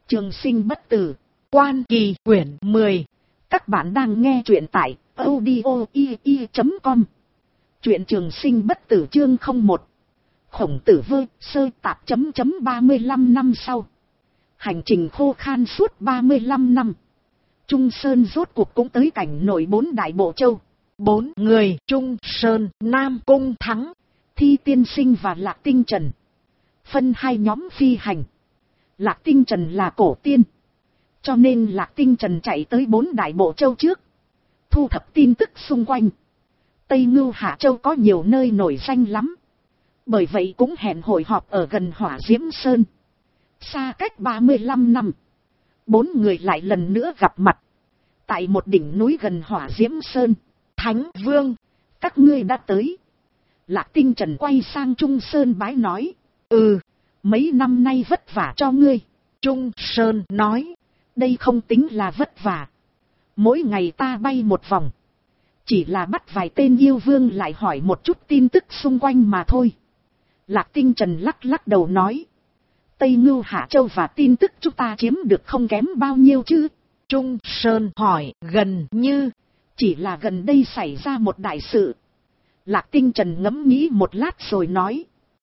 Trường sinh bất tử, Quan Kỳ quyển 10. Các bạn đang nghe truyện tại audio.com. Truyện Trường sinh bất tử chương 01. Khổng Tử Vơ Sơ Tạp 35 năm sau. Hành trình khô khan suốt 35 năm. Trung Sơn rốt cuộc cũng tới cảnh nổi 4 đại bộ châu. 4 người Trung Sơn, Nam Cung Thắng, Thi Tiên Sinh và Lạc Tinh Trần. Phân hai nhóm phi hành. Lạc Tinh Trần là cổ tiên, cho nên Lạc Tinh Trần chạy tới 4 đại bộ châu trước, thu thập tin tức xung quanh. Tây Ngưu Hạ Châu có nhiều nơi nổi danh lắm, bởi vậy cũng hẹn hội họp ở gần Hỏa Diễm Sơn. Xa cách 35 năm, 4 người lại lần nữa gặp mặt tại một đỉnh núi gần Hỏa Diễm Sơn. Thánh Vương, các ngươi đã tới. Lạc Tinh Trần quay sang Trung Sơn bái nói, mấy năm nay vất vả cho ngươi. Trung Sơn nói, đây không tính là vất vả. Mỗi ngày ta bay một vòng, chỉ là bắt vài tên yêu vương lại hỏi một chút tin tức xung quanh mà thôi. Lạc Tinh Trần lắc lắc đầu nói, Tây Ngưu Hạ Châu và tin tức chúng ta chiếm được không kém bao nhiêu chứ. Trung Sơn hỏi, gần như, chỉ là gần đây xảy ra một đại sự. Lạc Tinh Trần ngẫm nghĩ một lát rồi nói,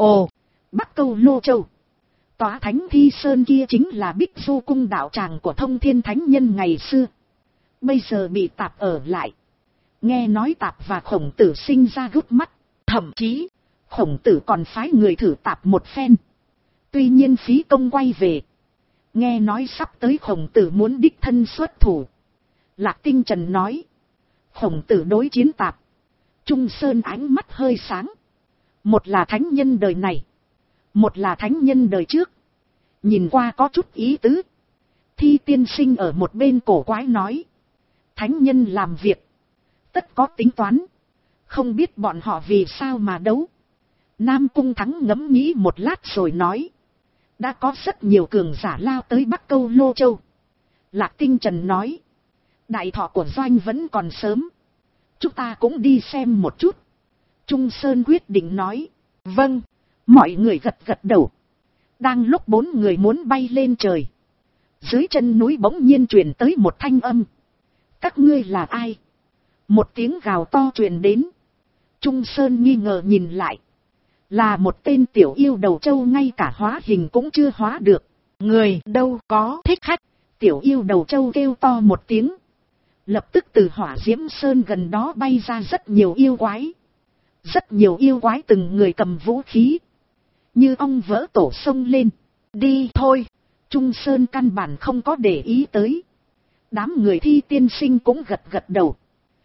Bắc Câu Lô Châu. Tòa Thánh Thi Sơn kia chính là Bích Du Cung đạo tràng của Thông Thiên Thánh Nhân ngày xưa. Bây giờ bị Tạp ở lại. Nghe nói Tạp và Khổng Tử sinh ra gút mắt. Thậm chí, Khổng Tử còn phái người thử Tạp một phen. Tuy nhiên phí công quay về. Nghe nói sắp tới Khổng Tử muốn đích thân xuất thủ. Lạc Tinh Trần nói, Khổng Tử đối chiến Tạp. Trung Sơn ánh mắt hơi sáng. Một là thánh nhân đời này, một là thánh nhân đời trước. Nhìn qua có chút ý tứ. Thi Tiên Sinh ở một bên cổ quái nói, thánh nhân làm việc tất có tính toán, không biết bọn họ vì sao mà đấu. Nam Cung Thắng ngẫm nghĩ một lát rồi nói, đã có rất nhiều cường giả lao tới Bắc Câu Lô Châu. Lạc Tinh Trần nói, đại thọ của Doanh vẫn còn sớm, chúng ta cũng đi xem một chút. Trung Sơn quyết định nói, vâng. Mọi người gật gật đầu. Đang lúc 4 người muốn bay lên trời, dưới chân núi bỗng nhiên truyền tới một thanh âm. Các ngươi là ai? Một tiếng gào to truyền đến. Trung Sơn nghi ngờ nhìn lại. Là một tên tiểu yêu đầu trâu ngay cả hóa hình cũng chưa hóa được. Người đâu có thích khách. Tiểu yêu đầu trâu kêu to một tiếng. Lập tức từ Hỏa Diễm Sơn gần đó bay ra rất nhiều yêu quái. Rất nhiều yêu quái từng người cầm vũ khí, như ong vỡ tổ sông lên. Đi thôi. Trung Sơn căn bản không có để ý tới. Đám người Thi Tiên Sinh cũng gật gật đầu.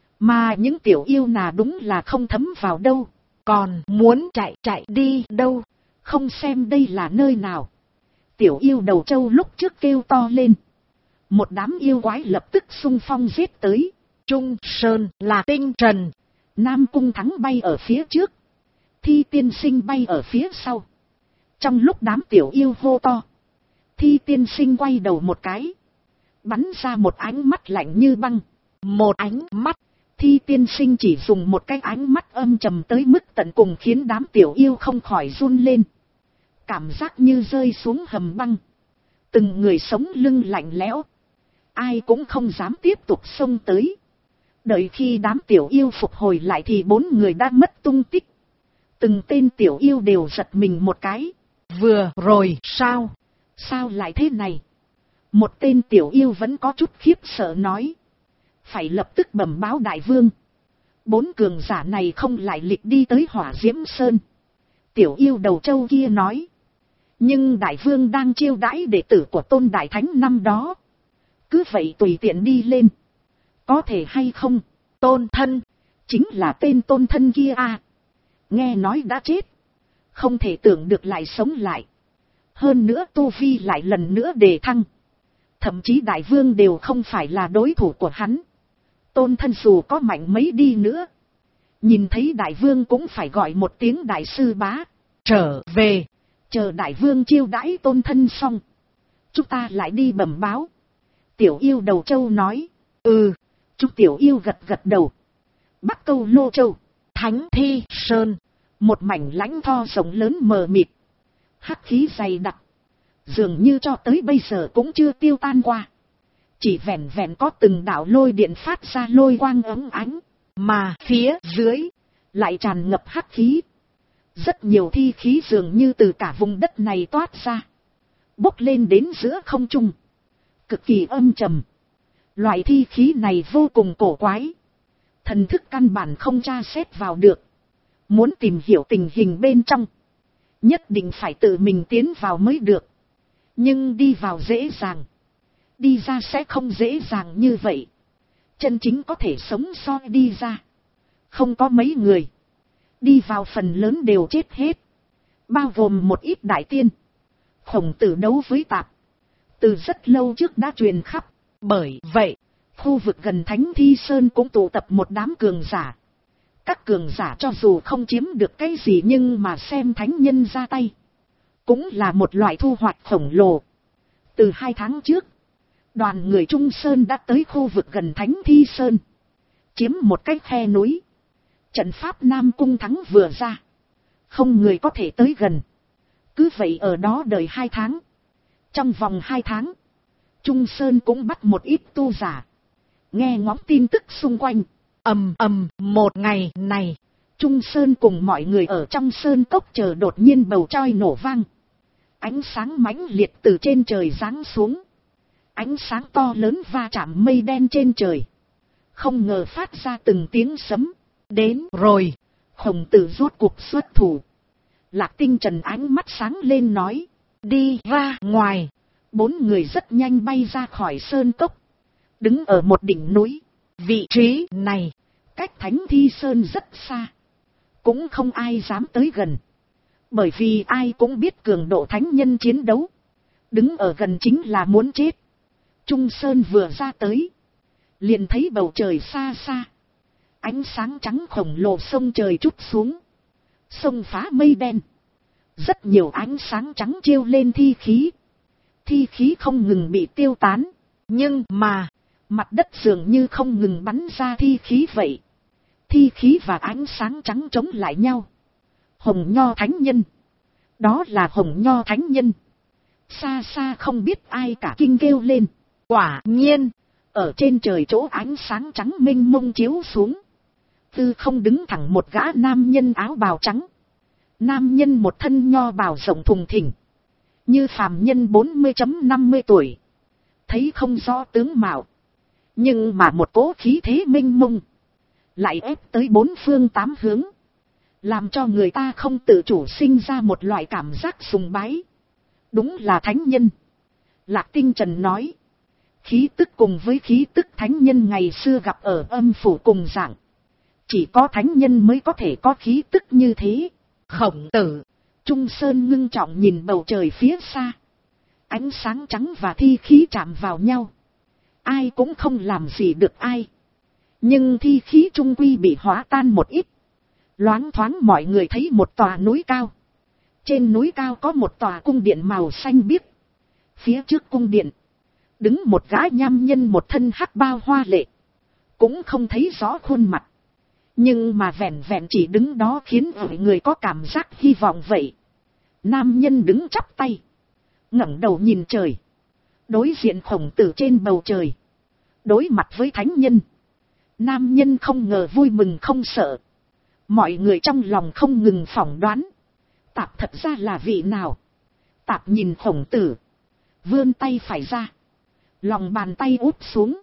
Mà những tiểu yêu nào đúng là không thấm vào đâu. Còn muốn chạy đi đâu, không xem đây là nơi nào. Tiểu yêu đầu trâu lúc trước kêu to lên. Một đám yêu quái lập tức xung phong giết tới. Trung Sơn là Tinh Trần. Nam Cung Thắng bay ở phía trước, Thi Tiên Sinh bay ở phía sau. Trong lúc đám tiểu yêu hô to, Thi Tiên Sinh quay đầu một cái, bắn ra một ánh mắt lạnh như băng. Một ánh mắt, Thi Tiên Sinh chỉ dùng một cái ánh mắt âm trầm tới mức tận cùng khiến đám tiểu yêu không khỏi run lên. Cảm giác như rơi xuống hầm băng. Từng người sống lưng lạnh lẽo, ai cũng không dám tiếp tục xông tới. Đợi khi đám tiểu yêu phục hồi lại thì 4 người đã mất tung tích. Từng tên tiểu yêu đều giật mình một cái. Vừa rồi sao? Sao lại thế này? Một tên tiểu yêu vẫn có chút khiếp sợ nói, phải lập tức bẩm báo đại vương. 4 cường giả này không lại lịch đi tới Hỏa Diễm Sơn. Tiểu yêu đầu trâu kia nói, nhưng đại vương đang chiêu đãi đệ tử của Tôn Đại Thánh năm đó, cứ vậy tùy tiện đi lên, có thể hay không? Tôn Thân, chính là tên Tôn Thân kia à? Nghe nói đã chết, không thể tưởng được lại sống lại. Hơn nữa tu vi lại lần nữa đề thăng. Thậm chí đại vương đều không phải là đối thủ của hắn. Tôn Thân dù có mạnh mấy đi nữa, nhìn thấy đại vương cũng phải gọi một tiếng đại sư bá. Trở về, chờ đại vương chiêu đãi Tôn Thân xong, chúng ta lại đi bẩm báo. Tiểu yêu đầu trâu nói, chúng tiểu yêu gật gật đầu. Bắc Câu Lô Châu, Thánh Thi Sơn, một mảnh lãnh tho rộng lớn mờ mịt, hắc khí dày đặc, dường như cho tới bây giờ cũng chưa tiêu tan qua. Chỉ vẹn vẹn có từng đạo lôi điện phát ra lôi quang ấm ánh, mà phía dưới lại tràn ngập hắc khí. Rất nhiều thi khí dường như từ cả vùng đất này toát ra, bốc lên đến giữa không trung, cực kỳ âm trầm. Loại thi khí này vô cùng cổ quái, thần thức căn bản không tra xét vào được. Muốn tìm hiểu tình hình bên trong, nhất định phải tự mình tiến vào mới được. Nhưng đi vào dễ dàng, đi ra sẽ không dễ dàng như vậy. Chân chính có thể sống sót đi ra, không có mấy người. Đi vào phần lớn đều chết hết, bao gồm một ít đại tiên. Khổng Tử đấu với Tạp, từ rất lâu trước đã truyền khắp. Bởi vậy, khu vực gần Thánh Thi Sơn cũng tụ tập một đám cường giả. Các cường giả cho dù không chiếm được cái gì nhưng mà xem thánh nhân ra tay, cũng là một loại thu hoạch khổng lồ. Từ 2 tháng trước, đoàn người Trung Sơn đã tới khu vực gần Thánh Thi Sơn, chiếm một cái khe núi. Trận pháp Nam Cung Thắng vừa ra, không người có thể tới gần. Cứ vậy ở đó đợi 2 tháng. Trong vòng 2 tháng, Trung Sơn cũng bắt một ít tu giả, nghe ngóng tin tức xung quanh. Một ngày này, Trung Sơn cùng mọi người ở trong sơn cốc chờ đột nhiên bầu trời nổ vang. Ánh sáng mãnh liệt từ trên trời giáng xuống. Ánh sáng to lớn va chạm mây đen trên trời, không ngờ phát ra từng tiếng sấm. Đến rồi, Khổng Tử rốt cuộc xuất thủ. Lạc Tinh Trần ánh mắt sáng lên nói, đi ra ngoài. 4 người rất nhanh bay ra khỏi sơn cốc, đứng ở một đỉnh núi. Vị trí này cách Thánh Thi Sơn rất xa, cũng không ai dám tới gần, bởi vì ai cũng biết cường độ thánh nhân chiến đấu, đứng ở gần chính là muốn chết. Trung Sơn vừa ra tới, liền thấy bầu trời xa xa, ánh sáng trắng khổng lồ sông trời trút xuống, sông phá mây đen. Rất nhiều ánh sáng trắng chiêu lên thi khí, thi khí không ngừng bị tiêu tán, nhưng mà mặt đất dường như không ngừng bắn ra thi khí vậy. Thi khí và ánh sáng trắng chống lại nhau. Hồng Nho Thánh Nhân, đó là Hồng Nho Thánh Nhân. Xa xa không biết ai cả kinh kêu lên. Quả nhiên, ở trên trời chỗ ánh sáng trắng mênh mông chiếu xuống, tư không đứng thẳng một gã nam nhân áo bào trắng. Nam nhân một thân nho bào rộng thùng thình, như phàm nhân 40-50 tuổi, thấy không rõ tướng mạo, nhưng mà một cỗ khí thế mênh mông lại ép tới 4 phương 8 hướng, làm cho người ta không tự chủ sinh ra một loại cảm giác sùng bái. Đúng là thánh nhân. Lạc Tinh Trần nói, khí tức cùng với khí tức thánh nhân ngày xưa gặp ở âm phủ cùng dạng, chỉ có thánh nhân mới có thể có khí tức như thế. Khổng Tử, Trung Sơn ngưng trọng nhìn bầu trời phía xa, ánh sáng trắng và thi khí chạm vào nhau, ai cũng không làm gì được ai. Nhưng thi khí trung quy bị hóa tan một ít. Loáng thoáng mọi người thấy một tòa núi cao. Trên núi cao có một tòa cung điện màu xanh biếc. Phía trước cung điện, đứng một gã nham nhân một thân hắc bao hoa lệ, cũng không thấy rõ khuôn mặt. Nhưng mà vẹn vẹn chỉ đứng đó khiến người có cảm giác hy vọng vậy. Nam nhân đứng chắp tay, ngẩng đầu nhìn trời, đối diện Khổng Tử trên bầu trời, đối mặt với thánh nhân. Nam nhân không ngờ vui mừng không sợ. Mọi người trong lòng không ngừng phỏng đoán, Tạp thật ra là vị nào. Tạp nhìn Khổng Tử, vươn tay phải ra, lòng bàn tay úp xuống,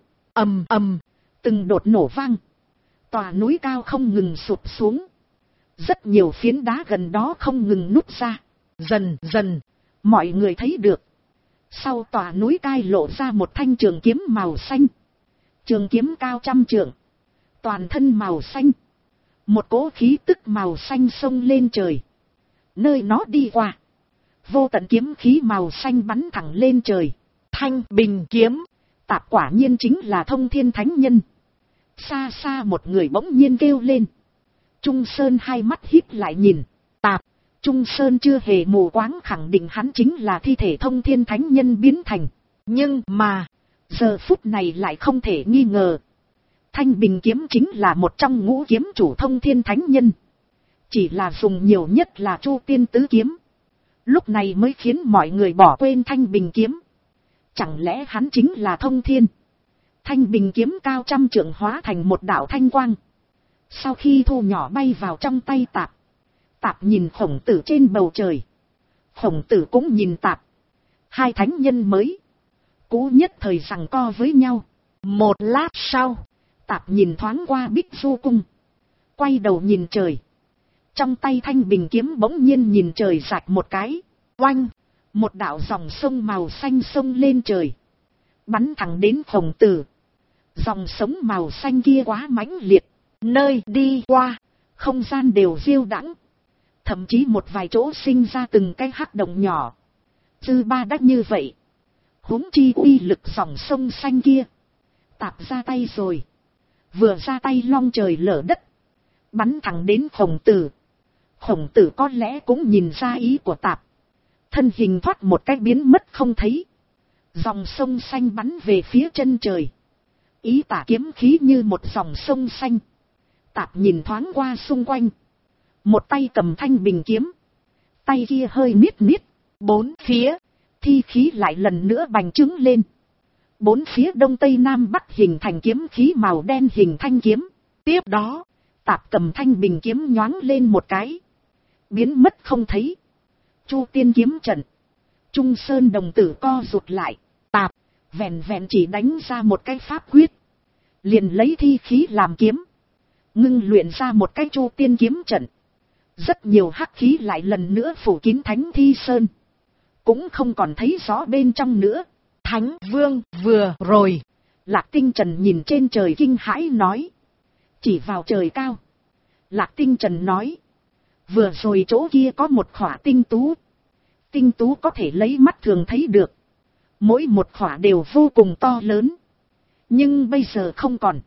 từng đột nổ vang. Tòa núi cao không ngừng sụp xuống, rất nhiều phiến đá gần đó không ngừng nút ra. Dần dần, mọi người thấy được, sau tòa núi cai lộ ra một thanh trường kiếm màu xanh. Trường kiếm cao 100 trượng, toàn thân màu xanh, một cỗ khí tức màu xanh xông lên trời. Nơi nó đi qua, vô tận kiếm khí màu xanh bắn thẳng lên trời. Thanh Bình kiếm, Tạp quả nhiên chính là Thông Thiên Thánh Nhân. Xa xa một người bỗng nhiên kêu lên. Trung Sơn hai mắt híp lại nhìn Tạp. Trung Sơn chưa hề mù quáng khẳng định hắn chính là thi thể Thông Thiên Thánh Nhân biến thành. Nhưng mà giờ phút này lại không thể nghi ngờ, Thanh Bình kiếm chính là một trong ngũ kiếm chủ Thông Thiên Thánh Nhân, chỉ là dùng nhiều nhất là Chu Tiên Tứ kiếm. Lúc này mới khiến mọi người bỏ quên thanh bình kiếm. Chẳng lẽ hắn chính là Thông Thiên? Thanh bình kiếm cao 100 trượng hóa thành một đạo thanh quang. Sau khi thu nhỏ bay vào trong tay Tạp. Tạp nhìn Khổng Tử trên bầu trời. Khổng Tử cũng nhìn Tạp. Hai thánh nhân mới. Cũ nhất thời giằng co với nhau. Một lát sau. Tạp nhìn thoáng qua Bích Du Cung. Quay đầu nhìn trời. Trong tay thanh bình kiếm bỗng nhiên nhìn trời rạch một cái. Oanh. Một đạo dòng sông màu xanh sông lên trời. Bắn thẳng đến Khổng Tử. Dòng sống màu xanh kia quá mãnh liệt. Nơi đi qua. Không gian đều diêu đãng. Thậm chí một vài chỗ sinh ra từng cái hắc động nhỏ. Dư ba đắt như vậy. Huống chi uy lực dòng sông xanh kia. Tạp ra tay rồi. Vừa ra tay long trời lở đất. Bắn thẳng đến Khổng Tử. Khổng Tử có lẽ cũng nhìn ra ý của Tạp. Thân hình thoát một cách biến mất không thấy. Dòng sông xanh bắn về phía chân trời. Ý tả kiếm khí như một dòng sông xanh. Tạp nhìn thoáng qua xung quanh. Một tay cầm thanh bình kiếm. Tay kia hơi niết niết. Bốn phía. Thi khí lại lần nữa bành trướng lên. Bốn phía đông tây nam bắc hình thành kiếm khí màu đen hình thanh kiếm. Tiếp đó. Tạp cầm thanh bình kiếm nhoáng lên một cái. Biến mất không thấy. Chu tiên kiếm trận. Trung Sơn đồng tử co rụt lại. Tạp. Vẹn vẹn chỉ đánh ra một cái pháp quyết. Liền lấy thi khí làm kiếm. Ngưng luyện ra một cái chu tiên kiếm trận. Rất nhiều hắc khí lại lần nữa phủ kín Thánh Thi Sơn. Cũng không còn thấy rõ bên trong nữa. Thánh Vương vừa rồi. Lạc Tinh Trần nhìn trên trời kinh hãi nói. Chỉ vào trời cao. Lạc Tinh Trần nói. Vừa rồi chỗ kia có một khỏa tinh tú. Tinh tú có thể lấy mắt thường thấy được. Mỗi một khỏa đều vô cùng to lớn. Nhưng bây giờ không còn.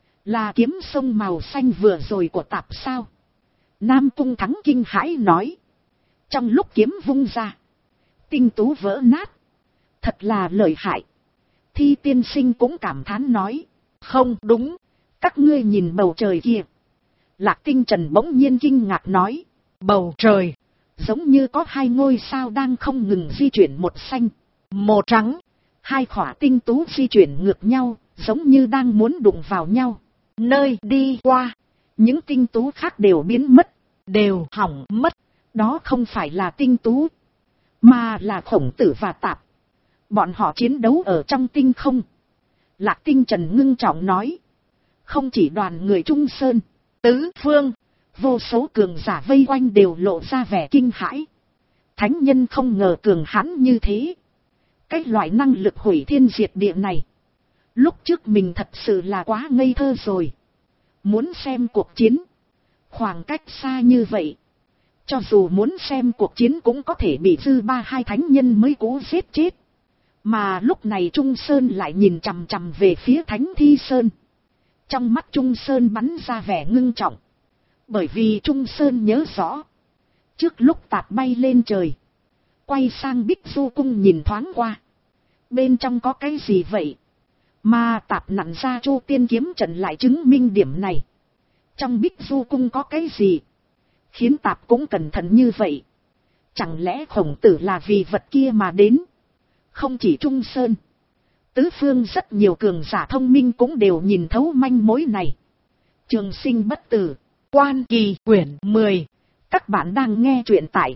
Là kiếm sông màu xanh vừa rồi của Tạp sao? Nam Cung Thắng kinh hãi nói. Trong lúc kiếm vung ra. Tinh tú vỡ nát. Thật là lợi hại. Thi tiên sinh cũng cảm thán nói. Không đúng. Các ngươi nhìn bầu trời kia. Lạc Tinh Trần bỗng nhiên kinh ngạc nói. Bầu trời. Giống như có hai ngôi sao đang không ngừng di chuyển, một xanh, một trắng. Hai khỏa tinh tú di chuyển ngược nhau, giống như đang muốn đụng vào nhau. Nơi đi qua, những tinh tú khác đều biến mất, đều hỏng mất. Đó không phải là tinh tú, mà là Khổng Tử và Tạp. Bọn họ chiến đấu ở trong tinh không. Lạc Tinh Trần ngưng trọng nói. Không chỉ đoàn người Trung Sơn, tứ phương, vô số cường giả vây quanh đều lộ ra vẻ kinh hãi. Thánh nhân không ngờ cường hãn như thế. Cái loại năng lực hủy thiên diệt địa này. Lúc trước mình thật sự là quá ngây thơ rồi. Muốn xem cuộc chiến. Khoảng cách xa như vậy. Cho dù muốn xem cuộc chiến cũng có thể bị dư ba hai thánh nhân mới cố giết chết. Mà lúc này Trung Sơn lại nhìn chằm chằm về phía Thánh Thi Sơn. Trong mắt Trung Sơn bắn ra vẻ ngưng trọng. Bởi vì Trung Sơn nhớ rõ. Trước lúc Tạp bay lên trời. Quay sang Bích Du Cung nhìn thoáng qua. Bên trong có cái gì vậy? Mà Tạp nặn ra Chu tiên kiếm trận lại chứng minh điểm này. Trong Bích Du Cung có cái gì? Khiến Tạp cũng cẩn thận như vậy. Chẳng lẽ Khổng Tử là vì vật kia mà đến? Không chỉ Trung Sơn. Tứ phương rất nhiều cường giả thông minh cũng đều nhìn thấu manh mối này. Trường Sinh bất tử. Quan Kỳ quyển 10. Các bạn đang nghe truyện tại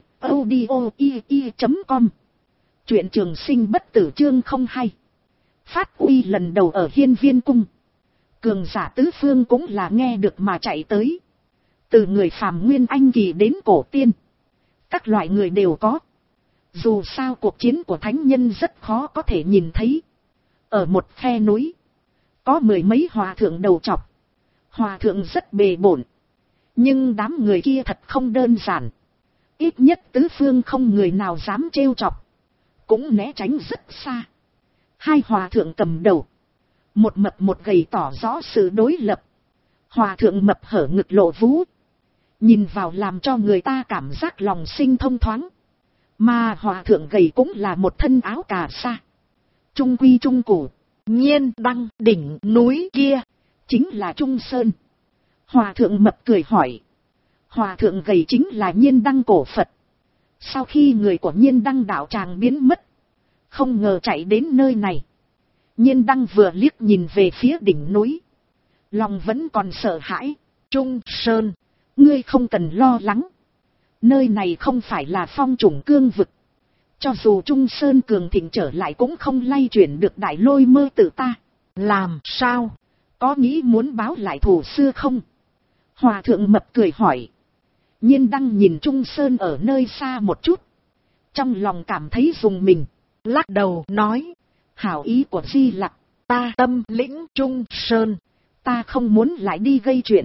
audio.com. Truyện Trường Sinh bất tử chương 02. Phát uy lần đầu ở Hiên Viên Cung. Cường giả tứ phương cũng là nghe được mà chạy tới. Từ người phàm nguyên anh kỳ đến cổ tiên. Các loại người đều có. Dù sao cuộc chiến của thánh nhân rất khó có thể nhìn thấy. Ở một khe núi. Có mười mấy hòa thượng đầu trọc. Hòa thượng rất bề bổn. Nhưng đám người kia thật không đơn giản. Ít nhất tứ phương không người nào dám trêu chọc. Cũng né tránh rất xa. Hai hòa thượng cầm đầu. Một mập một gầy tỏ rõ sự đối lập. Hòa thượng mập hở ngực lộ vú. Nhìn vào làm cho người ta cảm giác lòng sinh thông thoáng. Mà hòa thượng gầy cũng là một thân áo cà sa. Trung quy trung củ. Nhiên đăng đỉnh núi kia. Chính là Trung Sơn. Hòa thượng mập cười hỏi. Hòa thượng gầy chính là Nhiên đăng cổ Phật. Sau khi người của Nhiên Đăng đạo tràng biến mất, không ngờ chạy đến nơi này. Nhiên Đăng vừa liếc nhìn về phía đỉnh núi, lòng vẫn còn sợ hãi. Trung Sơn, ngươi không cần lo lắng. Nơi này không phải là phong chủng cương vực. Cho dù Trung Sơn cường thịnh trở lại cũng không lay chuyển được Đại Lôi Mơ Tử ta. Làm sao? Có nghĩ muốn báo lại thù xưa không? Hòa thượng mập cười hỏi. Nhiên Đăng nhìn Trung Sơn ở nơi xa một chút. Trong lòng cảm thấy rùng mình. Lắc đầu nói. Hảo ý của Di Lặc, ta tâm lĩnh Trung Sơn. Ta không muốn lại đi gây chuyện.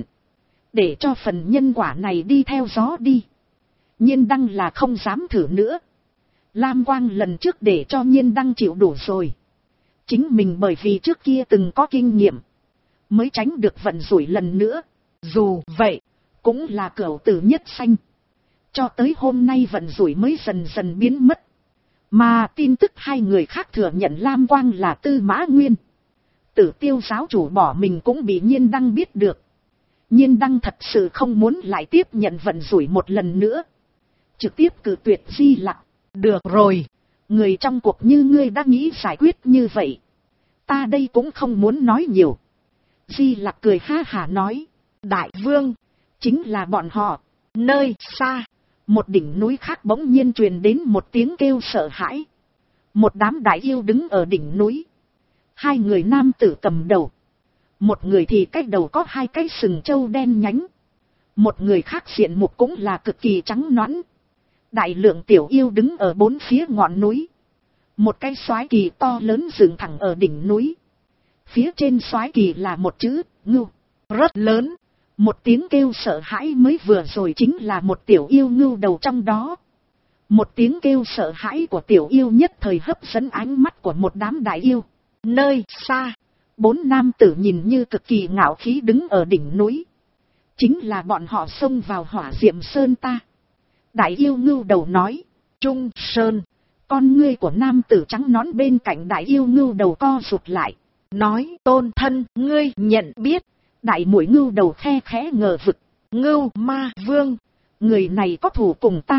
Để cho phần nhân quả này đi theo gió đi. Nhiên Đăng là không dám thử nữa. Lam Quang lần trước để cho Nhiên Đăng chịu đủ rồi. Chính mình bởi vì trước kia từng có kinh nghiệm, mới tránh được vận rủi lần nữa. Dù vậy, cũng là cửu tử nhất sanh. Cho tới hôm nay vận rủi mới dần dần biến mất. Mà tin tức hai người khác thừa nhận Lam Quang là Tư Mã Nguyên, Tử Tiêu giáo chủ bỏ mình cũng bị Nhiên Đăng biết được. Nhiên Đăng thật sự không muốn lại tiếp nhận vận rủi một lần nữa. Trực tiếp cự tuyệt Di Lặc. Được rồi, người trong cuộc như ngươi đã nghĩ giải quyết như vậy, ta đây cũng không muốn nói nhiều. Di Lặc cười ha hả nói. Đại vương, chính là bọn họ. Nơi xa, một đỉnh núi khác bỗng nhiên truyền đến một tiếng kêu sợ hãi. Một đám đại yêu đứng ở đỉnh núi. Hai người nam tử cầm đầu. Một người thì cách đầu có hai cái sừng trâu đen nhánh. Một người khác diện mục cũng là cực kỳ trắng nõn. Đại lượng tiểu yêu đứng ở bốn phía ngọn núi. Một cái soái kỳ to lớn dựng thẳng ở đỉnh núi. Phía trên soái kỳ là một chữ ngưu, rất lớn. Một tiếng kêu sợ hãi mới vừa rồi chính là một tiểu yêu ngưu đầu trong đó. Một tiếng kêu sợ hãi của tiểu yêu nhất thời hấp dẫn ánh mắt của một đám đại yêu. Nơi xa, bốn nam tử nhìn như cực kỳ ngạo khí đứng ở đỉnh núi. Chính là bọn họ xông vào Hỏa Diệm Sơn ta. Đại yêu ngưu đầu nói. Trung Sơn, con ngươi của nam tử trắng nón bên cạnh đại yêu ngưu đầu co rụt lại. Nói, tôn thân, ngươi nhận biết. Đại mũi ngưu đầu khe khẽ ngờ vực. Ngưu Ma Vương, người này có thù cùng ta.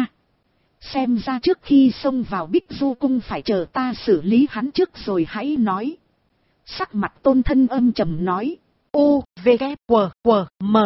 Xem ra trước khi xông vào Bích Du Cung phải chờ ta xử lý hắn trước rồi hãy nói. Sắc mặt tôn thân âm trầm nói. U, V, K, W, M.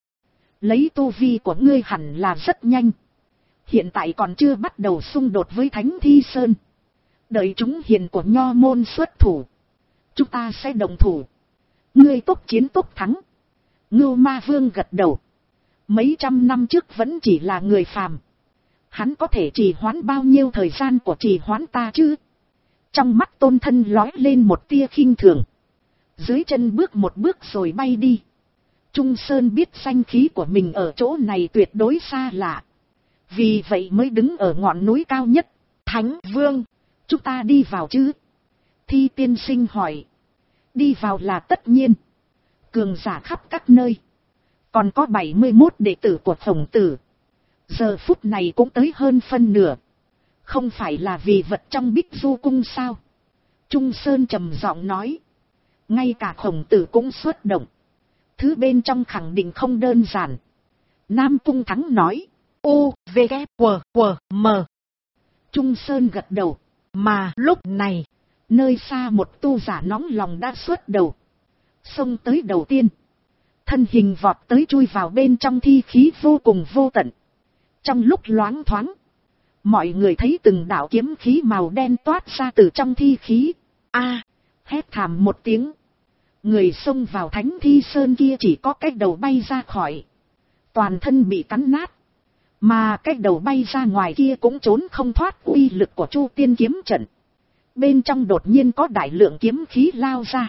Lấy tu vi của ngươi hẳn là rất nhanh. Hiện tại còn chưa bắt đầu xung đột với Thánh Thi Sơn. Đợi chúng hiền của Nho môn xuất thủ, chúng ta sẽ đồng thủ. Ngươi tốc chiến tốc thắng. Ngưu Ma Vương gật đầu. Mấy trăm năm trước vẫn chỉ là người phàm. Hắn có thể trì hoãn bao nhiêu thời gian của trì hoãn ta chứ? Trong mắt tôn thân lói lên một tia khinh thường. Dưới chân bước một bước rồi bay đi. Trung Sơn biết danh khí của mình ở chỗ này tuyệt đối xa lạ. Vì vậy mới đứng ở ngọn núi cao nhất. Thánh Vương, chúng ta đi vào chứ? Thi tiên sinh hỏi. Đi vào là tất nhiên. Cường giả khắp các nơi. Còn có 71 đệ tử của Khổng Tử. Giờ phút này cũng tới hơn phân nửa. Không phải là vì vật trong Bích Du Cung sao? Trung Sơn trầm giọng nói. Ngay cả Khổng Tử cũng xuất động. Thứ bên trong khẳng định không đơn giản. Nam Cung Thắng nói. U, V, K, W, M. Trung Sơn gật đầu. Mà lúc này, nơi xa một tu giả nóng lòng đã xuất đầu. Xông tới đầu tiên. Thân hình vọt tới chui vào bên trong thi khí vô cùng vô tận. Trong lúc loáng thoáng, mọi người thấy từng đạo kiếm khí màu đen toát ra từ trong thi khí. A, hét thảm một tiếng. Người xông vào Thánh Thi Sơn kia chỉ có cái đầu bay ra khỏi. Toàn thân bị cắn nát. Mà cái đầu bay ra ngoài kia cũng trốn không thoát uy lực của Chu Tiên kiếm trận. Bên trong đột nhiên có đại lượng kiếm khí lao ra.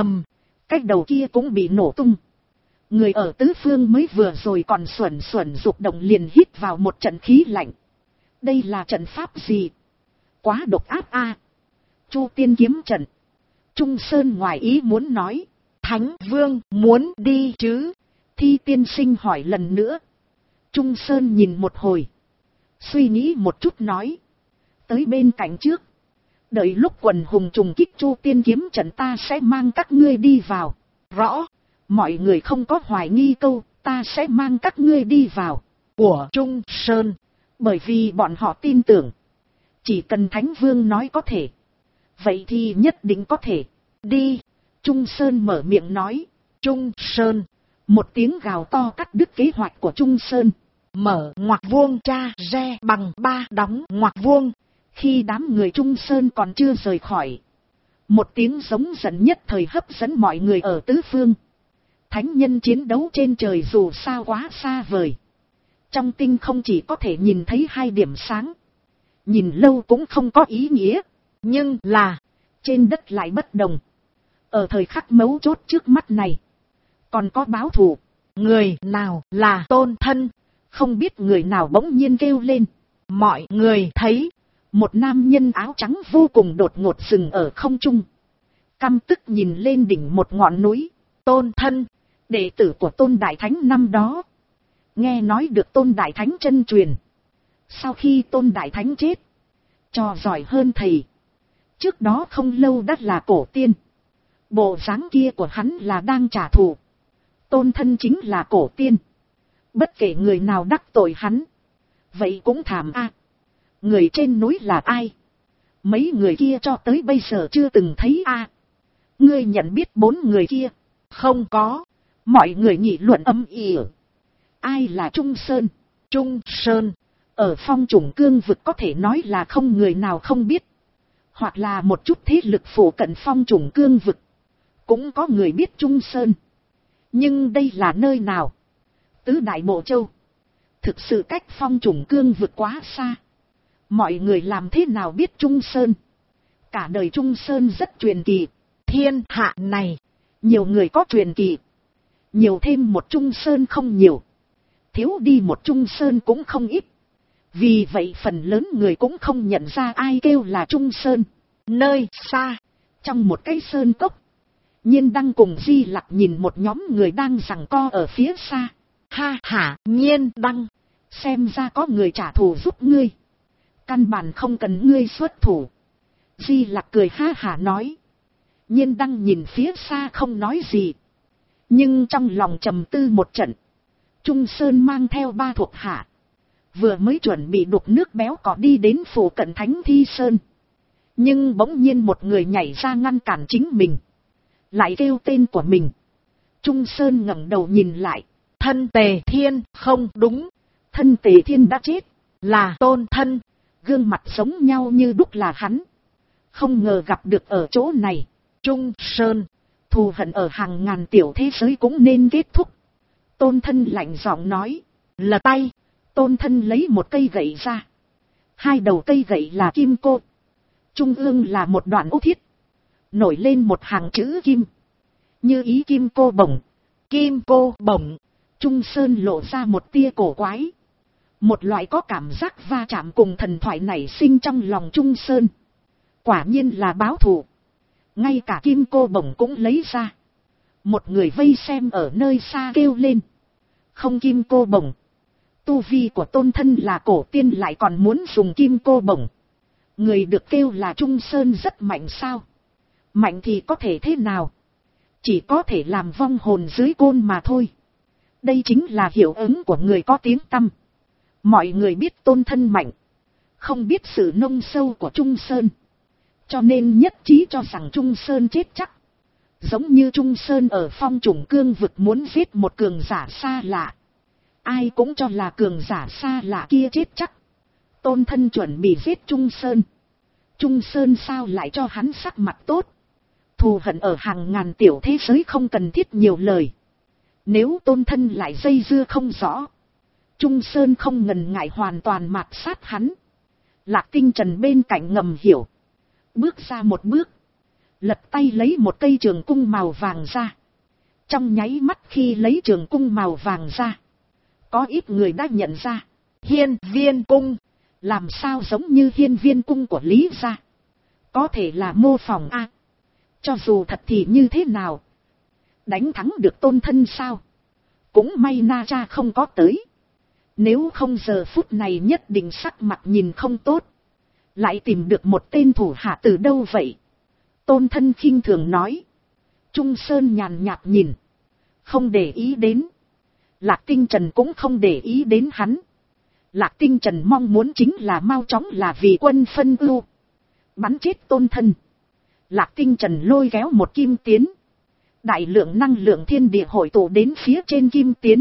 Cái đầu kia cũng bị nổ tung. Người ở tứ phương mới vừa rồi còn xuẩn dục động liền hít vào một trận khí lạnh. Đây là trận pháp gì? Quá độc ác a. Chu Tiên kiếm trận. Trung Sơn ngoài ý muốn nói. Thánh Vương muốn đi chứ? Thi tiên sinh hỏi lần nữa. Trung Sơn nhìn một hồi. Suy nghĩ một chút nói. Tới bên cạnh trước. Đợi lúc quần hùng trùng kích Chu Tiên kiếm trận ta sẽ mang các ngươi đi vào. Rõ. Mọi người không có hoài nghi câu. Ta sẽ mang các ngươi đi vào. Của Trung Sơn. Bởi vì bọn họ tin tưởng, chỉ cần Thánh Vương nói có thể, vậy thì nhất định có thể. Đi, Trung Sơn mở miệng nói. Trung Sơn, một tiếng gào to cắt đứt kế hoạch của Trung Sơn. Mở ngoặc vuông tra re bằng 3 đóng ngoặc vuông. Khi đám người Trung Sơn còn chưa rời khỏi, một tiếng giống giận nhất thời hấp dẫn mọi người ở tứ phương. Thánh nhân chiến đấu trên trời dù sao quá xa vời. Trong tinh không chỉ có thể nhìn thấy 2 điểm sáng. Nhìn lâu cũng không có ý nghĩa. Nhưng là, trên đất lại bất đồng. Ở thời khắc mấu chốt trước mắt này, còn có báo thù. Người nào là Tôn Thân? Không biết người nào bỗng nhiên kêu lên. Mọi người thấy, một nam nhân áo trắng vô cùng đột ngột dừng ở không trung. Căm tức nhìn lên đỉnh một ngọn núi. Tôn Thân, đệ tử của Tôn Đại Thánh năm đó. Nghe nói được Tôn Đại Thánh chân truyền. Sau khi Tôn Đại Thánh chết, trò giỏi hơn thầy. Trước đó không lâu đã là cổ tiên. Bộ dáng kia của hắn là đang trả thù. Tôn Thân chính là cổ tiên. Bất kể người nào đắc tội hắn, vậy cũng thảm a. Người trên núi là ai? Mấy người kia cho tới bây giờ chưa từng thấy a. Ngươi nhận biết 4 người kia? Không có. Mọi người nghị luận âm ỉ. Ai là Trung Sơn? Trung Sơn, ở Phong Chủng Cương vực có thể nói là không người nào không biết. Hoặc là một chút thế lực phủ cận Phong Chủng Cương vực, cũng có người biết Trung Sơn. Nhưng đây là nơi nào? Tứ Đại Bộ Châu. Thực sự cách Phong Chủng Cương vực quá xa. Mọi người làm thế nào biết Trung Sơn? Cả đời Trung Sơn rất truyền kỳ. Thiên hạ này, nhiều người có truyền kỳ. Nhiều thêm một Trung Sơn không nhiều. Thiếu đi một Trung Sơn cũng không ít. Vì vậy phần lớn người cũng không nhận ra ai kêu là Trung Sơn. Nơi xa, trong một cái sơn cốc, Nhiên Đăng cùng Di Lặc nhìn một nhóm người đang giằng co ở phía xa. Ha ha, Nhiên Đăng, xem ra có người trả thù giúp ngươi. Căn bản không cần ngươi xuất thủ. Di Lặc cười ha hả nói. Nhiên Đăng nhìn phía xa không nói gì. Nhưng trong lòng trầm tư một trận. Trung Sơn mang theo 3 thuộc hạ. Vừa mới chuẩn bị đục nước béo cò đi đến phủ cận Thánh Thi Sơn. Nhưng bỗng nhiên một người nhảy ra ngăn cản chính mình. Lại kêu tên của mình. Trung Sơn ngẩng đầu nhìn lại. Thân Tề Thiên, không đúng. Thân Tề Thiên đã chết. Là Tôn Thân. Gương mặt giống nhau như đúc là hắn. Không ngờ gặp được ở chỗ này. Trung Sơn, thù hận ở hàng ngàn tiểu thế giới cũng nên kết thúc. Tôn Thân lạnh giọng nói. Lật tay. Tôn Thân lấy một cây gậy ra. 2 đầu cây gậy là kim cô. Trung ương là một đoạn ốc thiết. Nổi lên một hàng chữ kim. Như ý kim cô bổng. Kim cô bổng. Trung Sơn lộ ra một tia cổ quái. Một loại có cảm giác va chạm cùng thần thoại nảy sinh trong lòng Trung Sơn. Quả nhiên là báo thù. Ngay cả kim cô bổng cũng lấy ra. Một người vây xem ở nơi xa kêu lên. Không kim cô bổng. Tu vi của Tôn Thân là cổ tiên lại còn muốn dùng kim cô bổng. Người được kêu là Trung Sơn rất mạnh sao? Mạnh thì có thể thế nào? Chỉ có thể làm vong hồn dưới côn mà thôi. Đây chính là hiệu ứng của người có tiếng tăm. Mọi người biết Tôn Thân mạnh. Không biết sự nông sâu của Trung Sơn. Cho nên nhất trí cho rằng Trung Sơn chết chắc. Giống như Trung Sơn ở Phong Chủng Cương vực muốn giết một cường giả xa lạ. Ai cũng cho là cường giả xa lạ kia chết chắc. Tôn Thân chuẩn bị giết Trung Sơn. Trung Sơn sao lại cho hắn sắc mặt tốt. Thù hận ở hàng ngàn tiểu thế giới không cần thiết nhiều lời. Nếu Tôn Thân lại dây dưa không rõ. Trung Sơn không ngần ngại hoàn toàn mạt sát hắn. Lạc Tinh Trần bên cạnh ngầm hiểu. Bước ra một bước. Lật tay lấy một cây trường cung màu vàng ra. Trong nháy mắt khi lấy trường cung màu vàng ra. Có ít người đã nhận ra. Hiên Viên Cung. Làm sao giống như Hiên Viên Cung của Lý gia. Có thể là mô phỏng a. Cho dù thật thì như thế nào. Đánh thắng được Tôn Thân sao. Cũng may Na Cha không có tới. Nếu không giờ phút này nhất định sắc mặt nhìn không tốt. Lại tìm được một tên thủ hạ từ đâu vậy? Tôn Thân khinh thường nói. Trung Sơn nhàn nhạt nhìn. Không để ý đến. Lạc Tinh Trần cũng không để ý đến hắn. Lạc Tinh Trần mong muốn chính là mau chóng là vì quân phân ưu. Bắn chết Tôn Thân. Lạc Tinh Trần lôi kéo một kim tiến. Đại lượng năng lượng thiên địa hội tụ đến phía trên kim tiến.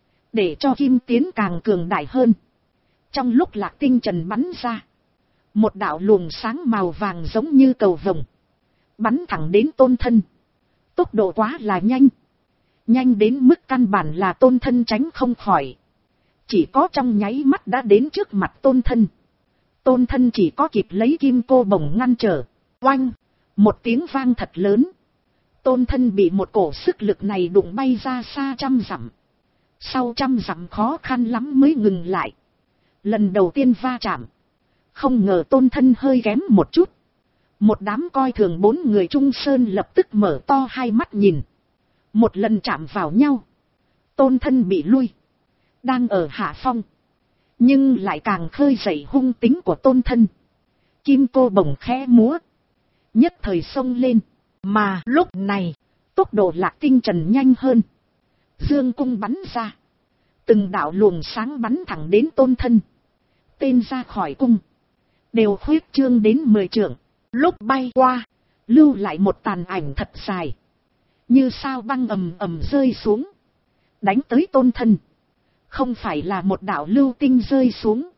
Để cho kim tiến càng cường đại hơn. Trong lúc Lạc Tinh Trần bắn ra. Một đạo luồng sáng màu vàng giống như cầu vồng. Bắn thẳng đến Tôn Thân. Tốc độ quá là nhanh. Nhanh đến mức căn bản là Tôn Thân tránh không khỏi. Chỉ có trong nháy mắt đã đến trước mặt Tôn Thân. Tôn Thân chỉ có kịp lấy kim cô bổng ngăn trở. Oanh! Một tiếng vang thật lớn. Tôn Thân bị một cổ sức lực này đụng bay ra xa 100 dặm. Sau 100 dặm khó khăn lắm mới ngừng lại. Lần đầu tiên va chạm. Không ngờ Tôn Thân hơi kém một chút. Một đám coi thường 4 người Trung Sơn lập tức mở to hai mắt nhìn. Một lần chạm vào nhau. Tôn Thân bị lui. Đang ở hạ phong. Nhưng lại càng khơi dậy hung tính của Tôn Thân. Kim cô bổng khẽ múa. Nhất thời xông lên. Mà lúc này, tốc độ Lạc Tinh Trần nhanh hơn. Dương cung bắn ra. Từng đạo luồng sáng bắn thẳng đến Tôn Thân. Tên ra khỏi cung. Đều khuyết trương đến 10 trượng. Lúc bay qua, lưu lại một tàn ảnh thật dài. Như sao băng ầm ầm rơi xuống. Đánh tới Tôn Thân. Không phải là một đạo lưu tinh rơi xuống.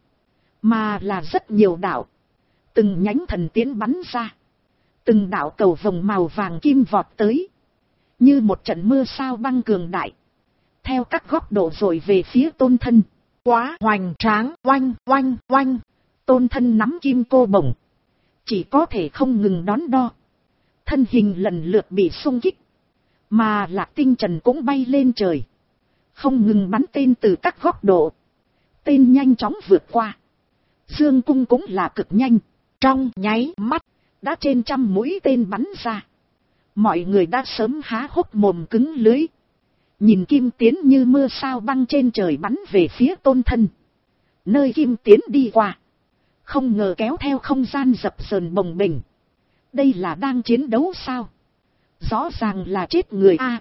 Mà là rất nhiều đạo. Từng nhánh thần tiễn bắn ra. Từng đạo cầu vồng màu vàng kim vọt tới. Như một trận mưa sao băng cường đại. Theo các góc độ rồi về phía Tôn Thân. Quá hoành tráng, oanh, oanh, oanh. Tôn Thân nắm kim cô bổng. Chỉ có thể không ngừng đón đo. Thân hình lần lượt bị xung kích. Mà Lạc Tinh Trần cũng bay lên trời. Không ngừng bắn tên từ các góc độ. Tên nhanh chóng vượt qua. Dương cung cũng là cực nhanh. Trong nháy mắt. Đã trên 100 mũi tên bắn ra. Mọi người đã sớm há hốc mồm cứng lưới. Nhìn kim tiến như mưa sao băng trên trời bắn về phía Tôn Thân. Nơi kim tiến đi qua. Không ngờ kéo theo không gian dập dờn bồng bềnh. Đây là đang chiến đấu sao? Rõ ràng là chết người a.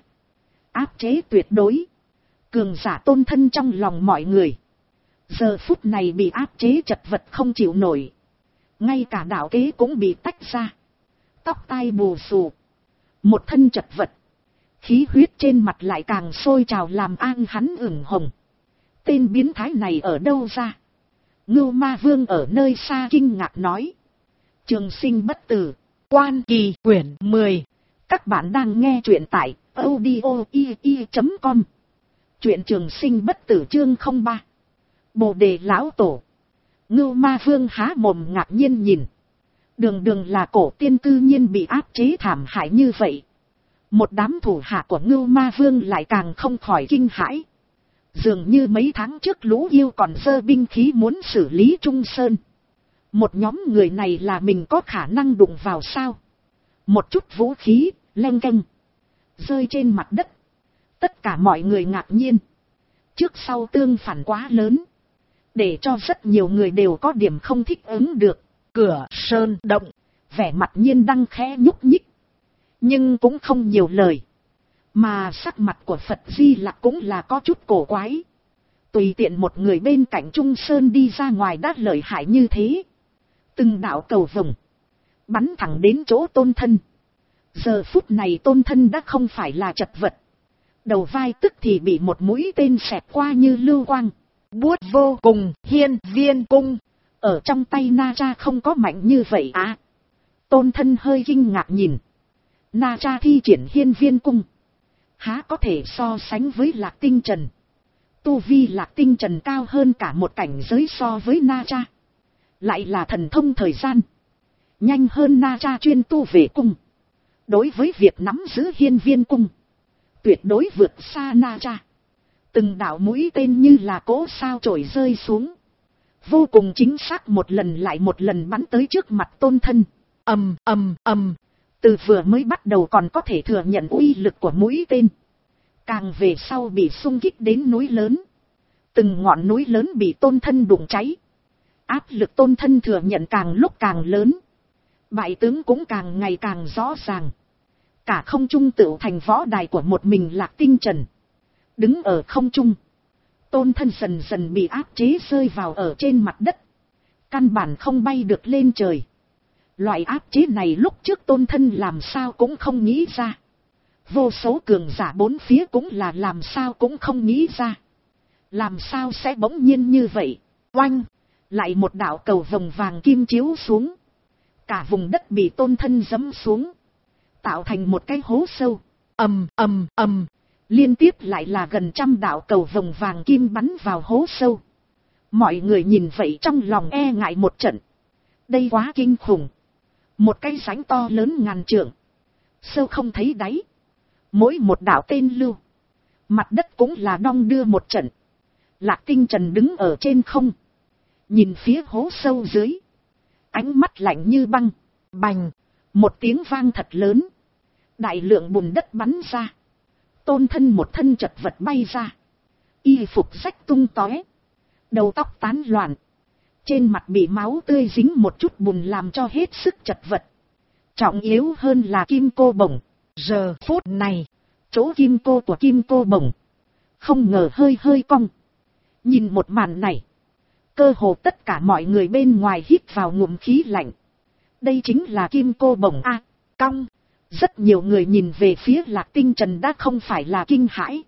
Áp chế tuyệt đối. Cường giả Tôn Thân trong lòng mọi người. Giờ phút này bị áp chế chật vật không chịu nổi. Ngay cả đạo kế cũng bị tách ra. Tóc tai bù xù. Một thân chật vật. Khí huyết trên mặt lại càng sôi trào làm an hắn ửng hồng. Tên biến thái này ở đâu ra? Ngưu Ma Vương ở nơi xa kinh ngạc nói. Trường sinh bất tử. Quan Kỳ quyển 10. Các bạn đang nghe truyện tại audio.com. Truyện Trường Sinh bất tử chương 03. Bồ đề lão tổ. Ngưu Ma Vương há mồm ngạc nhiên nhìn. Đường đường là cổ tiên cư nhiên bị áp chế thảm hại như vậy. Một đám thủ hạ của Ngưu Ma Vương lại càng không khỏi kinh hãi. Dường như mấy tháng trước lũ yêu còn giơ binh khí muốn xử lý Trung Sơn. Một nhóm người này là mình có khả năng đụng vào sao? Một chút vũ khí, leng keng, rơi trên mặt đất. Tất cả mọi người ngạc nhiên. Trước sau tương phản quá lớn. Để cho rất nhiều người đều có điểm không thích ứng được. Cửa sơn động, vẻ mặt Nhiên Đăng khẽ nhúc nhích. Nhưng cũng không nhiều lời. Mà sắc mặt của Phật Di Lặc cũng là có chút cổ quái. Tùy tiện một người bên cạnh Trung Sơn đi ra ngoài đã lợi hại như thế. Từng đạo cầu vồng bắn thẳng đến chỗ Tôn Thân. Giờ phút này Tôn Thân đã không phải là chật vật. Đầu vai tức thì bị một mũi tên xẹt qua như lưu quang. Buốt vô cùng. Hiên Viên cung. Ở trong tay Na Cha không có mạnh như vậy à? Tôn Thân hơi kinh ngạc nhìn. Na Cha thi triển Hiên Viên cung. Há có thể so sánh với Lạc Tinh Trần. Tu vi Lạc Tinh Trần cao hơn cả một cảnh giới so với Na Cha. Lại là thần thông thời gian. Nhanh hơn Na Cha chuyên tu về cung. Đối với việc nắm giữ Hiên Viên cung. Tuyệt đối vượt xa Na Cha. Từng đạo mũi tên như là cỗ sao chổi rơi xuống. Vô cùng chính xác một lần lại một lần bắn tới trước mặt Tôn Thân. Ầm ầm ầm. Từ vừa mới bắt đầu còn có thể thừa nhận uy lực của mũi tên. Càng về sau bị xung kích đến núi lớn. Từng ngọn núi lớn bị Tôn Thân đụng cháy. Áp lực Tôn Thân thừa nhận càng lúc càng lớn. Bại tướng cũng càng ngày càng rõ ràng. Cả không trung tựu thành võ đài của một mình Lạc Tinh Trần. Đứng ở không trung. Tôn Thân dần dần bị áp chế rơi vào ở trên mặt đất. Căn bản không bay được lên trời. Loại áp chế này lúc trước Tôn Thân làm sao cũng không nghĩ ra. Vô số cường giả bốn phía cũng là làm sao cũng không nghĩ ra. Làm sao sẽ bỗng nhiên như vậy? Oanh! Lại một đạo cầu vồng vàng kim chiếu xuống. Cả vùng đất bị Tôn Thân giẫm xuống. Tạo thành một cái hố sâu. Ầm ầm ầm. Liên tiếp lại là gần trăm đạo cầu vồng vàng kim bắn vào hố sâu. Mọi người nhìn vậy trong lòng e ngại một trận. Đây quá kinh khủng. Một cái rãnh to lớn ngàn trượng. Sâu không thấy đáy. Mỗi một đạo tên lưu. Mặt đất cũng là đong đưa một trận. Lạc Tinh Trần đứng ở trên không. Nhìn phía hố sâu dưới. Ánh mắt lạnh như băng. Bành. Một tiếng vang thật lớn. Đại lượng bùn đất bắn ra. Tôn Thân một thân chật vật bay ra. Y phục rách tung tóe. Đầu tóc tán loạn. Trên mặt bị máu tươi dính một chút bùn làm cho hết sức chật vật. Trọng yếu hơn là kim cô bổng. Giờ phút này. Chỗ kim cô của kim cô bổng. Không ngờ hơi hơi cong. Nhìn một màn này. Cơ hồ tất cả mọi người bên ngoài hít vào ngụm khí lạnh. Đây chính là kim cô bổng A. Cong. Rất nhiều người nhìn về phía Lạc Tinh Trần đã không phải là kinh hãi.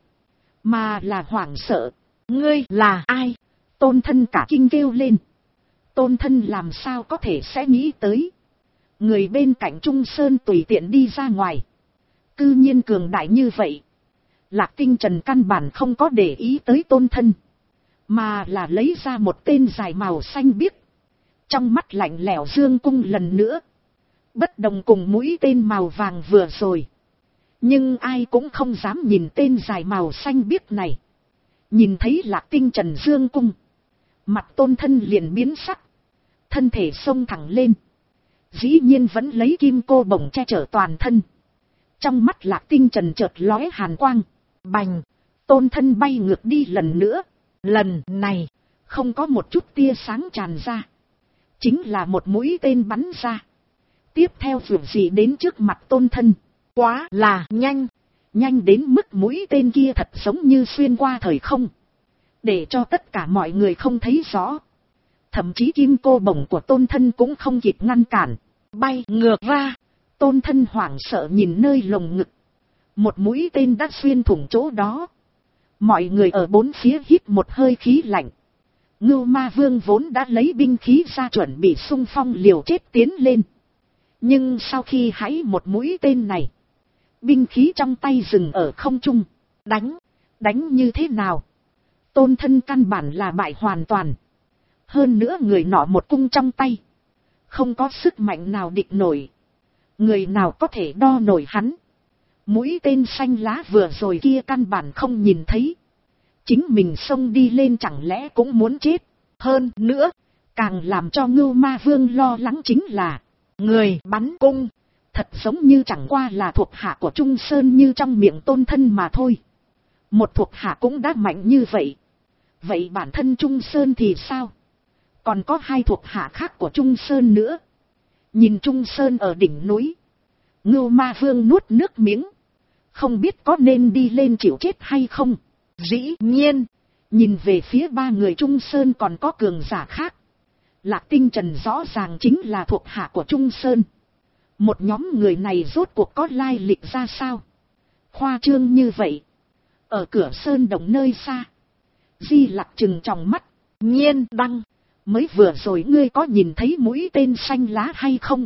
Mà là hoảng sợ. Ngươi là ai? Tôn Thân cả kinh kêu lên. Tôn Thân làm sao có thể sẽ nghĩ tới. Người bên cạnh Trung Sơn tùy tiện đi ra ngoài. Cư nhiên cường đại như vậy. Lạc Tinh Trần căn bản không có để ý tới Tôn Thân. Mà là lấy ra một tên dài màu xanh biếc. Trong mắt lạnh lẽo dương cung lần nữa. Bất đồng cùng mũi tên màu vàng vừa rồi. Nhưng ai cũng không dám nhìn tên dài màu xanh biếc này. Nhìn thấy Lạc Tinh Trần dương cung. Mặt Tôn Thân liền biến sắc. Thân thể xông thẳng lên. Dĩ nhiên vẫn lấy kim cô bổng che chở toàn thân. Trong mắt Lạc Tinh Trần chợt lóe hàn quang. Bành. Tôn Thân bay ngược đi lần nữa. Lần này. Không có một chút tia sáng tràn ra. Chính là một mũi tên bắn ra. Tiếp theo vượt gì đến trước mặt Tôn Thân. Quá là nhanh. Nhanh đến mức mũi tên kia thật giống như xuyên qua thời không. Để cho tất cả mọi người không thấy rõ. Thậm chí kim cô bổng của Tôn Thân cũng không kịp ngăn cản. Bay ngược ra. Tôn Thân hoảng sợ nhìn nơi lồng ngực. Một mũi tên đã xuyên thủng chỗ đó. Mọi người ở bốn phía hít một hơi khí lạnh. Ngưu Ma Vương vốn đã lấy binh khí ra chuẩn bị xung phong liều chết tiến lên. Nhưng sau khi hãy một mũi tên này. Binh khí trong tay dừng ở không trung. Đánh như thế nào? Tôn Thân căn bản là bại hoàn toàn. Hơn nữa người nọ một cung trong tay. Không có sức mạnh nào địch nổi. Người nào có thể đo nổi hắn. Mũi tên xanh lá vừa rồi kia căn bản không nhìn thấy. Chính mình xông đi lên chẳng lẽ cũng muốn chết. Hơn nữa, càng làm cho Ngưu Ma Vương lo lắng chính là người bắn cung. Thật giống như chẳng qua là thuộc hạ của Trung Sơn như trong miệng Tôn Thân mà thôi. Một thuộc hạ cũng đã mạnh như vậy. Vậy bản thân Trung Sơn thì sao? Còn có hai thuộc hạ khác của Trung Sơn nữa. Nhìn Trung Sơn ở đỉnh núi. Ngưu Ma Vương nuốt nước miếng. Không biết có nên đi lên chịu chết hay không. Dĩ nhiên. Nhìn về phía ba người Trung Sơn còn có cường giả khác. Lạc Tinh Trần rõ ràng chính là thuộc hạ của Trung Sơn. Một nhóm người này rốt cuộc có lai lịch ra sao? Khoa trương như vậy. Ở cửa sơn đồng nơi xa. Di Lặc trừng tròng mắt. Nhiên Đăng. Mới vừa rồi ngươi có nhìn thấy mũi tên xanh lá hay không?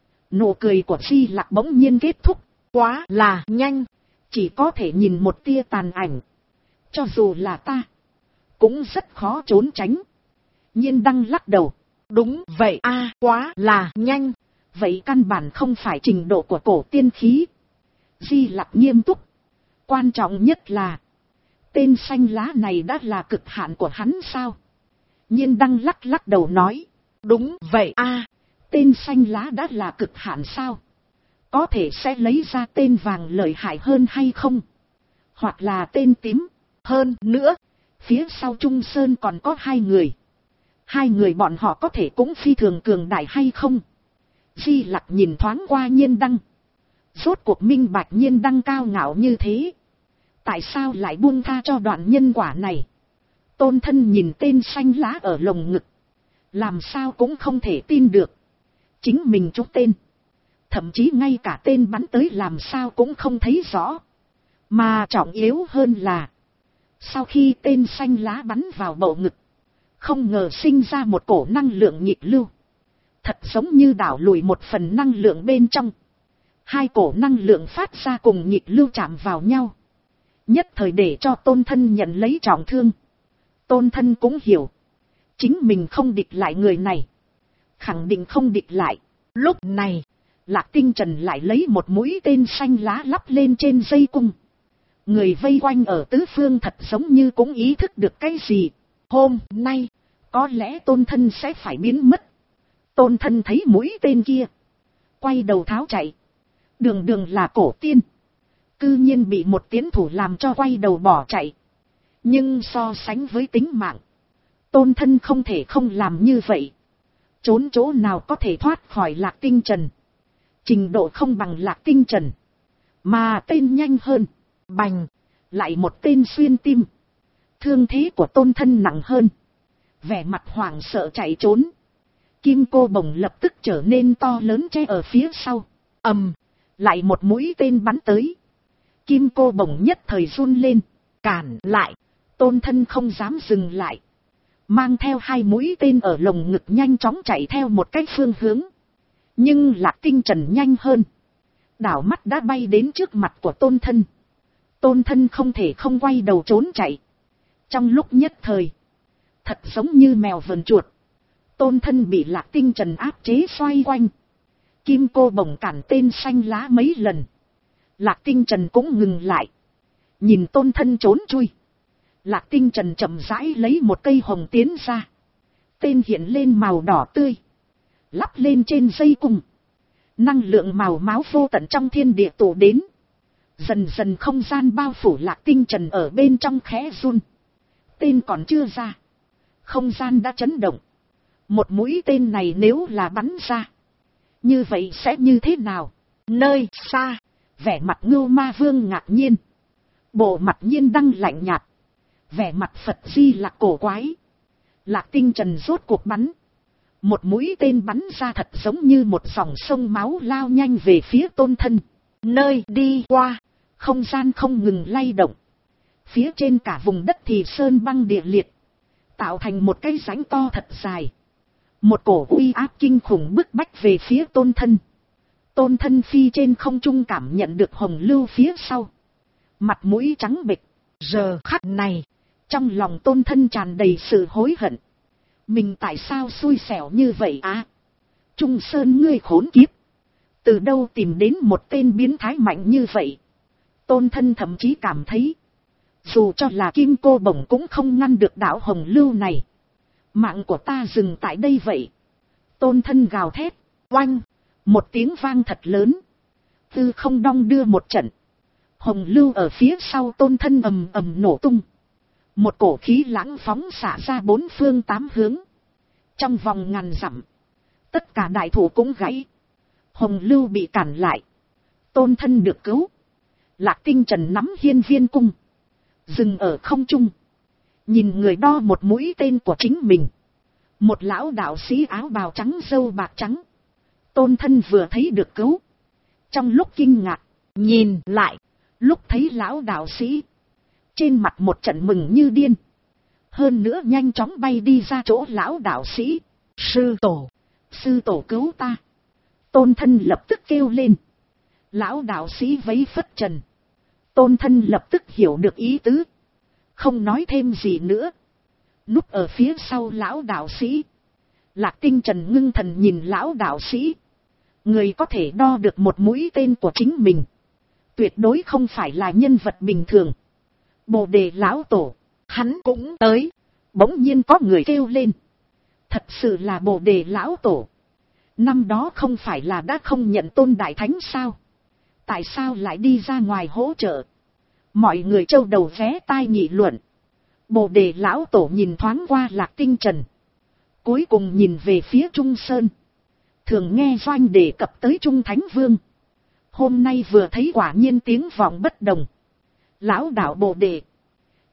Nụ cười của Di Lặc bỗng nhiên kết thúc. Quá là nhanh. Chỉ có thể nhìn một tia tàn ảnh. Cho dù là ta. Cũng rất khó trốn tránh. Nhiên Đăng lắc đầu. Đúng vậy a, quá là nhanh. Vậy căn bản không phải trình độ của cổ tiên khí. Di Lặc nghiêm túc. Quan trọng nhất là. Tên xanh lá này đã là cực hạn của hắn sao? Nhiên Đăng lắc đầu nói. Đúng vậy a, tên xanh lá đã là cực hạn sao? Có thể sẽ lấy ra tên vàng lợi hại hơn hay không? Hoặc là tên tím. Hơn nữa, phía sau Trung Sơn còn có hai người. Hai người bọn họ có thể cũng phi thường cường đại hay không? Di Lặc nhìn thoáng qua Nhiên Đăng. Rốt cuộc minh bạch Nhiên Đăng cao ngạo như thế. Tại sao lại buông tha cho đoạn nhân quả này? Tôn Thân nhìn tên xanh lá ở lồng ngực, làm sao cũng không thể tin được. Chính mình trúng tên, thậm chí ngay cả tên bắn tới làm sao cũng không thấy rõ. Mà trọng yếu hơn là, sau khi tên xanh lá bắn vào bầu ngực, không ngờ sinh ra một cổ năng lượng nhịp lưu. Thật giống như đảo lùi một phần năng lượng bên trong. Hai cổ năng lượng phát ra cùng nhịp lưu chạm vào nhau. Nhất thời để cho Tôn Thân nhận lấy trọng thương. Tôn Thân cũng hiểu, chính mình không địch lại người này. Khẳng định không địch lại. Lúc này, Lạc Tinh Trần lại lấy một mũi tên xanh lá lắp lên trên dây cung. Người vây quanh ở tứ phương thật giống như cũng ý thức được cái gì. Hôm nay, có lẽ Tôn Thân sẽ phải biến mất. Tôn Thân thấy mũi tên kia, quay đầu tháo chạy. Đường đường là cổ tiên, cư nhiên bị một tiến thủ làm cho quay đầu bỏ chạy. Nhưng so sánh với tính mạng, Tôn Thân không thể không làm như vậy. Trốn chỗ nào có thể thoát khỏi Lạc Tinh Trần. Trình độ không bằng Lạc Tinh Trần, mà tên nhanh hơn. Bành, lại một tên xuyên tim. Thương thế của Tôn Thân nặng hơn. Vẻ mặt hoảng sợ chạy trốn. Kim cô bồng lập tức trở nên to lớn che ở phía sau. Lại một mũi tên bắn tới. Kim cô bồng nhất thời run lên, cản lại. Tôn Thân không dám dừng lại, mang theo hai mũi tên ở lồng ngực nhanh chóng chạy theo một cái phương hướng. Nhưng Lạc Tinh Trần nhanh hơn, đảo mắt đã bay đến trước mặt của Tôn Thân. Tôn Thân không thể không quay đầu trốn chạy. Trong lúc nhất thời, thật giống như mèo vờn chuột, Tôn Thân bị Lạc Tinh Trần áp chế xoay quanh. Kim cô bồng cản tên xanh lá mấy lần, Lạc Tinh Trần cũng ngừng lại. Nhìn Tôn Thân trốn chui, Lạc Tinh Trần chậm rãi lấy một cây hồng tiến ra. Tên hiện lên màu đỏ tươi, lắp lên trên dây cung. Năng lượng màu máu vô tận trong thiên địa tụ đến. Dần dần không gian bao phủ Lạc Tinh Trần ở bên trong khẽ run. Tên còn chưa ra, không gian đã chấn động. Một mũi tên này nếu là bắn ra, như vậy sẽ như thế nào? Nơi xa, vẻ mặt Ngưu Ma Vương ngạc nhiên, bộ mặt Nhiên Đăng lạnh nhạt, vẻ mặt Phật Di Lặc cổ quái. Lạc Tinh Trần rốt cuộc bắn. Một mũi tên bắn ra thật giống như một dòng sông máu lao nhanh về phía Tôn Thân. Nơi đi qua, không gian không ngừng lay động. Phía trên cả vùng đất thì sơn băng địa liệt, tạo thành một cái rãnh to thật dài. Một cổ uy áp kinh khủng bức bách về phía Tôn Thân. Tôn Thân phi trên không trung cảm nhận được hồng lưu phía sau, mặt mũi trắng bệch. Giờ khắc này, trong lòng Tôn Thân tràn đầy sự hối hận. Mình tại sao xui xẻo như vậy á? Trung Sơn ngươi khốn kiếp, từ đâu tìm đến một tên biến thái mạnh như vậy? Tôn Thân thậm chí cảm thấy, dù cho là kim cô bổng cũng không ngăn được đạo hồng lưu này. Mạng của ta dừng tại đây vậy. Tôn Thân gào thét, oanh, một tiếng vang thật lớn. Tư không đong đưa một trận. Hồng lưu ở phía sau Tôn Thân ầm ầm nổ tung. Một cổ khí lãng phóng xả ra bốn phương tám hướng. Trong vòng ngàn dặm, tất cả đại thụ cũng gãy. Hồng lưu bị cản lại. Tôn Thân được cứu. Lạc Tinh Trần nắm hiên viên cung, dừng ở không trung. Nhìn người đo một mũi tên của chính mình. Một lão đạo sĩ áo bào trắng râu bạc trắng. Tôn Thân vừa thấy được cứu, trong lúc kinh ngạc, nhìn lại, lúc thấy lão đạo sĩ, trên mặt một trận mừng như điên. Hơn nữa nhanh chóng bay đi ra chỗ lão đạo sĩ. Sư tổ cứu ta. Tôn Thân lập tức kêu lên. Lão đạo sĩ vấy phất trần. Tôn Thân lập tức hiểu được ý tứ, không nói thêm gì nữa, núp ở phía sau lão đạo sĩ. Lạc Tinh Trần ngưng thần nhìn lão đạo sĩ. Người có thể đo được một mũi tên của chính mình, tuyệt đối không phải là nhân vật bình thường. Bồ Đề lão tổ, hắn cũng tới. Bỗng nhiên có người kêu lên. Thật sự là Bồ Đề lão tổ. Năm đó không phải là đã không nhận Tôn Đại Thánh sao? Tại sao lại đi ra ngoài hỗ trợ? Mọi người trâu đầu vé tai nghị luận. Bồ Đề lão tổ nhìn thoáng qua Lạc Tinh Trần, cuối cùng nhìn về phía Trung Sơn. Thường nghe Doanh đề cập tới Trung Thánh Vương, hôm nay vừa thấy quả nhiên tiếng vọng bất đồng. Lão đạo Bồ Đề,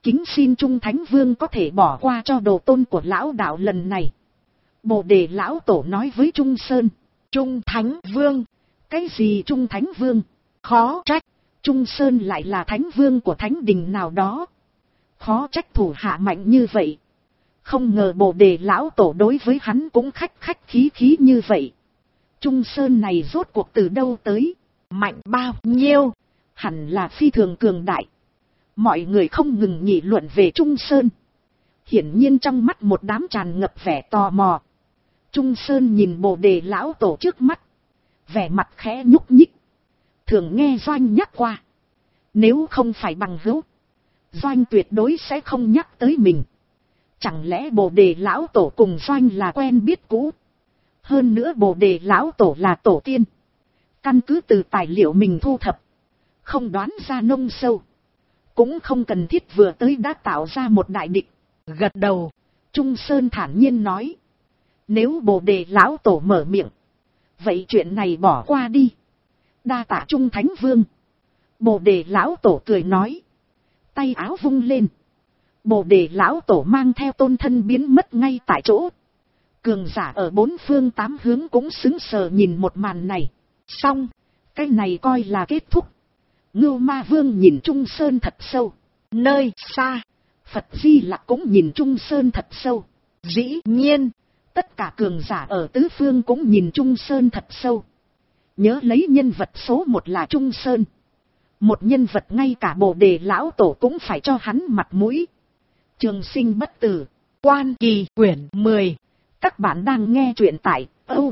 kính xin Trung Thánh Vương có thể bỏ qua cho đồ tôn của lão đạo lần này. Bồ đề lão tổ nói với Trung Sơn. Trung Thánh Vương? Cái gì Trung Thánh Vương? Khó trách, Trung Sơn lại là Thánh Vương của Thánh Đình nào đó. Khó trách thủ hạ mạnh như vậy. Không ngờ bồ đề lão tổ đối với hắn cũng khách khí như vậy. Trung Sơn này rốt cuộc từ đâu tới? Mạnh bao nhiêu? Hẳn là phi thường cường đại. Mọi người không ngừng nghị luận về Trung Sơn. Hiển nhiên trong mắt một đám tràn ngập vẻ tò mò. Trung Sơn nhìn bồ đề lão tổ trước mắt. Vẻ mặt khẽ nhúc nhích. Thường nghe Doanh nhắc qua. Nếu không phải bằng hữu, Doanh tuyệt đối sẽ không nhắc tới mình. Chẳng lẽ bồ đề lão tổ cùng Doanh là quen biết cũ? Hơn nữa bồ đề lão tổ là tổ tiên. Căn cứ từ tài liệu mình thu thập, không đoán ra nông sâu. Cũng không cần thiết vừa tới đã tạo ra một đại địch. Gật đầu, Trung Sơn thản nhiên nói. Nếu bồ đề lão tổ mở miệng, vậy chuyện này bỏ qua đi. Đa tạ Trung Thánh Vương. Bồ đề lão tổ cười nói. Tay áo vung lên. Bồ đề lão tổ mang theo tôn thân biến mất ngay tại chỗ. Cường giả ở bốn phương tám hướng cũng sững sờ nhìn một màn này. Xong, cái này coi là kết thúc. Ngưu Ma Vương nhìn Trung Sơn thật sâu. Nơi xa, Phật Di Lặc cũng nhìn Trung Sơn thật sâu. Dĩ nhiên, tất cả cường giả ở tứ phương cũng nhìn Trung Sơn thật sâu. Nhớ lấy nhân vật số 1 là Trung Sơn. Một nhân vật ngay cả bồ đề lão tổ cũng phải cho hắn mặt mũi. Trường sinh bất tử, Quan Kỳ quyển 10. Các bạn đang nghe truyện tại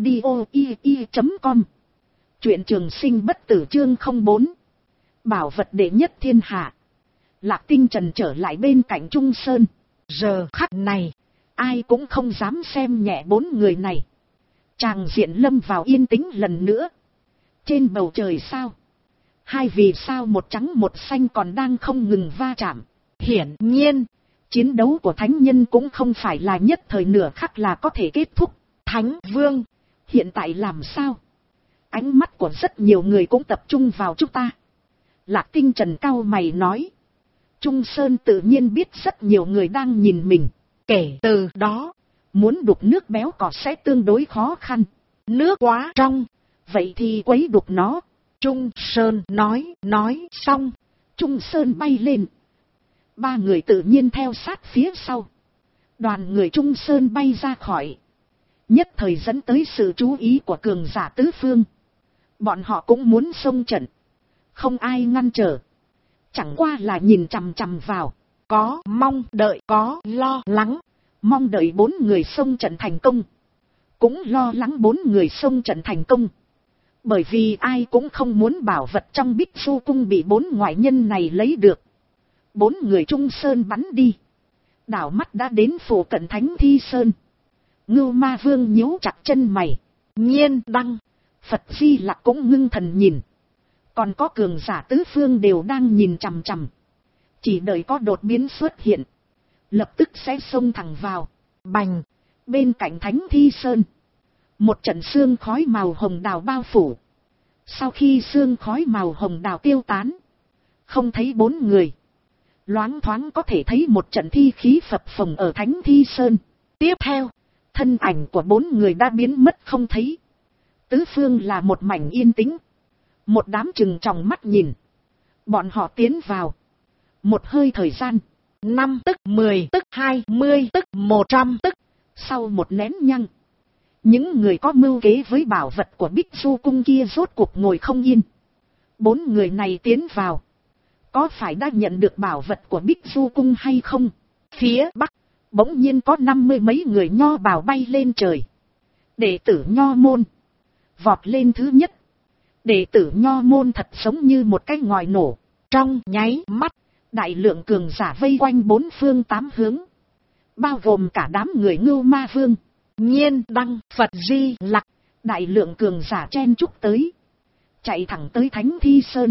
audio.com. Truyện Trường Sinh bất tử chương 04. Bảo vật đệ nhất thiên hạ. Lạc Tinh Trần trở lại bên cạnh Trung Sơn. Giờ khắc này, ai cũng không dám xem nhẹ bốn người này. Tràng diện lâm vào yên tĩnh lần nữa. Trên bầu trời sao, hai vì sao một trắng một xanh còn đang không ngừng va chạm. Hiển nhiên, chiến đấu của thánh nhân cũng không phải là nhất thời nửa khắc là có thể kết thúc. Thánh Vương, hiện tại làm sao? Ánh mắt của rất nhiều người cũng tập trung vào chúng ta. Lạc Tinh Trần cau mày nói. Trung Sơn tự nhiên biết rất nhiều người đang nhìn mình. Kể từ đó, muốn đục nước béo cò sẽ tương đối khó khăn. Nước quá trong, vậy thì quấy đục nó. Trung Sơn nói xong, Trung Sơn bay lên. Ba người tự nhiên theo sát phía sau. Đoàn người Trung Sơn bay ra khỏi. Nhất thời dẫn tới sự chú ý của cường giả tứ phương. Bọn họ cũng muốn xông trận. Không ai ngăn trở. Chẳng qua là nhìn chằm chằm vào. Có mong đợi, có lo lắng. Mong đợi bốn người xông trận thành công. Cũng lo lắng bốn người xông trận thành công. Bởi vì ai cũng không muốn bảo vật trong Bích Du Cung bị bốn ngoại nhân này lấy được. Bốn người Trung Sơn bắn đi. Đảo mắt đã đến phủ cận Thánh Thi Sơn. Ngưu Ma Vương nhíu chặt chân mày. Nhiên Đăng, Phật Di Lặc cũng ngưng thần nhìn. Còn có cường giả tứ phương đều đang nhìn chằm chằm. Chỉ đợi có đột biến xuất hiện, lập tức sẽ xông thẳng vào. Bành, bên cạnh Thánh Thi Sơn, một trận sương khói màu hồng đào bao phủ. Sau khi sương khói màu hồng đào tiêu tán, không thấy bốn người. Loáng thoáng có thể thấy một trận thi khí phập phồng ở Thánh Thi Sơn. Tiếp theo, thân ảnh của bốn người đã biến mất không thấy. Tứ phương là một mảnh yên tĩnh. Một đám trừng tròng mắt nhìn. Bọn họ tiến vào. Một hơi thời gian. 5 tức 10 tức 20 tức 100 tức. Sau một nén nhăng, những người có mưu kế với bảo vật của Bích Du Cung kia rốt cuộc ngồi không yên. Bốn người này tiến vào. Có phải đã nhận được bảo vật của Bích Du Cung hay không? Phía Bắc, bỗng nhiên có 50 mấy người nho bào bay lên trời. Đệ tử nho môn vọt lên thứ nhất. Đệ tử nho môn thật giống như một cái ngòi nổ. Trong nháy mắt, đại lượng cường giả vây quanh bốn phương tám hướng. Bao gồm cả đám người Ngưu Ma Vương, Nhiên Đăng, Phật Di Lặc. Đại lượng cường giả chen chúc tới. Chạy thẳng tới Thánh Thi Sơn.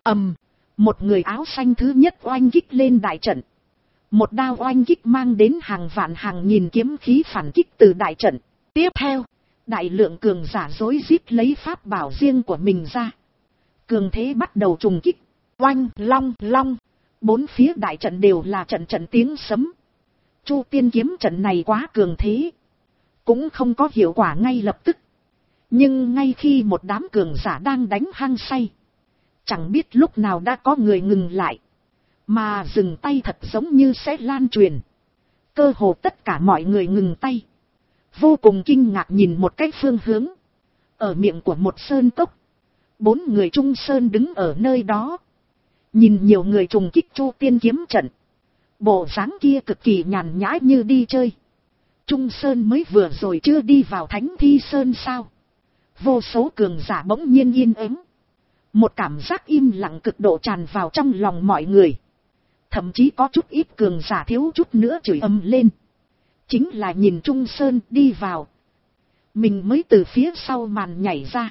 Một người áo xanh thứ nhất oanh kích lên đại trận. Một đao oanh kích mang đến hàng vạn hàng nghìn kiếm khí phản kích từ đại trận. Tiếp theo, đại lượng cường giả rối rít lấy pháp bảo riêng của mình ra. Cường thế bắt đầu trùng kích. Oanh long long. Bốn phía đại trận đều là trận trận tiếng sấm. Chu tiên kiếm trận này quá cường thế, cũng không có hiệu quả ngay lập tức. Nhưng ngay khi một đám cường giả đang đánh hăng say, chẳng biết lúc nào đã có người ngừng lại. Mà dừng tay thật giống như sẽ lan truyền. Cơ hồ tất cả mọi người ngừng tay, vô cùng kinh ngạc nhìn một cái phương hướng. Ở miệng của một sơn cốc, 4 người Trung Sơn đứng ở nơi đó, nhìn nhiều người trùng kích Chu tiên kiếm trận. Bộ dáng kia cực kỳ nhàn nhã như đi chơi. Trung Sơn mới vừa rồi chưa đi vào Thánh Thi Sơn sao? Vô số cường giả bỗng nhiên yên ắng. Một cảm giác im lặng cực độ tràn vào trong lòng mọi người. Thậm chí có chút ít cường giả thiếu chút nữa chửi ầm lên. Chính là nhìn Trung Sơn đi vào, mình mới từ phía sau màn nhảy ra.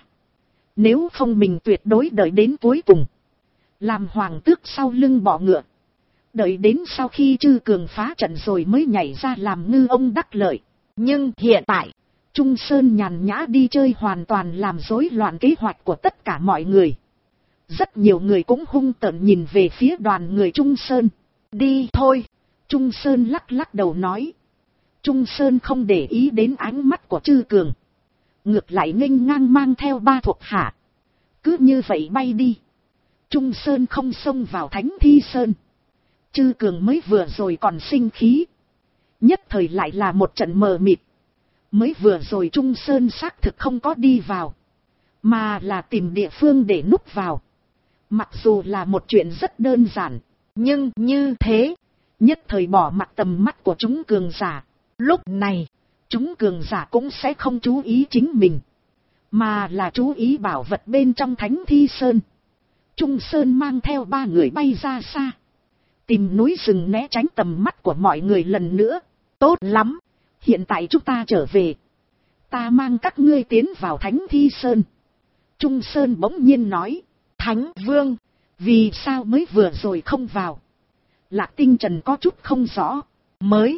Nếu không mình tuyệt đối đợi đến cuối cùng, làm hoàng tước sau lưng bọ ngựa. Đợi đến sau khi chư cường phá trận rồi mới nhảy ra làm ngư ông đắc lợi. Nhưng hiện tại, Trung Sơn nhàn nhã đi chơi hoàn toàn làm rối loạn kế hoạch của tất cả mọi người. Rất nhiều người cũng hung tợn nhìn về phía đoàn người Trung Sơn. Đi thôi, Trung Sơn lắc lắc đầu nói. Trung Sơn không để ý đến ánh mắt của chư cường, ngược lại nghênh ngang mang theo 3 thuộc hạ. Cứ như vậy bay đi. Trung Sơn không xông vào Thánh Thi Sơn. Chư cường mới vừa rồi còn sinh khí, nhất thời lại là một trận mờ mịt. Mới vừa rồi Trung Sơn xác thực không có đi vào, mà là tìm địa phương để núp vào. Mặc dù là một chuyện rất đơn giản, nhưng như thế, nhất thời bỏ mặc tầm mắt của chúng cường giả. Lúc này, chúng cường giả cũng sẽ không chú ý chính mình, mà là chú ý bảo vật bên trong Thánh Thi Sơn. Trung Sơn mang theo 3 người bay ra xa, tìm núi rừng né tránh tầm mắt của mọi người lần nữa. Tốt lắm, hiện tại chúng ta trở về, ta mang các ngươi tiến vào Thánh Thi Sơn. Trung Sơn bỗng nhiên nói. Thánh Vương, vì sao mới vừa rồi không vào? Lạc Tinh Trần có chút không rõ. Mới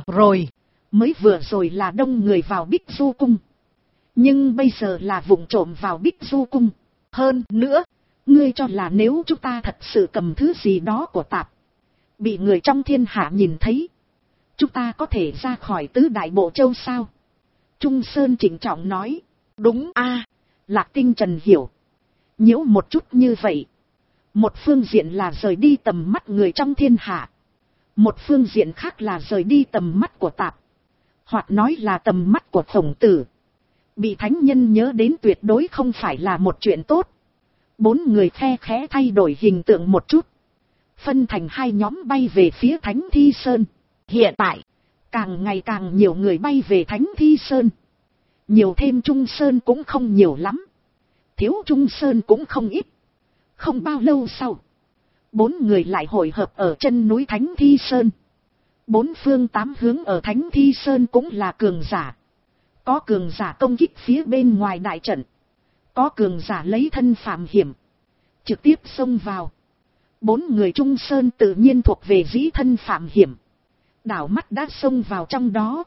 vừa rồi là đông người vào Bích Du Cung, nhưng bây giờ là vụng trộm vào Bích Du Cung. Hơn nữa, ngươi cho là nếu chúng ta thật sự cầm thứ gì đó của tạp, bị người trong thiên hạ nhìn thấy, chúng ta có thể ra khỏi tứ đại bộ châu sao? Trung Sơn chỉnh trọng nói. Đúng a. Lạc Tinh Trần hiểu. Nhiễu một chút như vậy, một phương diện là rời đi tầm mắt người trong thiên hạ, một phương diện khác là rời đi tầm mắt của tạp, hoặc nói là tầm mắt của Khổng Tử. Bị thánh nhân nhớ đến tuyệt đối không phải là một chuyện tốt. 4 người khe khẽ thay đổi hình tượng một chút, phân thành 2 nhóm bay về phía Thánh Thi Sơn. Hiện tại, càng ngày càng nhiều người bay về Thánh Thi Sơn. Nhiều thêm Trung Sơn cũng không nhiều lắm, thiếu Trung Sơn cũng không ít. Không bao lâu sau, 4 người lại hội hợp ở chân núi Thánh Thi Sơn. 4 phương 8 hướng ở Thánh Thi Sơn cũng là cường giả. Có cường giả công kích phía bên ngoài đại trận, có cường giả lấy thân phạm hiểm, trực tiếp xông vào. 4 người Trung Sơn tự nhiên thuộc về dĩ thân phạm hiểm, đảo mắt đã xông vào trong đó.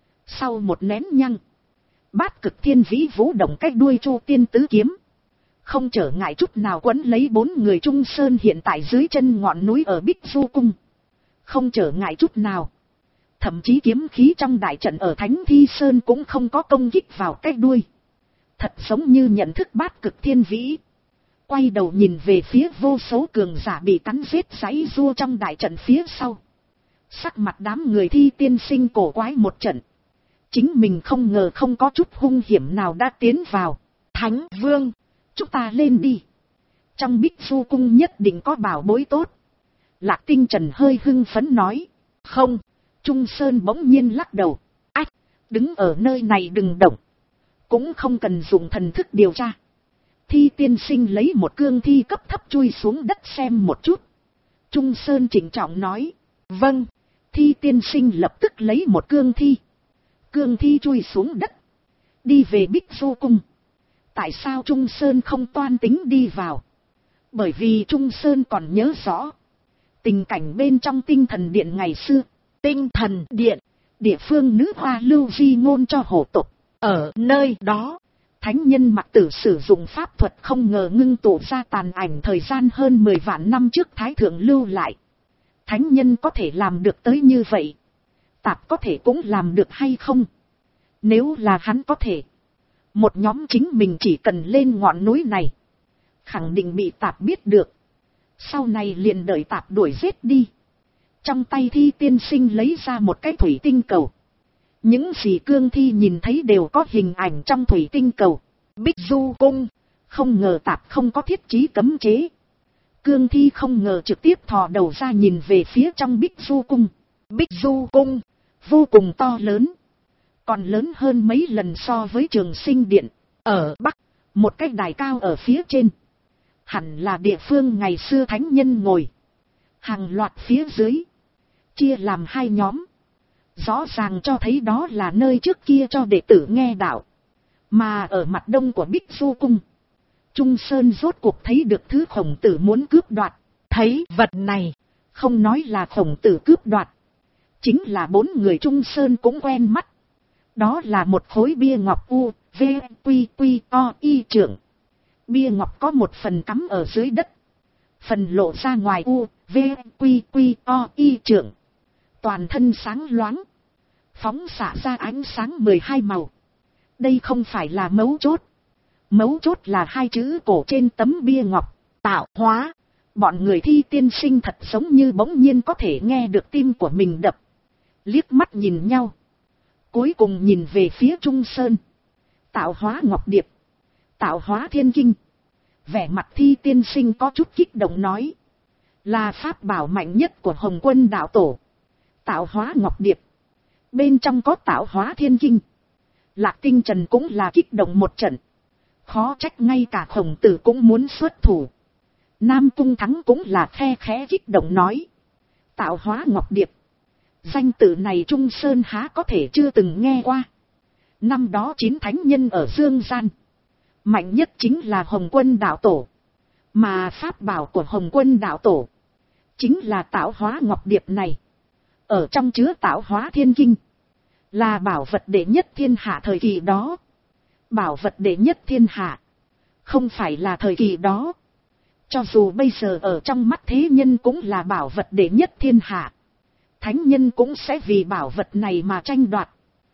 Sau một nén nhăng, Bát Cực Thiên Vĩ vũ động cách đuôi Chu Tiên Tứ Kiếm, không trở ngại chút nào quấn lấy 4 người Trung Sơn hiện tại dưới chân ngọn núi ở Bích Du Cung. Không trở ngại chút nào. Thậm chí kiếm khí trong đại trận ở Thánh Thi Sơn cũng không có công kích vào cái đuôi. Thật giống như nhận thức Bát Cực Thiên Vĩ. Quay đầu nhìn về phía vô số cường giả bị cắn giết giãy giụa trong đại trận phía sau. Sắc mặt đám người Thi tiên sinh cổ quái một trận. Chính mình không ngờ không có chút hung hiểm nào đã tiến vào. Thánh Vương, chúng ta lên đi. Trong Bích Du Cung nhất định có bảo bối tốt. Lạc Tinh Trần hơi hưng phấn nói. Không. Trung Sơn bỗng nhiên lắc đầu. Ách, đứng ở nơi này đừng động. Cũng không cần dùng thần thức điều tra. Thi tiên sinh lấy một cương thi cấp thấp chui xuống đất xem một chút. Trung Sơn chỉnh trọng nói. Vâng. Thi tiên sinh lập tức lấy một cương thi. Cương thi chui xuống đất, đi về Bích Du Cung. Tại sao Trung Sơn không toan tính đi vào? Bởi vì Trung Sơn còn nhớ rõ tình cảnh bên trong Tinh Thần Điện ngày xưa. Tinh Thần Điện, địa phương nữ hoa lưu di ngôn cho hổ tục. Ở nơi đó, thánh nhân Mặc Tử sử dụng pháp thuật không ngờ ngưng tụ ra tàn ảnh thời gian hơn 10 vạn năm trước Thái Thượng lưu lại. Thánh nhân có thể làm được tới như vậy, Tạp có thể cũng làm được hay không? Nếu là hắn có thể, một nhóm chính mình chỉ cần lên ngọn núi này, khẳng định bị Tạp biết được. Sau này liền đợi Tạp đuổi giết đi. Trong tay Thi tiên sinh lấy ra một cái thủy tinh cầu. Những gì Cương Thi nhìn thấy đều có hình ảnh trong thủy tinh cầu. Bích Du Cung. Không ngờ Tạp không có thiết trí cấm chế. Cương Thi không ngờ trực tiếp thò đầu ra nhìn về phía trong Bích Du Cung. Bích Du Cung vô cùng to lớn, còn lớn hơn mấy lần so với Trường Sinh Điện. Ở Bắc, một cái đài cao ở phía trên, hẳn là địa phương ngày xưa thánh nhân ngồi. Hàng loạt phía dưới, chia làm hai nhóm, rõ ràng cho thấy đó là nơi trước kia cho đệ tử nghe đạo. Mà ở mặt đông của Bích Du Cung, Trung Sơn rốt cuộc thấy được thứ Khổng Tử muốn cướp đoạt. Thấy vật này, không nói là Khổng Tử cướp đoạt, chính là bốn người Trung Sơn cũng quen mắt. Đó là một khối bia ngọc U, V, Quy, Quy, O, Y trưởng. Bia ngọc có một phần cắm ở dưới đất, phần lộ ra ngoài U, V, Quy, Quy, O, Y trưởng. Toàn thân sáng loáng, phóng xạ ra ánh sáng 12 màu. Đây không phải là mấu chốt. Mấu chốt là hai chữ cổ trên tấm bia ngọc, tạo hóa. Bọn người Thi tiên sinh thật giống như bỗng nhiên có thể nghe được tim của mình đập. Liếc mắt nhìn nhau, cuối cùng nhìn về phía Trung Sơn. Tạo hóa ngọc điệp, tạo hóa thiên kinh. Vẻ mặt Thi tiên sinh có chút kích động nói, là pháp bảo mạnh nhất của Hồng Quân đạo tổ. Tạo hóa ngọc điệp, bên trong có tạo hóa thiên kinh. Lạc Tinh Trần cũng là kích động một trận. Khó trách ngay cả Khổng Tử cũng muốn xuất thủ. Nam Cung Thắng cũng là khe khẽ kích động nói, tạo hóa ngọc điệp, danh tự này Trung Sơn há có thể chưa từng nghe qua. Năm đó 9 thánh nhân ở Dương Gian, mạnh nhất chính là Hồng Quân đạo tổ. Mà pháp bảo của Hồng Quân đạo tổ chính là tạo hóa ngọc điệp này. Ở trong chứa tạo hóa thiên kinh, là bảo vật đệ nhất thiên hạ thời kỳ đó. Bảo vật đệ nhất thiên hạ, không phải là thời kỳ đó. Cho dù bây giờ ở trong mắt thế nhân cũng là bảo vật đệ nhất thiên hạ. Thánh nhân cũng sẽ vì bảo vật này mà tranh đoạt.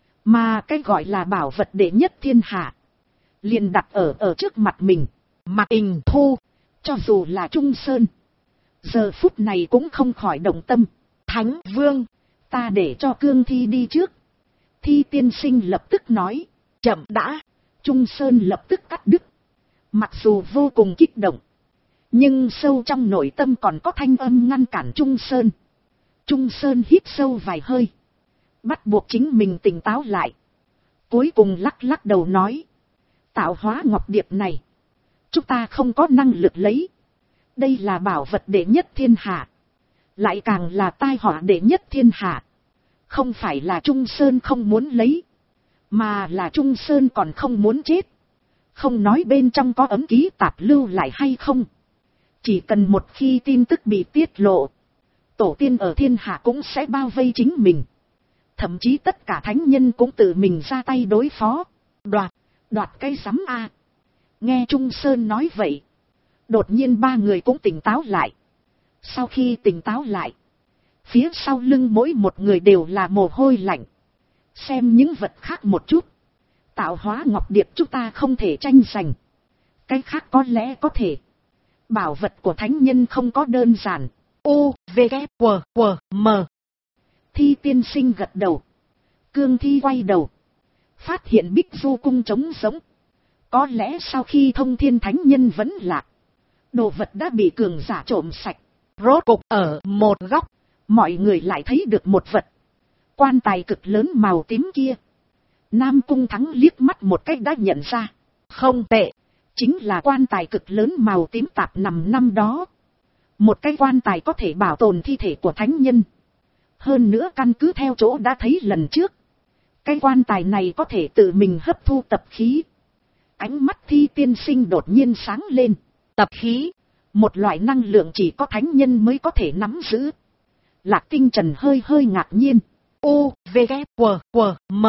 Mà cái gọi là bảo vật đệ nhất thiên hạ, liền đặt ở trước mặt mình. Mặc Ình Thu, cho dù là Trung Sơn, giờ phút này cũng không khỏi động tâm. Thánh Vương, ta để cho Cương Thi đi trước. Thi tiên sinh lập tức nói, chậm đã. Trung Sơn lập tức cắt đứt. Mặc dù vô cùng kích động, nhưng sâu trong nội tâm còn có thanh âm ngăn cản Trung Sơn. Trung Sơn hít sâu vài hơi, bắt buộc chính mình tỉnh táo lại. Cuối cùng lắc lắc đầu nói, tạo hóa ngọc điệp này, chúng ta không có năng lực lấy. Đây là bảo vật đệ nhất thiên hạ, lại càng là tai họa đệ nhất thiên hạ. Không phải là Trung Sơn không muốn lấy, mà là Trung Sơn còn không muốn chết. Không nói bên trong có ấm ký tạp lưu lại hay không, chỉ cần một khi tin tức bị tiết lộ, tổ tiên ở thiên hạ cũng sẽ bao vây chính mình. Thậm chí tất cả thánh nhân cũng tự mình ra tay đối phó. Đoạt cái rắm a. Nghe Trung Sơn nói vậy, đột nhiên ba người cũng tỉnh táo lại. Sau khi tỉnh táo lại, phía sau lưng mỗi một người đều là mồ hôi lạnh. Xem những vật khác một chút. Tạo hóa ngọc điệp chúng ta không thể tranh giành. Cái khác có lẽ có thể. Bảo vật của thánh nhân không có đơn giản. U, V, K, W, W, M. Thi tiên sinh gật đầu. Cương Thi quay đầu, phát hiện Bích Du Cung trống rỗng. Có lẽ sau khi thông thiên thánh nhân vẫn lạc, đồ vật đã bị cường giả trộm sạch. Rốt cục ở một góc, mọi người lại thấy được một vật. Quan tài cực lớn màu tím kia. Nam Cung Thắng liếc mắt một cách đã nhận ra. Không tệ, chính là quan tài cực lớn màu tím tạp nằm năm đó. Một cái quan tài có thể bảo tồn thi thể của thánh nhân. Hơn nữa căn cứ theo chỗ đã thấy lần trước, cái quan tài này có thể tự mình hấp thu tập khí. Ánh mắt Thi tiên sinh đột nhiên sáng lên. Tập khí, một loại năng lượng chỉ có thánh nhân mới có thể nắm giữ. Lạc Tinh Trần hơi hơi ngạc nhiên. U, V, K, W, W, M.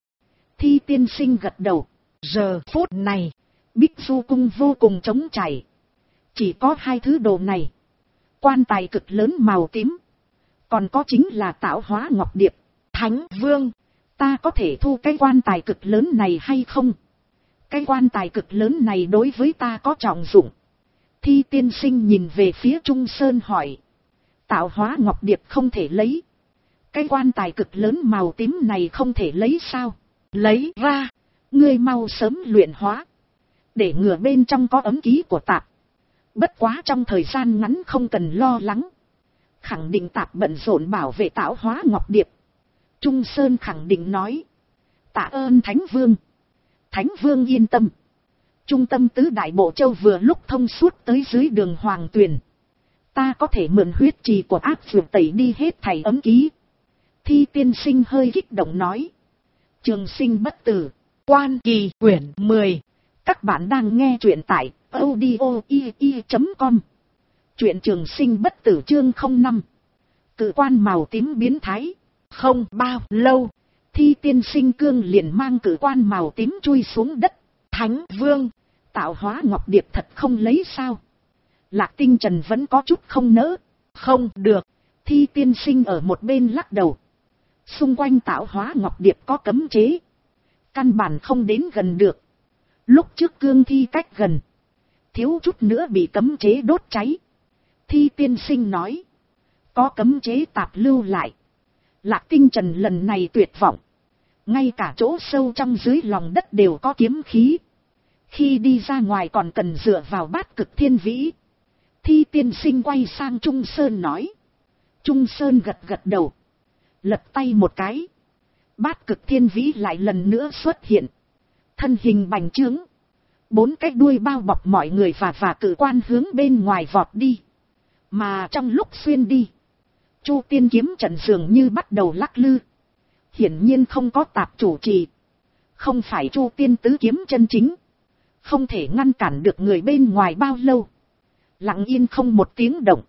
Thi tiên sinh gật đầu. Giờ phút này, Bích Du Cung vô cùng trống trải. Chỉ có hai thứ đồ này. Quan tài cực lớn màu tím, Còn có chính là Tạo Hóa Ngọc Điệp. Thánh Vương, ta có thể thu cái quan tài cực lớn này hay không? Cái quan tài cực lớn này đối với ta có trọng dụng. Thi tiên sinh nhìn về phía Trung Sơn hỏi. Tạo Hóa Ngọc Điệp không thể lấy. Cái quan tài cực lớn màu tím này không thể lấy sao? Lấy ra, ngươi mau sớm luyện hóa. Để ngừa bên trong có ấm ký của tạp. Bất quá trong thời gian ngắn không cần lo lắng. Khẳng định tạp bận rộn bảo vệ Tạo Hóa Ngọc Điệp. Trung Sơn khẳng định nói. Tạ ơn Thánh Vương. Thánh Vương yên tâm. Trung tâm tứ đại bộ châu vừa lúc thông suốt tới dưới đường Hoàng Tuyền. Ta có thể mượn huyết trì của áp dược tẩy đi hết thảy ấm ký. Thi tiên sinh hơi kích động nói. Trường sinh bất tử. Quan Kỳ quyển 10. Các bạn đang nghe truyện tại audio.com. Truyện Trường Sinh bất tử chương 05. Cự quan màu tím biến thái. Không bao lâu, Thi tiên sinh cương liền mang cự quan màu tím chui xuống đất. Thánh Vương, Tạo Hóa Ngọc Điệp thật không lấy sao? Lạc Tinh Trần vẫn có chút không nỡ. Không được. Thi tiên sinh ở một bên lắc đầu. Xung quanh Tạo Hóa Ngọc Điệp có cấm chế. Căn bản không đến gần được. Lúc trước cương thi cách gần. Thiếu chút nữa bị cấm chế đốt cháy. Thi tiên sinh nói. Có cấm chế tạp lưu lại. Lạc Tinh Trần lần này tuyệt vọng. Ngay cả chỗ sâu trong dưới lòng đất đều có kiếm khí. Khi đi ra ngoài còn cần dựa vào Bát Cực Thiên Vĩ. Thi tiên sinh quay sang Trung Sơn nói. Trung Sơn gật gật đầu. Lật tay một cái. Bát Cực Thiên Vĩ lại lần nữa xuất hiện. Thân hình bành trướng. 4 cái đuôi bao bọc mọi người và cự quan hướng bên ngoài vọt đi. Mà trong lúc xuyên đi. Chu tiên kiếm trận dường như bắt đầu lắc lư. Hiển nhiên không có tạp chủ trì. Không phải Chu tiên tứ kiếm chân chính. Không thể ngăn cản được người bên ngoài bao lâu. Lặng yên không một tiếng động.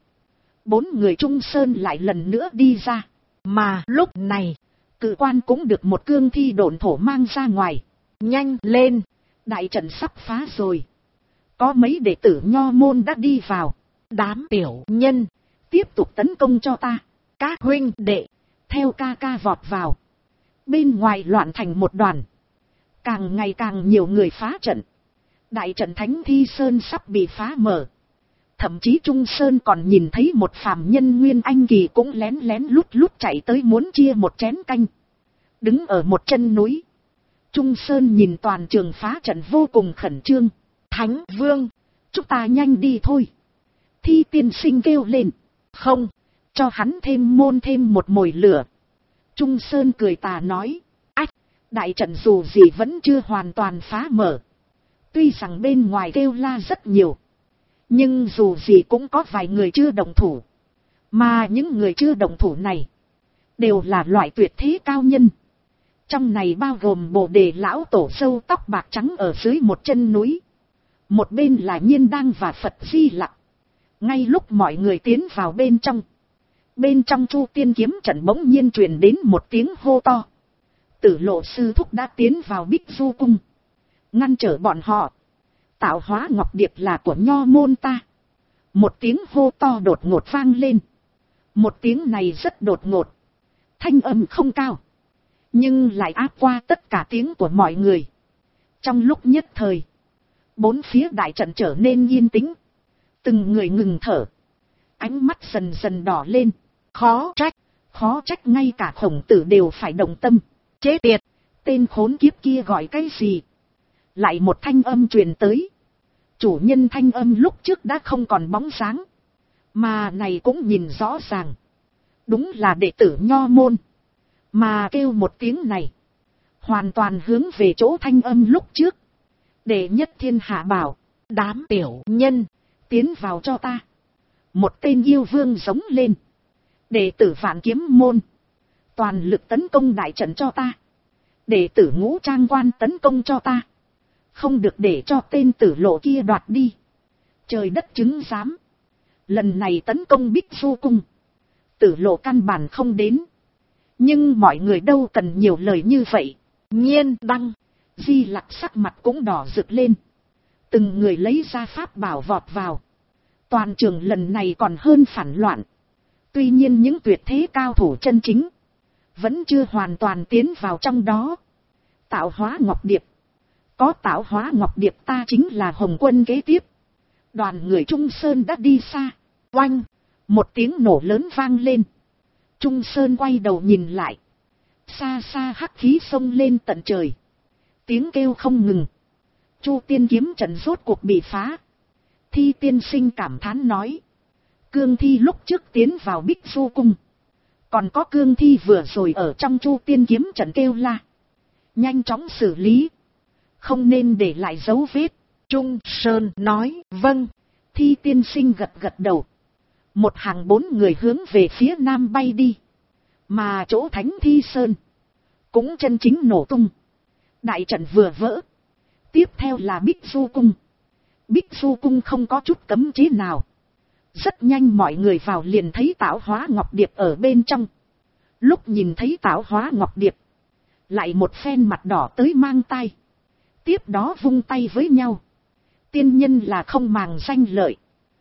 4 người Trung Sơn lại lần nữa đi ra. Mà lúc này, cự quan cũng được một cương thi độn thổ mang ra ngoài. Nhanh lên, đại trận sắp phá rồi. Có mấy đệ tử Nho môn đã đi vào. Đám tiểu nhân, tiếp tục tấn công cho ta. Các huynh đệ, theo ca ca vọt vào. Bên ngoài loạn thành một đoàn. Càng ngày càng nhiều người phá trận. Đại trận Thánh Thi Sơn sắp bị phá mở. Thậm chí Trung Sơn còn nhìn thấy một phàm nhân Nguyên Anh Kỳ cũng lén lén lút lút chạy tới muốn chia một chén canh. Đứng ở một chân núi. Trung Sơn nhìn toàn trường phá trận vô cùng khẩn trương. Thánh Vương, chúng ta nhanh đi thôi. Thi tiên sinh kêu lên. Không, cho hắn thêm môn thêm một mồi lửa. Trung Sơn cười tà nói. Ách, đại trận dù gì vẫn chưa hoàn toàn phá mở. Tuy rằng bên ngoài kêu la rất nhiều. Nhưng dù gì cũng có vài người chưa động thủ. Mà những người chưa động thủ này đều là loại tuyệt thế cao nhân. Trong này bao gồm Bồ Đề lão tổ râu tóc bạc trắng ở dưới một chân núi. Một bên là Nhiên Đăng và Phật Di Lặc. Ngay lúc mọi người tiến vào bên trong. Bên trong Chu tiên kiếm trận bỗng nhiên truyền đến một tiếng hô to. Tử Lộ sư thúc đã tiến vào Bích Du cung. Ngăn trở bọn họ. Tạo Hóa Ngọc Điệp là của Nho môn ta. Một tiếng hô to đột ngột vang lên. Một tiếng này rất đột ngột. Thanh âm không cao. Nhưng lại áp qua tất cả tiếng của mọi người. Trong lúc nhất thời. 4 phía đại trận trở nên yên tĩnh. Từng người ngừng thở. Ánh mắt dần dần đỏ lên. Khó trách ngay cả Khổng Tử đều phải động tâm. Chế tiệt, tên khốn kiếp kia gọi cái gì? Lại một thanh âm truyền tới. Chủ nhân thanh âm lúc trước đã không còn bóng dáng. Mà này cũng nhìn rõ ràng. Đúng là đệ tử Nho môn. Mà kêu một tiếng này. Hoàn toàn hướng về chỗ thanh âm lúc trước. Đệ nhất thiên hạ bảo. Đám tiểu nhân, tiến vào cho ta. Một tên yêu vương giống lên. Đệ tử Vạn Kiếm môn. Toàn lực tấn công đại trận cho ta. Đệ tử Ngũ Trang quan tấn công cho ta. Không được để cho tên Tử Lộ kia đoạt đi. Trời đất chứng giám. Lần này tấn công Bích Du cung. Tử Lộ căn bản không đến. Nhưng mọi người đâu cần nhiều lời như vậy. Nhiên Đăng, Di Lặc sắc mặt cũng đỏ rực lên. Từng người lấy ra pháp bảo vọt vào. Toàn trường lần này còn hơn phản loạn. Tuy nhiên những tuyệt thế cao thủ chân chính, vẫn chưa hoàn toàn tiến vào trong đó. Tạo hóa ngọc điệp. Có tạo hóa ngọc điệp ta chính là Hồng Quân kế tiếp. Đoàn người Trung Sơn đã đi xa. Oanh! Một tiếng nổ lớn vang lên. Trung Sơn quay đầu nhìn lại. Xa xa hắc khí xông lên tận trời. Tiếng kêu không ngừng. Chu tiên kiếm trận rốt cuộc bị phá. Thi tiên sinh cảm thán nói. Cương thi lúc trước tiến vào Bích Du Cung. Còn có cương thi vừa rồi ở trong Chu tiên kiếm trận kêu la. Nhanh chóng xử lý. Không nên để lại dấu vết. Trung Sơn nói vâng. Thi tiên sinh gật gật đầu. Một hàng 4 người hướng về phía nam bay đi. Mà chỗ Thánh Thi Sơn cũng chân chính nổ tung. Đại trận vừa vỡ. Tiếp theo là Bích Du Cung. Bích Du Cung không có chút cấm chế nào. Rất nhanh mọi người vào liền thấy tạo hóa ngọc điệp ở bên trong. Lúc nhìn thấy tạo hóa ngọc điệp, lại một phen mặt đỏ tới mang tai. Tiếp đó vung tay với nhau. Tiên nhân là không màng danh lợi.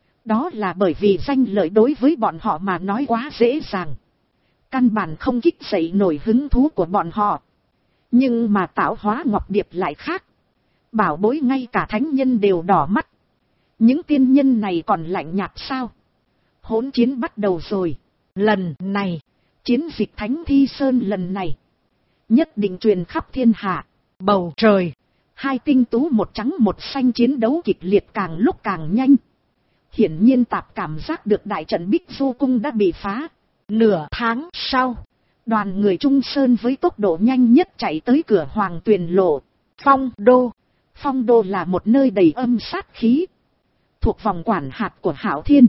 Đó là bởi vì danh lợi đối với bọn họ mà nói quá dễ dàng. Căn bản không kích dậy nổi hứng thú của bọn họ. Nhưng mà tạo hóa ngọc điệp lại khác. Bảo bối ngay cả thánh nhân đều đỏ mắt. Những tiên nhân này còn lạnh nhạt sao? Hỗn chiến bắt đầu rồi. Lần này, chiến dịch Thánh Thi Sơn lần này, nhất định truyền khắp thiên hạ. Bầu trời, 2 tinh tú một trắng một xanh chiến đấu kịch liệt càng lúc càng nhanh. Hiển nhiên Tạp cảm giác được đại trận Bích Du Cung đã bị phá. Nửa tháng sau, đoàn người Trung Sơn với tốc độ nhanh nhất chạy tới cửa Hoàng Tuyền Lộ. Phong Đô. Phong Đô là một nơi đầy âm sát khí, thuộc vòng quản hạt của Hạo Thiên.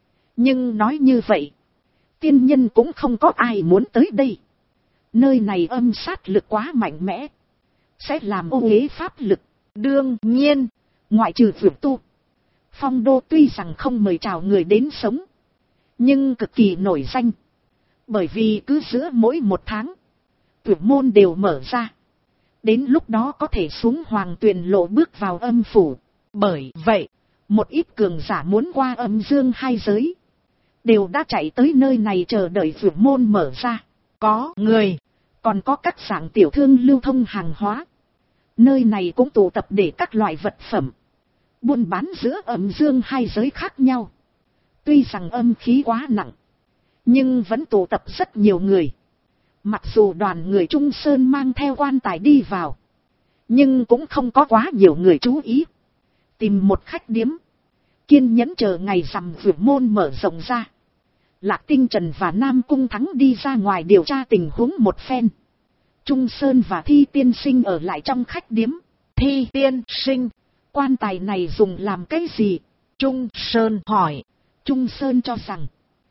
Nhưng nói như vậy, tiên nhân cũng không có ai muốn tới đây. Nơi này âm sát lực quá mạnh mẽ, sẽ làm ô uế pháp lực. Đương nhiên, ngoại trừ Vượt Tu, Phong Đô tuy rằng không mời chào người đến sống, nhưng cực kỳ nổi danh. Bởi vì cứ giữa mỗi 1 tháng, tuyển môn đều mở ra. Đến lúc đó có thể xuống Hoàng Tuyền Lộ bước vào âm phủ. Bởi vậy, một ít cường giả muốn qua âm dương 2 giới, đều đã chạy tới nơi này chờ đợi tuyển môn mở ra. Có người, còn có các dạng tiểu thương lưu thông hàng hóa. Nơi này cũng tụ tập để các loại vật phẩm buôn bán giữa âm dương 2 giới khác nhau. Tuy rằng âm khí quá nặng, nhưng vẫn tụ tập rất nhiều người. Mặc dù đoàn người Trung Sơn mang theo quan tài đi vào, nhưng cũng không có quá nhiều người chú ý. Tìm một khách điếm, kiên nhẫn chờ ngày rằm Vượt môn mở rộng ra. Lạc Tinh Trần và Nam Cung Thắng đi ra ngoài điều tra tình huống một phen. Trung Sơn và Thi tiên sinh ở lại trong khách điếm. Thi tiên sinh, quan tài này dùng làm cái gì? Trung Sơn hỏi. Trung Sơn cho rằng,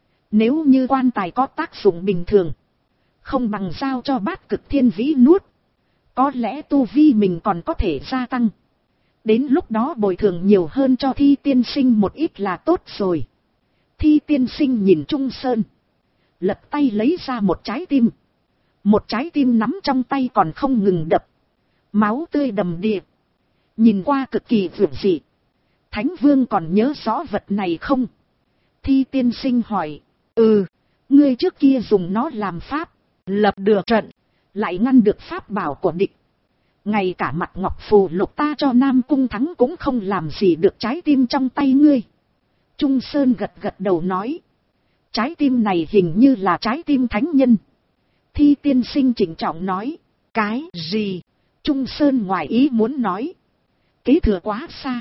nếu như quan tài có tác dụng bình thường, không bằng giao cho Bát Cực Thiên Vĩ nuốt. Có lẽ tu vi mình còn có thể gia tăng. Đến lúc đó bồi thường nhiều hơn cho Thi tiên sinh một ít là tốt rồi. Thi tiên sinh nhìn Trung Sơn, lật tay lấy ra một trái tim. Một trái tim nắm trong tay còn không ngừng đập. Máu tươi đầm đìa, nhìn qua cực kỳ vượng dị. Thánh Vương còn nhớ rõ vật này không? Thi tiên sinh hỏi. Ngươi trước kia dùng nó làm pháp, lập được trận, lại ngăn được pháp bảo của địch. Ngay cả mặt ngọc phù lục ta cho Nam Cung Thắng cũng không làm gì được trái tim trong tay ngươi. Trung Sơn gật gật đầu nói. Trái tim này hình như là trái tim thánh nhân. Thi tiên sinh trịnh trọng nói. Cái gì? Trung Sơn ngoài ý muốn nói. Kế thừa quá xa,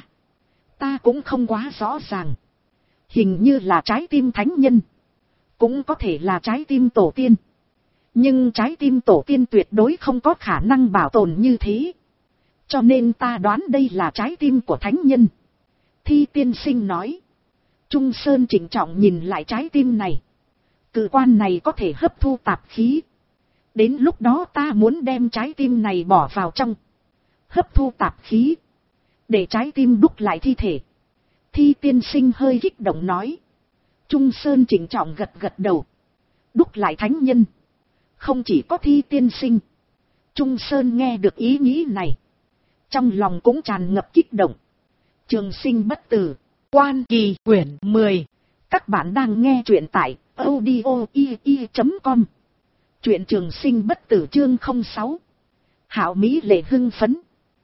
ta cũng không quá rõ ràng. Hình như là trái tim thánh nhân, cũng có thể là trái tim tổ tiên. Nhưng trái tim tổ tiên tuyệt đối không có khả năng bảo tồn như thế. Cho nên ta đoán đây là trái tim của thánh nhân. Thi tiên sinh nói. Trung Sơn trịnh trọng nhìn lại trái tim này. Cự quan này có thể hấp thu tạp khí. Đến lúc đó ta muốn đem trái tim này bỏ vào trong, hấp thu tạp khí, để trái tim đúc lại thi thể. Thi tiên sinh hơi kích động nói. Trung Sơn trịnh trọng gật gật đầu. Đúc lại thánh nhân, không chỉ có Thi tiên sinh. Trung Sơn nghe được ý nghĩ này, trong lòng cũng tràn ngập kích động. Trường Sinh bất tử, Quan Kỳ quyển 10. Các bạn đang nghe truyện tại audio.com. Truyện Trường Sinh Bất Tử chương 06. Hạo Mỹ lệ hưng phấn.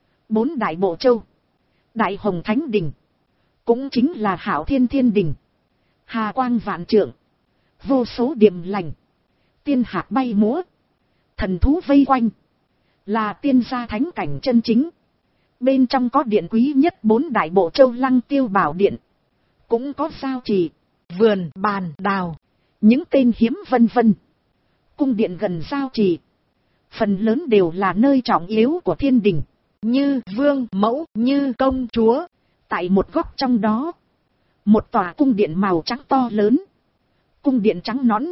4 đại bộ châu. Đại Hồng Thánh Đình. Cũng chính là Hạo Thiên Thiên Đình. Hà quang vạn trượng. Vô số điểm lành. Tiên hạc bay múa. Thần thú vây quanh. Là tiên gia thánh cảnh chân chính. Bên trong có điện quý nhất 4 đại bộ châu Lăng Tiêu Bảo Điện. Cũng có giao trì, vườn, bàn, đào. Những tên hiếm vân vân. Cung điện gần giao trì. Phần lớn đều là nơi trọng yếu của thiên đình. Như vương mẫu, như công chúa. Tại một góc trong đó. Một tòa cung điện màu trắng to lớn. Cung điện trắng nõn.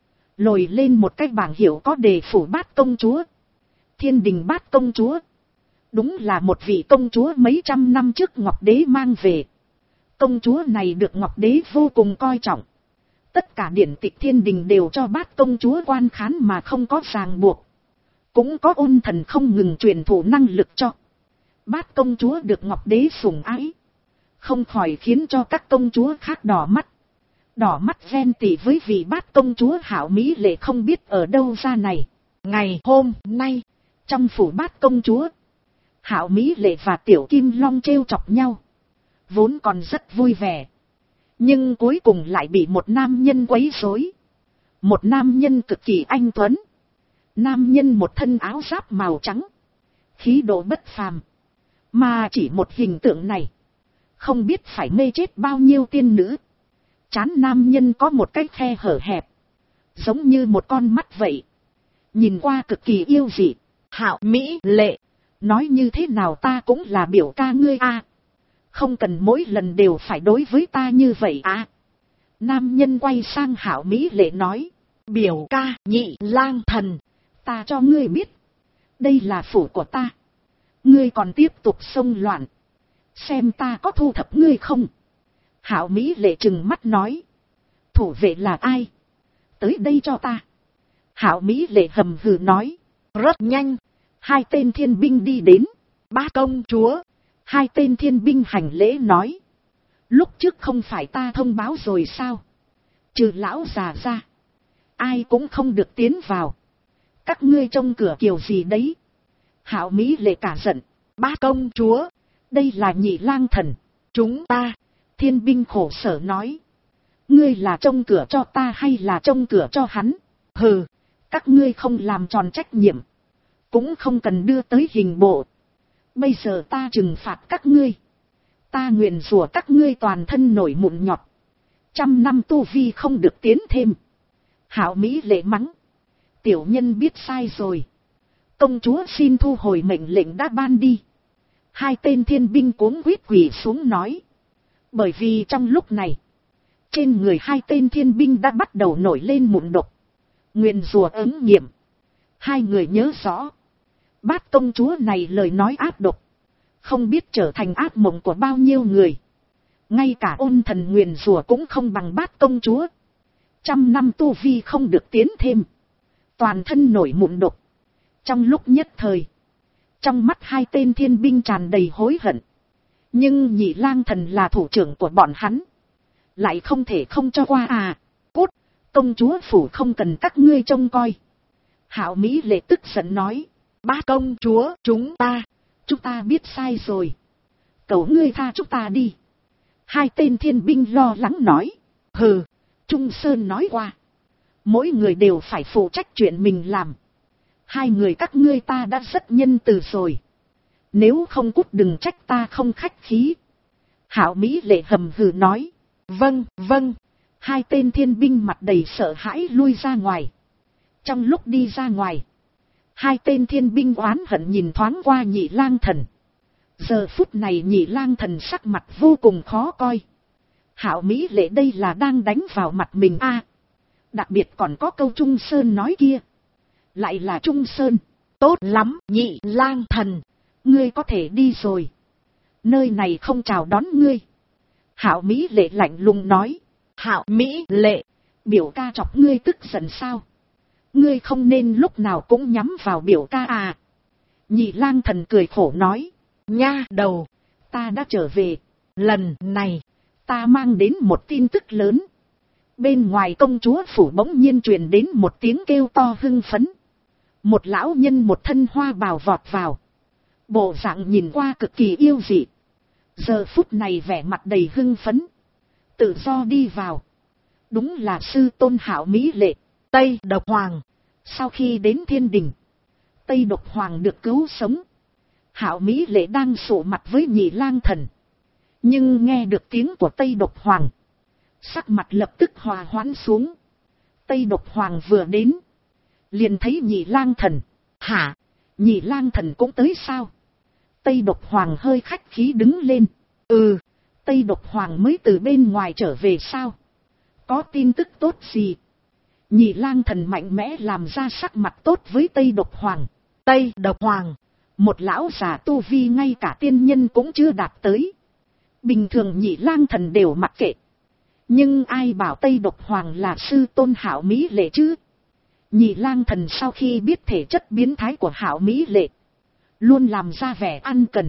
Lồi lên một cái bảng hiệu có đề phủ Bát Công Chúa. Thiên đình Bát Công Chúa. Đúng là một vị công chúa mấy trăm năm trước Ngọc Đế mang về. Công chúa này được Ngọc Đế vô cùng coi trọng. Tất cả điển tịch thiên đình đều cho Bát Công Chúa quan khán mà không có ràng buộc. Cũng có ôn thần không ngừng truyền thụ năng lực cho. Bát Công Chúa được Ngọc Đế sủng ái. Không khỏi khiến cho các công chúa khác đỏ mắt. Đỏ mắt ghen tị với vị Bát Công Chúa Hạo Mỹ lệ không biết ở đâu ra này. Ngày hôm nay, trong phủ Bát Công Chúa, Hạo Mỹ lệ và Tiểu Kim Long trêu chọc nhau. Vốn còn rất vui vẻ. Nhưng cuối cùng lại bị một nam nhân quấy rối. Một nam nhân cực kỳ anh tuấn. Nam nhân một thân áo giáp màu trắng. Khí độ bất phàm. Mà chỉ một hình tượng này. Không biết phải mê chết bao nhiêu tiên nữ. Trán nam nhân có một cái khe hở hẹp. Giống như một con mắt vậy. Nhìn qua cực kỳ yêu dị. Hạo Mỹ lệ. Nói như thế nào ta cũng là biểu ca ngươi a. Không cần mỗi lần đều phải đối với ta như vậy à. Nam nhân quay sang Hạo Mỹ lệ nói. Biểu ca Nhị Lang Thần. Ta cho ngươi biết. Đây là phủ của ta. Ngươi còn tiếp tục xông loạn. Xem ta có thu thập ngươi không. Hạo Mỹ lệ trừng mắt nói. Thủ vệ là ai? Tới đây cho ta. Hạo Mỹ lệ hầm hừ nói. Rất nhanh. 2 tên thiên binh đi đến. Bát Công Chúa. 2 tên thiên binh hành lễ nói. Lúc trước không phải ta thông báo rồi sao? Trừ lão già ra. Ai cũng không được tiến vào. Các ngươi trông cửa kiểu gì đấy? Hạo Mỹ lệ cả giận. Bát Công Chúa. Đây là Nhị Lang Thần. Chúng ta. Thiên binh khổ sở nói. Ngươi là trông cửa cho ta hay là trông cửa cho hắn? Hừ. Các ngươi không làm tròn trách nhiệm. Cũng không cần đưa tới hình bộ. Bây giờ ta trừng phạt các ngươi. Ta nguyền rủa các ngươi toàn thân nổi mụn nhọt. 100 năm tu vi không được tiến thêm. Hạo Mỹ lệ mắng. Tiểu nhân biết sai rồi. Công chúa xin thu hồi mệnh lệnh đã ban đi. 2 tên thiên binh cuống quýt quỳ xuống nói. Bởi vì trong lúc này, trên người 2 tên thiên binh đã bắt đầu nổi lên mụn độc. Nguyền rủa ứng nghiệm. 2 người nhớ rõ. Bát Công Chúa này lời nói ác độc. Không biết trở thành ác mộng của bao nhiêu người. Ngay cả ôn thần nguyền rủa cũng không bằng Bát Công Chúa. 100 năm tu vi không được tiến thêm. Toàn thân nổi mụn độc. Trong lúc nhất thời. Trong mắt 2 tên thiên binh tràn đầy hối hận. Nhưng Nhị Lang Thần là thủ trưởng của bọn hắn. Lại không thể không cho qua à. Cút. Công chúa phủ không cần các ngươi trông coi. Hạo Mỹ lệ tức giận nói. Bát Công Chúa, chúng ta biết sai rồi. Cầu ngươi tha chúng ta đi. 2 tên thiên binh lo lắng nói. Hừ, Trung Sơn nói qua. Mỗi người đều phải phụ trách chuyện mình làm. 2 người các ngươi ta đã rất nhân từ rồi. Nếu không cút đừng trách ta không khách khí. Hạo Mỹ lệ hầm hừ nói. Vâng, vâng. 2 tên thiên binh mặt đầy sợ hãi lui ra ngoài. Trong lúc đi ra ngoài. 2 tên thiên binh oán hận nhìn thoáng qua Nhị Lang Thần. Giờ phút này Nhị Lang Thần sắc mặt vô cùng khó coi. Hạo Mỹ lệ đây là đang đánh vào mặt mình a. Đặc biệt còn có câu Trung Sơn nói kia. Lại là Trung Sơn. Tốt lắm Nhị Lang Thần. Ngươi có thể đi rồi. Nơi này không chào đón ngươi. Hạo Mỹ lệ lạnh lùng nói. Hạo Mỹ lệ. Biểu ca chọc ngươi tức giận sao? Ngươi không nên lúc nào cũng nhắm vào biểu ca à. Nhị Lang Thần cười khổ nói. Nha đầu. Ta đã trở về. Lần này. Ta mang đến một tin tức lớn. Bên ngoài công chúa phủ bỗng nhiên truyền đến một tiếng kêu to hưng phấn. Một lão nhân một thân hoa bào vọt vào. Bộ dạng nhìn qua cực kỳ yêu dị. Giờ phút này vẻ mặt đầy hưng phấn. Tự do đi vào. Đúng là sư tôn Hạo Mỹ Lệ, Tây Độc Hoàng. Sau khi đến thiên đình, Tây Độc Hoàng được cứu sống. Hạo Mỹ Lệ đang sụ mặt với Nhị Lang Thần. Nhưng nghe được tiếng của Tây Độc Hoàng, sắc mặt lập tức hòa hoãn xuống. Tây Độc Hoàng vừa đến, liền thấy Nhị Lang Thần. Hả? Nhị Lang Thần cũng tới sao? Tây Độc Hoàng hơi khách khí đứng lên. Ừ, Tây Độc Hoàng mới từ bên ngoài trở về sao? Có tin tức tốt gì? Nhị Lang Thần mạnh mẽ làm ra sắc mặt tốt với Tây Độc Hoàng. Tây Độc Hoàng, một lão già tu vi ngay cả tiên nhân cũng chưa đạt tới. Bình thường Nhị Lang Thần đều mặc kệ. Nhưng ai bảo Tây Độc Hoàng là sư tôn Hạo Mỹ Lệ chứ? Nhị Lang Thần sau khi biết thể chất biến thái của Hạo Mỹ Lệ, luôn làm ra vẻ ăn cần.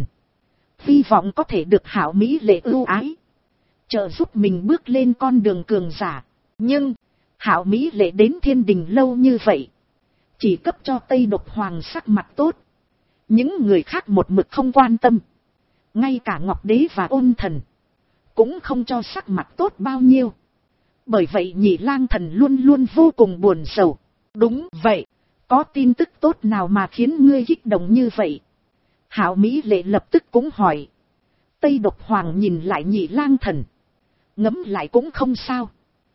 Hy vọng có thể được Hạo Mỹ Lệ ưu ái, trợ giúp mình bước lên con đường cường giả. Nhưng Hạo Mỹ Lệ đến thiên đình lâu như vậy, chỉ cấp cho Tây Độc Hoàng sắc mặt tốt. Những người khác một mực không quan tâm. Ngay cả Ngọc Đế và Ôn Thần cũng không cho sắc mặt tốt bao nhiêu. Bởi vậy Nhị Lang Thần luôn luôn vô cùng buồn sầu. Đúng vậy, có tin tức tốt nào mà khiến ngươi kích động như vậy? Hạo Mỹ Lệ lập tức cũng hỏi. Tây Độc Hoàng nhìn lại Nhị Lang Thần, ngẫm lại cũng không sao.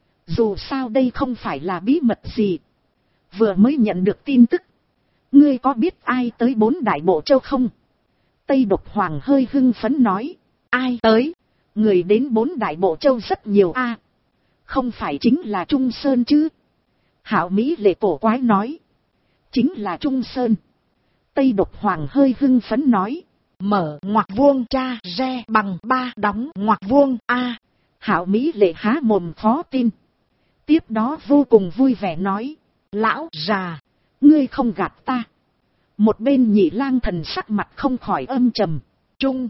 Dù sao đây không phải là bí mật gì. Vừa mới nhận được tin tức. Ngươi có biết ai tới 4 đại bộ châu không? Tây Độc Hoàng hơi hưng phấn nói. Ai tới? Người đến 4 đại bộ châu rất nhiều a. Không phải chính là Trung Sơn chứ? Hạo Mỹ Lệ cổ quái nói. Chính là Trung Sơn. Tây Độc Hoàng hơi hưng phấn nói. Mở ngoặc vuông tra re bằng 3 đóng ngoặc vuông a. Hạo Mỹ Lệ há mồm khó tin. Tiếp đó vô cùng vui vẻ nói. Lão già, ngươi không gạt ta. Một bên Nhị Lang Thần sắc mặt không khỏi âm trầm. Trung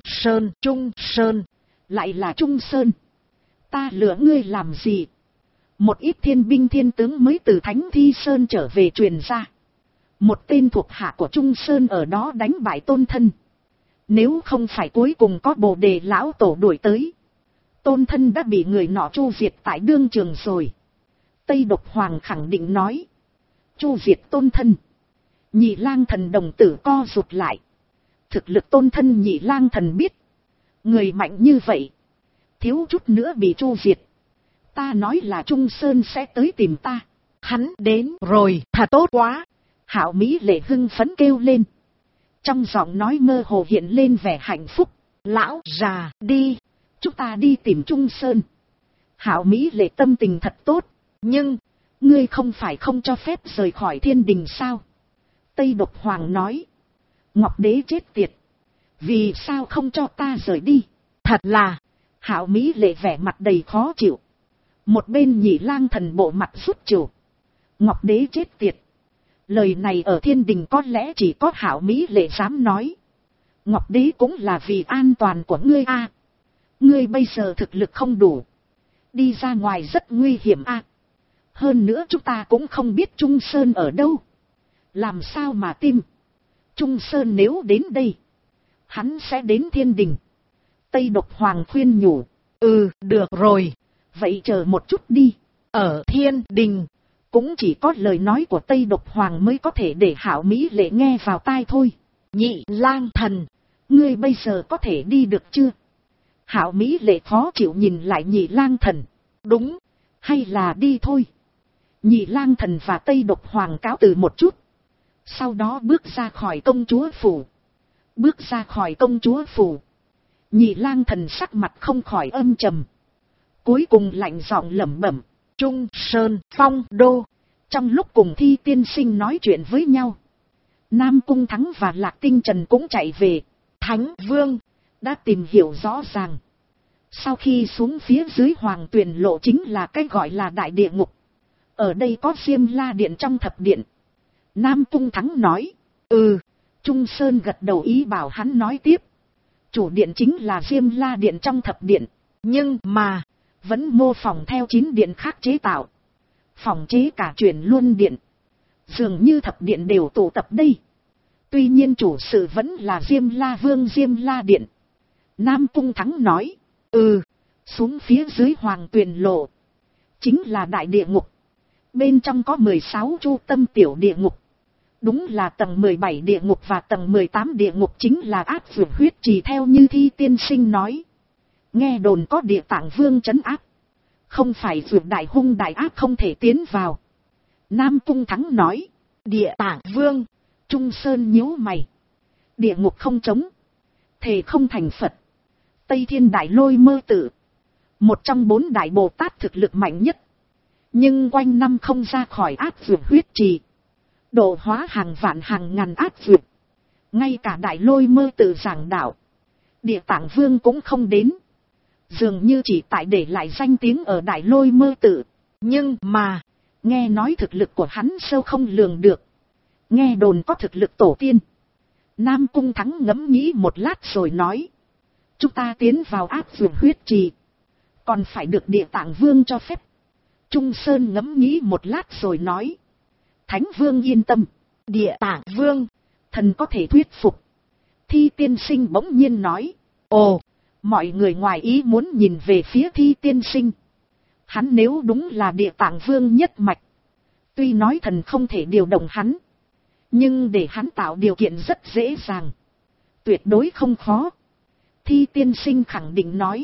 Sơn, lại là Trung Sơn. Ta lừa ngươi làm gì? Một ít thiên binh thiên tướng mới từ Thánh Thi Sơn trở về truyền ra. Một tên thuộc hạ của Trung Sơn ở đó đánh bại Tôn Thân. Nếu không phải cuối cùng có Bồ Đề lão tổ đuổi tới, Tôn Thân đã bị người nọ chu diệt tại đương trường rồi. Tây Độc Hoàng khẳng định nói. Chu diệt Tôn Thân. Nhị Lang Thần đồng tử co rụt lại. Thực lực Tôn Thân Nhị Lang Thần biết. Người mạnh như vậy, thiếu chút nữa bị chu diệt. Ta nói là Trung Sơn sẽ tới tìm ta. Hắn đến rồi, thật tốt quá. Hạo Mỹ Lệ hưng phấn kêu lên. Trong giọng nói mơ hồ hiện lên vẻ hạnh phúc. Lão già, đi, chúng ta đi tìm Trung Sơn. Hạo Mỹ Lệ tâm tình thật tốt. Nhưng, ngươi không phải không cho phép rời khỏi thiên đình sao? Tây Độc Hoàng nói. Ngọc Đế chết tiệt. Vì sao không cho ta rời đi? Thật là. Hạo Mỹ Lệ vẻ mặt đầy khó chịu. Một bên Nhị Lang Thần bộ mặt rút chịu. Ngọc Đế chết tiệt. Lời này ở thiên đình có lẽ chỉ có Hạo Mỹ Lệ dám nói. Ngọc Đế cũng là vì an toàn của ngươi a. Ngươi bây giờ thực lực không đủ. Đi ra ngoài rất nguy hiểm a. Hơn nữa chúng ta cũng không biết Trung Sơn ở đâu. Làm sao mà tìm? Trung Sơn nếu đến đây, hắn sẽ đến thiên đình. Tây Độc Hoàng khuyên nhủ. Ừ, được rồi. Vậy chờ một chút đi. Ở thiên đình, cũng chỉ có lời nói của Tây Độc Hoàng mới có thể để Hạo Mỹ Lệ nghe vào tai thôi. Nhị Lang Thần, ngươi bây giờ có thể đi được chưa? Hạo Mỹ Lệ khó chịu nhìn lại Nhị Lang Thần. Đúng, hay là đi thôi. Nhị Lang Thần và Tây Độc Hoàng cáo từ một chút. Sau đó bước ra khỏi công chúa phủ. Bước ra khỏi công chúa phủ, Nhị Lang Thần sắc mặt không khỏi âm trầm. Cuối cùng lạnh giọng lẩm bẩm. Trung Sơn Phong Đô. Trong lúc cùng Thi tiên sinh nói chuyện với nhau, Nam Cung Thắng và Lạc Tinh Trần cũng chạy về. Thánh Vương đã tìm hiểu rõ ràng. Sau khi xuống phía dưới Hoàng Tuyền Lộ chính là cái gọi là đại địa ngục. Ở đây có Diêm La Điện trong thập điện. Nam Cung Thắng nói. Ừ. Trung Sơn gật đầu ý bảo hắn nói tiếp. Chủ điện chính là Diêm La Điện trong thập điện. Nhưng mà, vẫn mô phỏng theo 9 điện khác chế tạo, phòng chế cả chuyển luân điện, dường như thập điện đều tụ tập đây. Tuy nhiên chủ sự vẫn là Diêm La Vương Diêm La Điện. Nam Cung Thắng nói, xuống phía dưới Hoàng Tuyền Lộ, chính là đại địa ngục. Bên trong có 16 chu tâm tiểu địa ngục. Đúng là tầng 17 địa ngục và tầng 18 địa ngục chính là áp vượt huyết trì theo như Thi tiên sinh nói. Nghe đồn có địa tạng vương trấn áp. Không phải vượt đại hung đại áp không thể tiến vào. Nam Cung Thắng nói, địa tạng vương. Trung Sơn nhíu mày. Địa ngục không trống, thề không thành Phật. Tây Thiên Đại Lôi Mơ Tự, một trong 4 đại Bồ Tát thực lực mạnh nhất. Nhưng quanh năm không ra khỏi áp vượt huyết trì. Độ hóa hàng vạn hàng ngàn áp vượt. Ngay cả Đại Lôi Mơ Tự giảng đạo, địa tạng vương cũng không đến. Dường như chỉ tại để lại danh tiếng ở Đại Lôi Mơ Tự. Nhưng mà, nghe nói thực lực của hắn sâu không lường được. Nghe đồn có thực lực tổ tiên. Nam Cung Thắng ngẫm nghĩ một lát rồi nói, chúng ta tiến vào áp vượt huyết trì, còn phải được địa tạng vương cho phép. Trung Sơn ngẫm nghĩ một lát rồi nói, Thánh Vương yên tâm, địa tạng vương, thần có thể thuyết phục. Thi tiên sinh bỗng nhiên nói, ồ, mọi người ngoài ý muốn nhìn về phía Thi tiên sinh. Hắn nếu đúng là địa tạng vương nhất mạch, tuy nói thần không thể điều động hắn, nhưng để hắn tạo điều kiện rất dễ dàng, tuyệt đối không khó. Thi tiên sinh khẳng định nói,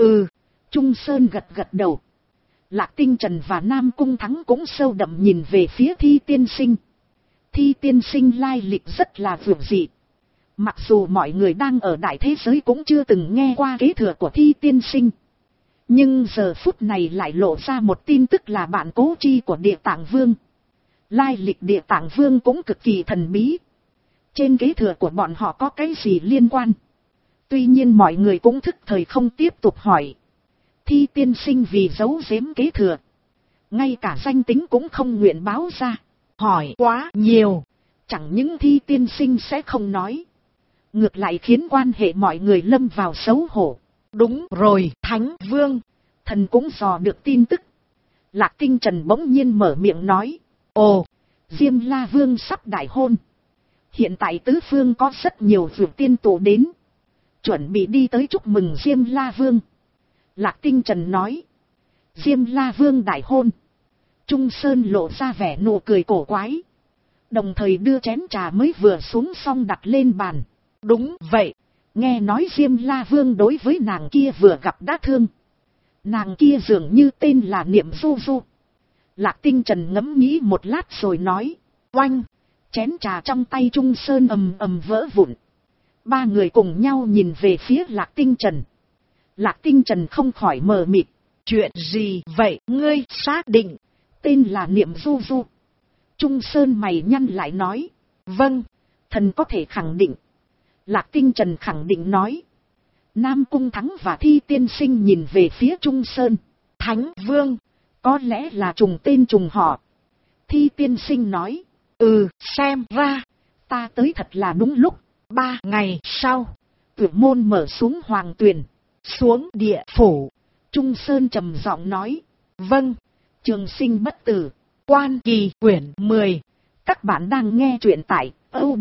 Trung Sơn gật gật đầu. Lạc Tinh Trần và Nam Cung Thắng cũng sâu đậm nhìn về phía Thi tiên sinh. Thi tiên sinh lai lịch rất là vượt dị. Mặc dù mọi người đang ở đại thế giới cũng chưa từng nghe qua kế thừa của Thi tiên sinh, nhưng giờ phút này lại lộ ra một tin tức là bạn cố chi của địa tạng vương. Lai lịch địa tạng vương cũng cực kỳ thần bí. Trên kế thừa của bọn họ có cái gì liên quan? Tuy nhiên mọi người cũng thức thời không tiếp tục hỏi. Thi tiên sinh vì giấu giếm kế thừa, ngay cả danh tính cũng không nguyện báo ra. Hỏi quá nhiều, chẳng những Thi tiên sinh sẽ không nói, ngược lại khiến quan hệ mọi người lâm vào xấu hổ. Đúng rồi, Thánh Vương, thần cũng dò được tin tức. Lạc Tinh Trần bỗng nhiên mở miệng nói, ồ, Diêm La Vương sắp đại hôn. Hiện tại tứ phương có rất nhiều vượt tiên tụ đến, chuẩn bị đi tới chúc mừng Diêm La Vương. Lạc Tinh Trần nói, Diêm La Vương đại hôn. Trung Sơn lộ ra vẻ nụ cười cổ quái, đồng thời đưa chén trà mới vừa xuống xong đặt lên bàn. Đúng vậy, nghe nói Diêm La Vương đối với nàng kia vừa gặp đã thương. Nàng kia dường như tên là Niệm Du Du. Lạc Tinh Trần ngẫm nghĩ một lát rồi nói, oanh, chén trà trong tay Trung Sơn ầm ầm vỡ vụn. 3 người cùng nhau nhìn về phía Lạc Tinh Trần. Lạc Tinh Trần không khỏi mờ mịt, chuyện gì vậy, ngươi xác định tên là Niệm Du Du? Trung Sơn mày nhăn lại nói, vâng, thần có thể khẳng định. Lạc Tinh Trần khẳng định nói. Nam Cung Thắng và Thi tiên sinh nhìn về phía Trung Sơn. Thánh Vương, có lẽ là trùng tên trùng họ. Thi tiên sinh nói, xem ra ta tới thật là đúng lúc. 3 ngày sau, Tuyệt môn mở xuống Hoàng Tuyền, xuống địa phủ. Trung Sơn trầm giọng nói, vâng, trường sinh bất tử. Quan Kỳ quyển 10. Các bạn đang nghe truyện tại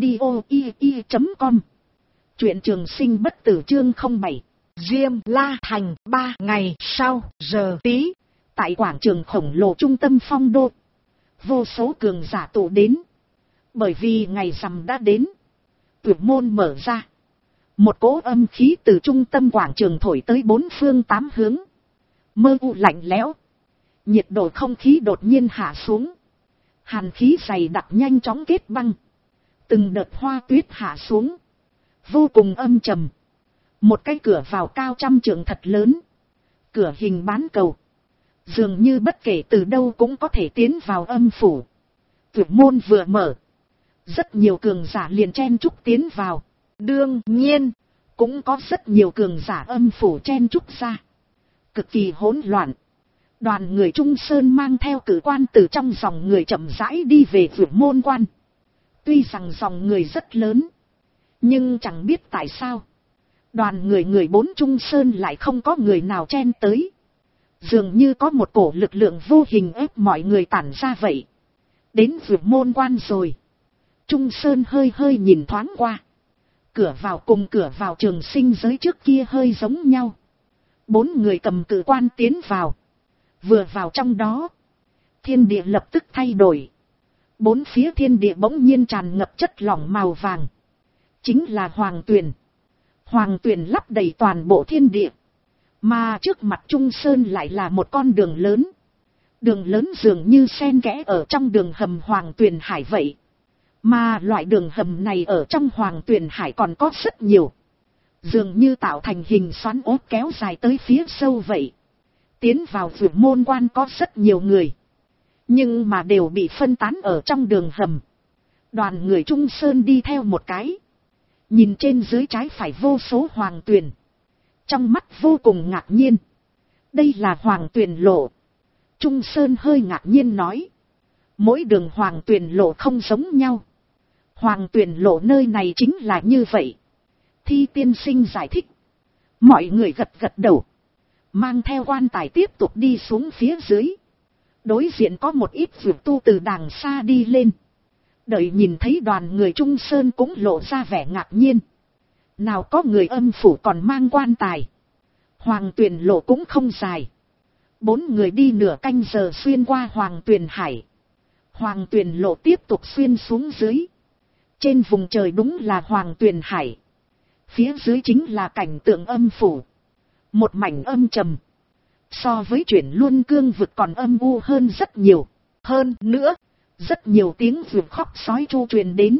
audio.com. Truyện trường sinh bất tử chương 07. Diêm La Thành. 3 ngày sau, giờ tí, tại quảng trường khổng lồ trung tâm phong đô, vô số cường giả tụ đến. Bởi vì ngày rằm đã đến, Tuyệt môn mở ra. Một cỗ âm khí từ trung tâm quảng trường thổi tới 4 phương 8 hướng. Mơ u lạnh lẽo. Nhiệt độ không khí đột nhiên hạ xuống. Hàn khí dày đặc nhanh chóng kết băng. Từng đợt hoa tuyết hạ xuống, vô cùng âm trầm. Một cái cửa vào cao 100 trượng thật lớn. Cửa hình bán cầu. Dường như bất kể từ đâu cũng có thể tiến vào âm phủ. Tuyệt môn vừa mở, rất nhiều cường giả liền chen chúc tiến vào. Đương nhiên, cũng có rất nhiều cường giả âm phủ chen chúc ra. Cực kỳ hỗn loạn. Đoàn người Trung Sơn mang theo cử quan từ trong dòng người chậm rãi đi về Tuyệt môn quan. Tuy rằng dòng người rất lớn, nhưng chẳng biết tại sao đoàn người 4 Trung Sơn lại không có người nào chen tới. Dường như có một cổ lực lượng vô hình ép mọi người tản ra vậy. Đến vượt môn quan rồi. Trung Sơn hơi hơi nhìn thoáng qua. Cửa vào cùng cửa vào trường sinh giới trước kia hơi giống nhau. 4 người cầm cự quan tiến vào. Vừa vào trong đó, thiên địa lập tức thay đổi. 4 phía thiên địa bỗng nhiên tràn ngập chất lỏng màu vàng. Chính là hoàng tuyền. Hoàng tuyền lấp đầy toàn bộ thiên địa. Mà trước mặt Trung Sơn lại là một con đường lớn. Đường lớn dường như xen kẽ ở trong đường hầm hoàng tuyền hải vậy. Mà loại đường hầm này ở trong hoàng tuyền hải còn có rất nhiều. Dường như tạo thành hình xoắn ốt kéo dài tới phía sâu vậy. Tiến vào vượt môn quan có rất nhiều người. Nhưng mà đều bị phân tán ở trong đường hầm. Đoàn người Trung Sơn đi theo một cái. Nhìn trên dưới trái phải vô số hoàng tuyền. Trong mắt vô cùng ngạc nhiên. Đây là hoàng tuyền lộ. Trung Sơn hơi ngạc nhiên nói. Mỗi đường hoàng tuyền lộ không giống nhau. Hoàng tuyền lộ nơi này chính là như vậy. Thi tiên sinh giải thích. Mọi người gật gật đầu. Mang theo quan tài tiếp tục đi xuống phía dưới. Đối diện có một ít vượt tu từ đàng xa đi lên. Đợi nhìn thấy đoàn người Trung Sơn cũng lộ ra vẻ ngạc nhiên. Nào có người âm phủ còn mang quan tài. Hoàng tuyền lộ cũng không dài. 4 người đi nửa canh giờ xuyên qua hoàng tuyền hải. Hoàng tuyền lộ tiếp tục xuyên xuống dưới. Trên vùng trời đúng là hoàng tuyền hải. Phía dưới chính là cảnh tượng âm phủ. Một mảnh âm trầm. So với chuyển luân cương vực còn âm u hơn rất nhiều. Hơn nữa, rất nhiều tiếng vượt khóc sói chu truyền đến.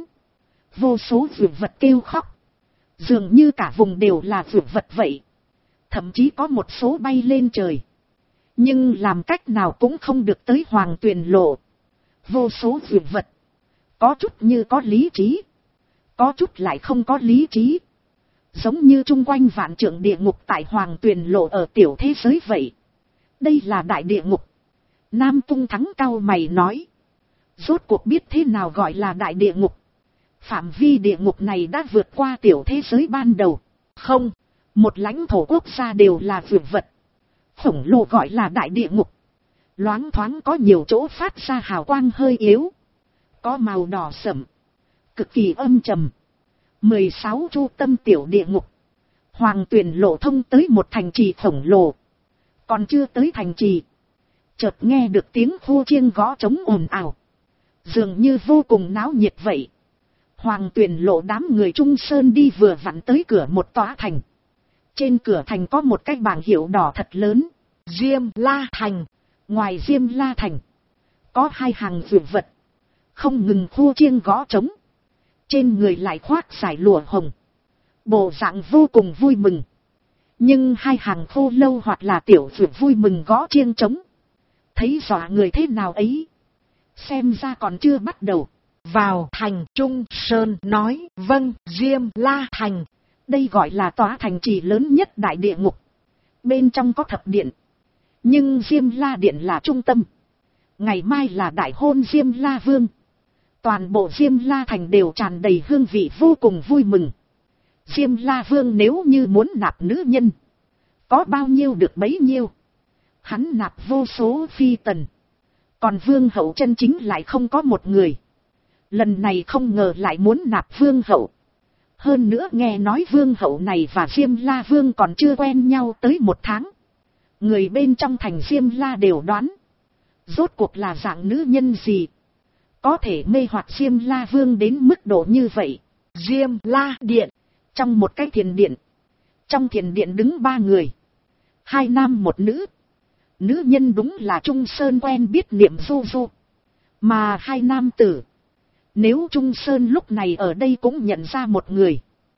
Vô số vượt vật kêu khóc. Dường như cả vùng đều là vượt vật vậy. Thậm chí có một số bay lên trời. Nhưng làm cách nào cũng không được tới hoàng tuyền lộ. Vô số vượt vật. Có chút như có lý trí. Có chút lại không có lý trí. Giống như chung quanh vạn trượng địa ngục tại hoàng tuyền lộ ở tiểu thế giới vậy. Đây là đại địa ngục. Nam Cung Thắng cau mày nói. Rốt cuộc biết thế nào gọi là đại địa ngục. Phạm vi địa ngục này đã vượt qua tiểu thế giới ban đầu. Không, một lãnh thổ quốc gia đều là vượt vật. Khổng lồ gọi là đại địa ngục. Loáng thoáng có nhiều chỗ phát ra hào quang hơi yếu. Có màu đỏ sẫm. Cực kỳ âm trầm. 16 chu tâm tiểu địa ngục. Hoàng tuyền lộ thông tới một thành trì khổng lồ. Còn chưa tới thành trì. Chợt nghe được tiếng hô chiêng gõ trống ồn ào. Dường như vô cùng náo nhiệt vậy. Hoàng tuyền lộ đám người Trung Sơn đi vừa vặn tới cửa một tòa thành. Trên cửa thành có một cái bảng hiệu đỏ thật lớn. Diêm La Thành. Ngoài Diêm La Thành. Có 2 hàng vượt vật. Không ngừng hô chiêng gõ trống. Trên người lại khoác giải lụa hồng. Bộ dạng vô cùng vui mừng. Nhưng 2 hàng khô lâu hoặc là tiểu vượt vui mừng gõ chiêng trống. Thấy dọa người thế nào ấy. Xem ra còn chưa bắt đầu. Vào thành. Trung Sơn nói vâng. Diêm La Thành. Đây gọi là tòa thành trì lớn nhất đại địa ngục. Bên trong có thập điện. Nhưng Diêm La Điện là trung tâm. Ngày mai là đại hôn Diêm La Vương. Toàn bộ Diêm La Thành đều tràn đầy hương vị vô cùng vui mừng. Diêm La Vương nếu như muốn nạp nữ nhân. Có bao nhiêu được bấy nhiêu. Hắn nạp vô số phi tần. Còn Vương hậu chân chính lại không có một người. Lần này không ngờ lại muốn nạp Vương hậu. Hơn nữa nghe nói Vương hậu này và Diêm La Vương còn chưa quen nhau tới 1 tháng. Người bên trong thành Diêm La đều đoán. Rốt cuộc là dạng nữ nhân gì. Có thể mê hoặc Diêm La Vương đến mức độ như vậy. Diêm La Điện. Trong một cái thiền điện. Trong thiền điện đứng 3 người. 2 nam 1 nữ. Nữ nhân đúng là Trung Sơn quen biết Niệm Du Du. Mà 2 nam tử. Nếu Trung Sơn lúc này ở đây cũng nhận ra một người.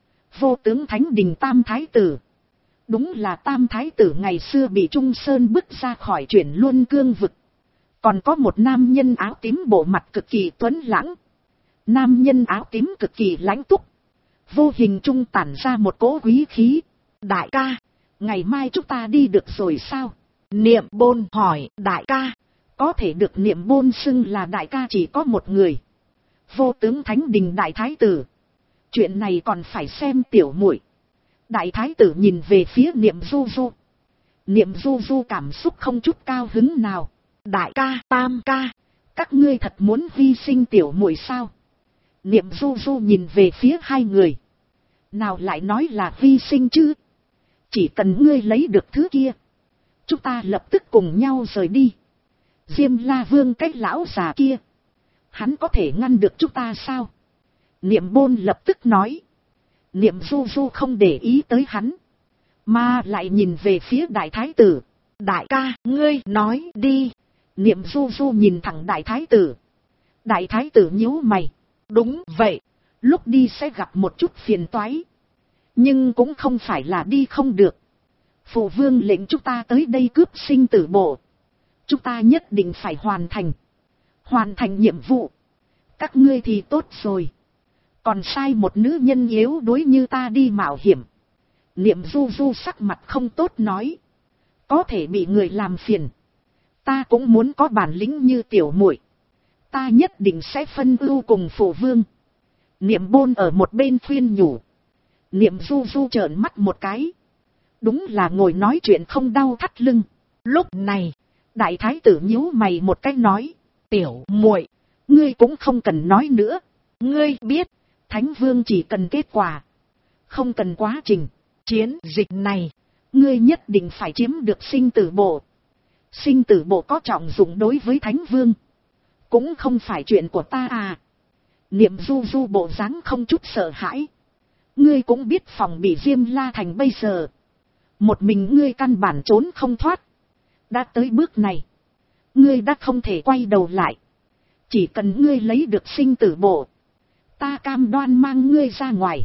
Vô tướng Thánh Đình Tam Thái Tử. Đúng là Tam Thái Tử ngày xưa bị Trung Sơn bức ra khỏi chuyển luân cương vực. Còn có một nam nhân áo tím bộ mặt cực kỳ tuấn lãng. Nam nhân áo tím cực kỳ lãnh túc. Vô hình trung tản ra một cỗ quý khí. Đại ca, ngày mai chúng ta đi được rồi sao? Niệm Bôn hỏi đại ca. Có thể được Niệm Bôn xưng là đại ca chỉ có một người. Vô tướng Thánh Đình Đại Thái Tử. Chuyện này còn phải xem tiểu muội. Đại Thái Tử nhìn về phía Niệm Du Du. Niệm Du Du cảm xúc không chút cao hứng nào. Đại ca, tam ca, các ngươi thật muốn hy sinh tiểu muội sao? Niệm Du Du nhìn về phía hai người. Nào lại nói là hy sinh chứ? Chỉ cần ngươi lấy được thứ kia, chúng ta lập tức cùng nhau rời đi. Diêm La Vương cái lão già kia, hắn có thể ngăn được chúng ta sao? Niệm Bôn lập tức nói. Niệm Du Du không để ý tới hắn, mà lại nhìn về phía đại thái tử. Đại ca, ngươi nói đi. Niệm Du Du nhìn thẳng đại thái tử. Đại thái tử nhíu mày. Đúng vậy, lúc đi sẽ gặp một chút phiền toái, nhưng cũng không phải là đi không được. Phụ vương lệnh chúng ta tới đây cướp sinh tử bộ, chúng ta nhất định phải hoàn thành nhiệm vụ. Các ngươi thì tốt rồi, còn sai một nữ nhân yếu đuối như ta đi mạo hiểm. Niệm Du Du sắc mặt không tốt nói. Có thể bị người làm phiền, ta cũng muốn có bản lĩnh như tiểu muội. Ta nhất định sẽ phân ưu cùng phụ vương. Niệm Bôn ở một bên khuyên nhủ. Niệm Du Du trợn mắt một cái. Đúng là ngồi nói chuyện không đau thắt lưng. Lúc này, đại thái tử nhíu mày một cái nói. Tiểu muội, ngươi cũng không cần nói nữa. Ngươi biết, Thánh Vương chỉ cần kết quả, không cần quá trình. Chiến dịch này, ngươi nhất định phải chiếm được sinh tử bộ. Sinh tử bộ có trọng dụng đối với Thánh Vương, cũng không phải chuyện của ta à. Niệm Du Du bộ dáng không chút sợ hãi. Ngươi cũng biết phòng bị Diêm La Thành bây giờ, một mình ngươi căn bản trốn không thoát. Đã tới bước này, ngươi đã không thể quay đầu lại. Chỉ cần ngươi lấy được sinh tử bộ, ta cam đoan mang ngươi ra ngoài.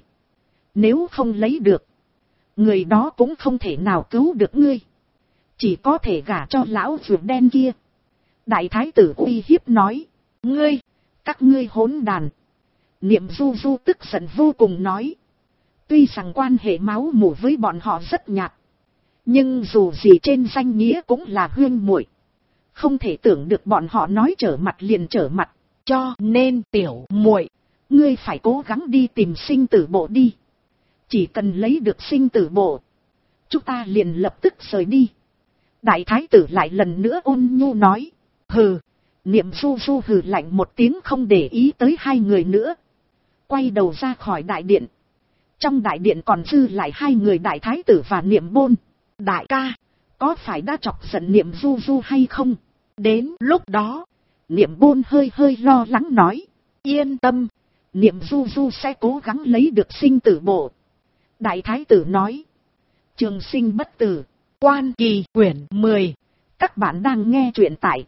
Nếu không lấy được, người đó cũng không thể nào cứu được ngươi, chỉ có thể gả cho lão ruột đen kia. Đại thái tử uy hiếp nói. Ngươi, các ngươi hỗn đàn. Niệm Du Du tức giận vô cùng nói. Tuy rằng quan hệ máu mủ với bọn họ rất nhạt, nhưng dù gì trên danh nghĩa cũng là huynh muội. Không thể tưởng được bọn họ nói trở mặt liền trở mặt. Cho nên tiểu muội, ngươi phải cố gắng đi tìm sinh tử bộ đi. Chỉ cần lấy được sinh tử bộ, chúng ta liền lập tức rời đi. Đại thái tử lại lần nữa ôn nhu nói. Hừ. Niệm Du Du hừ lạnh một tiếng không để ý tới hai người nữa, quay đầu ra khỏi đại điện. Trong đại điện còn dư lại hai người đại thái tử và Niệm Bôn. Đại ca, có phải đã chọc giận Niệm Du Du hay không? Đến lúc đó, Niệm Bôn hơi lo lắng nói. Yên tâm, Niệm Du Du sẽ cố gắng lấy được sinh tử bộ. Đại thái tử nói. Trường Sinh bất tử, Quan Kỳ quyển 10. Các bạn đang nghe truyện tại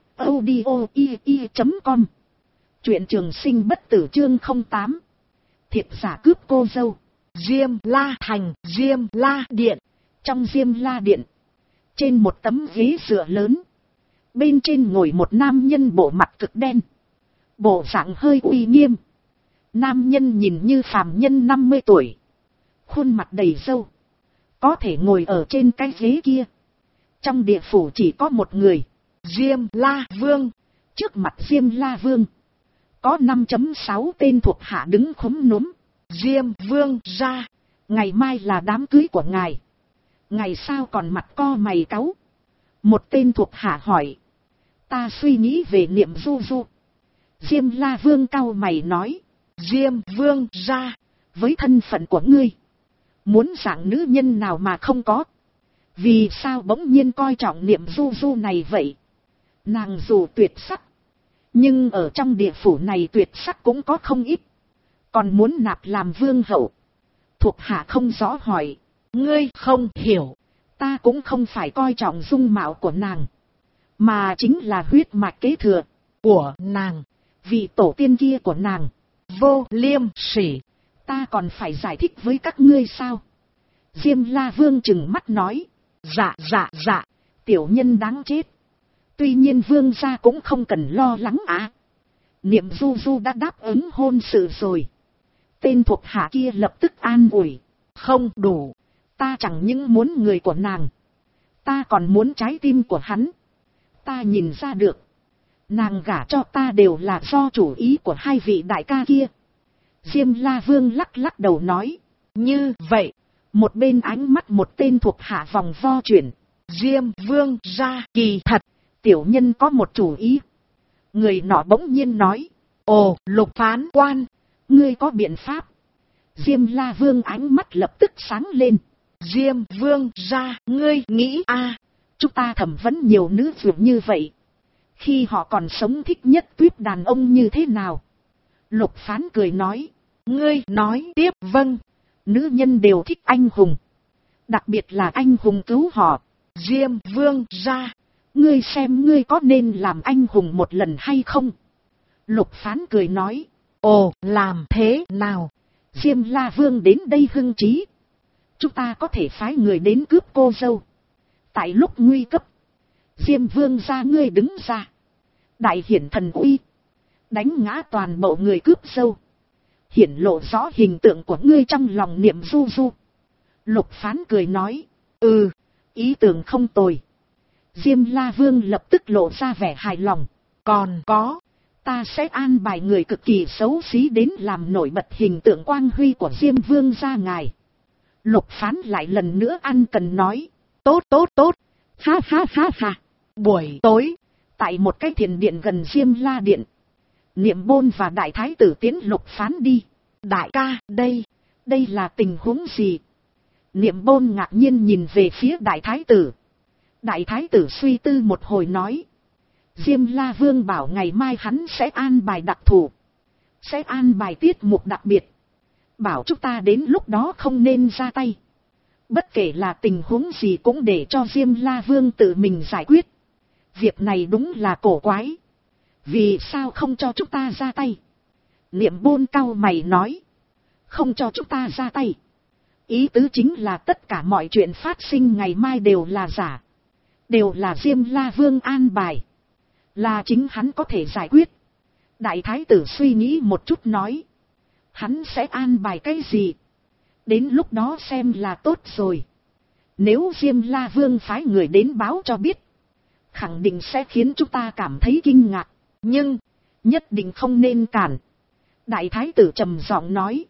audio.com. Truyện Trường Sinh bất tử chương 08. Thiệt giả cướp cô dâu. Diêm La Thành, Diêm La Điện. Trong Diêm La Điện, trên một tấm ghế dựa lớn, bên trên ngồi một nam nhân bộ mặt cực đen, bộ dạng hơi uy nghiêm. Nam nhân nhìn như phàm nhân 50 tuổi, khuôn mặt đầy râu, có thể ngồi ở trên cái ghế kia. Trong địa phủ chỉ có một người, Diêm La Vương. Trước mặt Diêm La Vương, có 5.6 tên thuộc hạ đứng khúm núm. Diêm Vương ra, ngày mai là đám cưới của ngài, ngày sao còn mặt co mày cáu? Một tên thuộc hạ hỏi. Ta suy nghĩ về Niệm Du Du. Diêm La Vương cau mày nói. Diêm Vương ra, với thân phận của ngươi, muốn dạng nữ nhân nào mà không có? Vì sao bỗng nhiên coi trọng Niệm Du Du này vậy? Nàng dù tuyệt sắc, nhưng ở trong địa phủ này tuyệt sắc cũng có không ít, còn muốn nạp làm vương hậu. Thuộc hạ không rõ hỏi. Ngươi không hiểu, ta cũng không phải coi trọng dung mạo của nàng, mà chính là huyết mạch kế thừa của nàng, vì tổ tiên kia của nàng vô liêm sỉ. Ta còn phải giải thích với các ngươi sao? Diêm La Vương trừng mắt nói. Dạ, tiểu nhân đáng chết. Tuy nhiên vương gia cũng không cần lo lắng à. Niệm Du Du đã đáp ứng hôn sự rồi. Tên thuộc hạ kia lập tức an ủi. Không đủ, ta chẳng những muốn người của nàng, ta còn muốn trái tim của hắn. Ta nhìn ra được, nàng gả cho ta đều là do chủ ý của hai vị đại ca kia. Diêm La Vương lắc đầu nói. Như vậy, một bên ánh mắt một tên thuộc hạ vòng vo chuyển. Diêm Vương ra kỳ thật, tiểu nhân có một chủ ý. Người nọ bỗng nhiên nói, ồ, Lục phán quan, ngươi có biện pháp. Diêm La Vương ánh mắt lập tức sáng lên. Diêm Vương ra, ngươi nghĩ chúng ta thẩm vấn nhiều nữ vượt như vậy. Khi họ còn sống thích nhất tuyết đàn ông như thế nào? Lục phán cười nói, ngươi nói tiếp. Vâng, nữ nhân đều thích anh hùng. Đặc biệt là anh hùng cứu họ. Diêm Vương ra, ngươi xem ngươi có nên làm anh hùng một lần hay không? Lục phán cười nói, ồ, làm thế nào? Diêm La Vương đến đây hưng trí. Chúng ta có thể phái người đến cướp cô dâu. Tại lúc nguy cấp, Diêm Vương ra ngươi đứng ra. Đại hiển thần uy. Đánh ngã toàn bộ người cướp dâu. Hiển lộ rõ hình tượng của ngươi trong lòng niệm du du. Lục phán cười nói, ý tưởng không tồi. Diêm La Vương lập tức lộ ra vẻ hài lòng. Còn có, ta sẽ an bài người cực kỳ xấu xí đến làm nổi bật hình tượng quang huy của Diêm Vương gia ngài. Lục phán lại lần nữa ăn cần nói, tốt, ha ha ha ha. Buổi tối, tại một cái thiền điện gần Diêm La Điện, Niệm Bôn và Đại Thái tử tiến Lục phán đi. Đại ca, đây là tình huống gì? Niệm Bôn ngạc nhiên nhìn về phía Đại Thái tử. Đại Thái tử suy tư một hồi nói, Diêm La Vương bảo ngày mai hắn sẽ an bài đặc thù, sẽ an bài tiết mục đặc biệt, bảo chúng ta đến lúc đó không nên ra tay. Bất kể là tình huống gì cũng để cho Diêm La Vương tự mình giải quyết. Việc này đúng là cổ quái. Vì sao không cho chúng ta ra tay? Niệm Bôn cau mày nói, không cho chúng ta ra tay. Ý tứ chính là tất cả mọi chuyện phát sinh ngày mai đều là giả. Đều là Diêm La Vương an bài. Là chính hắn có thể giải quyết. Đại Thái tử suy nghĩ một chút nói, hắn sẽ an bài cái gì? Đến lúc đó xem là tốt rồi. Nếu Diêm La Vương phái người đến báo cho biết, khẳng định sẽ khiến chúng ta cảm thấy kinh ngạc. Nhưng, nhất định không nên cản. Đại Thái tử trầm giọng nói,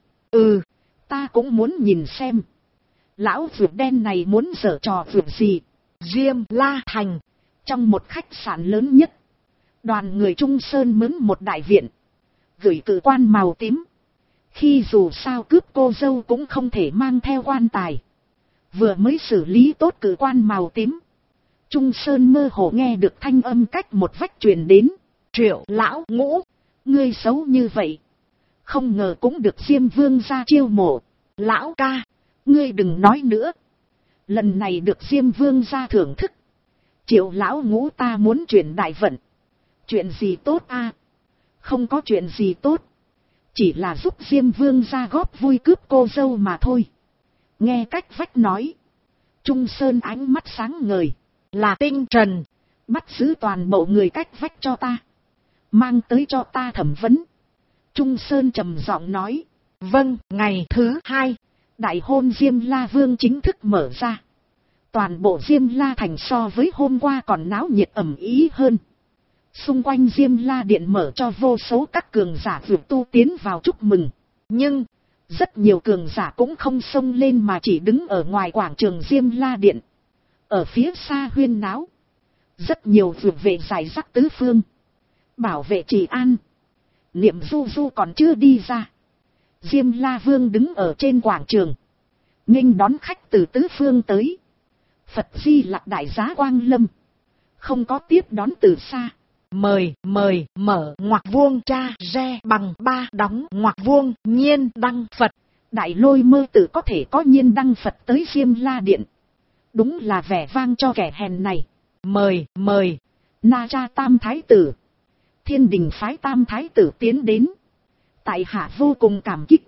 ta cũng muốn nhìn xem. Lão vượt đen này muốn giở trò vượt gì? Diêm La Thành, trong một khách sạn lớn nhất, đoàn người Trung Sơn mướn một đại viện, gửi cử quan màu tím. Khi dù sao cướp cô dâu cũng không thể mang theo quan tài. Vừa mới xử lý tốt cử quan màu tím, Trung Sơn mơ hồ nghe được thanh âm cách một vách truyền đến. Triệu lão ngũ, ngươi xấu như vậy, không ngờ cũng được Diêm Vương ra chiêu mộ. Lão ca, ngươi đừng nói nữa. Lần này được Diêm Vương ra thưởng thức. Triệu lão ngũ ta muốn chuyển đại vận. Chuyện gì tốt a? Không có chuyện gì tốt. Chỉ là giúp Diêm Vương ra góp vui cướp cô dâu mà thôi. Nghe cách vách nói, Trung Sơn ánh mắt sáng ngời. Là tinh trần. Bắt giữ toàn bộ người cách vách cho ta. Mang tới cho ta thẩm vấn. Trung Sơn trầm giọng nói. Vâng, ngày thứ 2, đại hôn Diêm La Vương chính thức mở ra. Toàn bộ Diêm La Thành so với hôm qua còn náo nhiệt ầm ĩ hơn. Xung quanh Diêm La Điện mở cho vô số các cường giả vượt tu tiến vào chúc mừng. Nhưng, rất nhiều cường giả cũng không xông lên mà chỉ đứng ở ngoài quảng trường Diêm La Điện. Ở phía xa huyên náo, rất nhiều vượt vệ giải rác tứ phương, bảo vệ trị an. Niệm Du Du còn chưa đi ra. Diêm La Vương đứng ở trên quảng trường, nghênh đón khách từ tứ phương tới. Phật Di Lặc đại giá quang lâm, không có tiếp đón từ xa. Mời, mở ngoặc vuông cha re bằng 3 đóng ngoặc vuông nhiên đăng Phật. Đại Lôi Mơ Tử có thể có nhiên đăng Phật tới Diêm La Điện. Đúng là vẻ vang cho kẻ hèn này. Mời, Na Cha Tam Thái Tử, Thiên Đình phái Tam Thái Tử tiến đến. Tại hạ vô cùng cảm kích.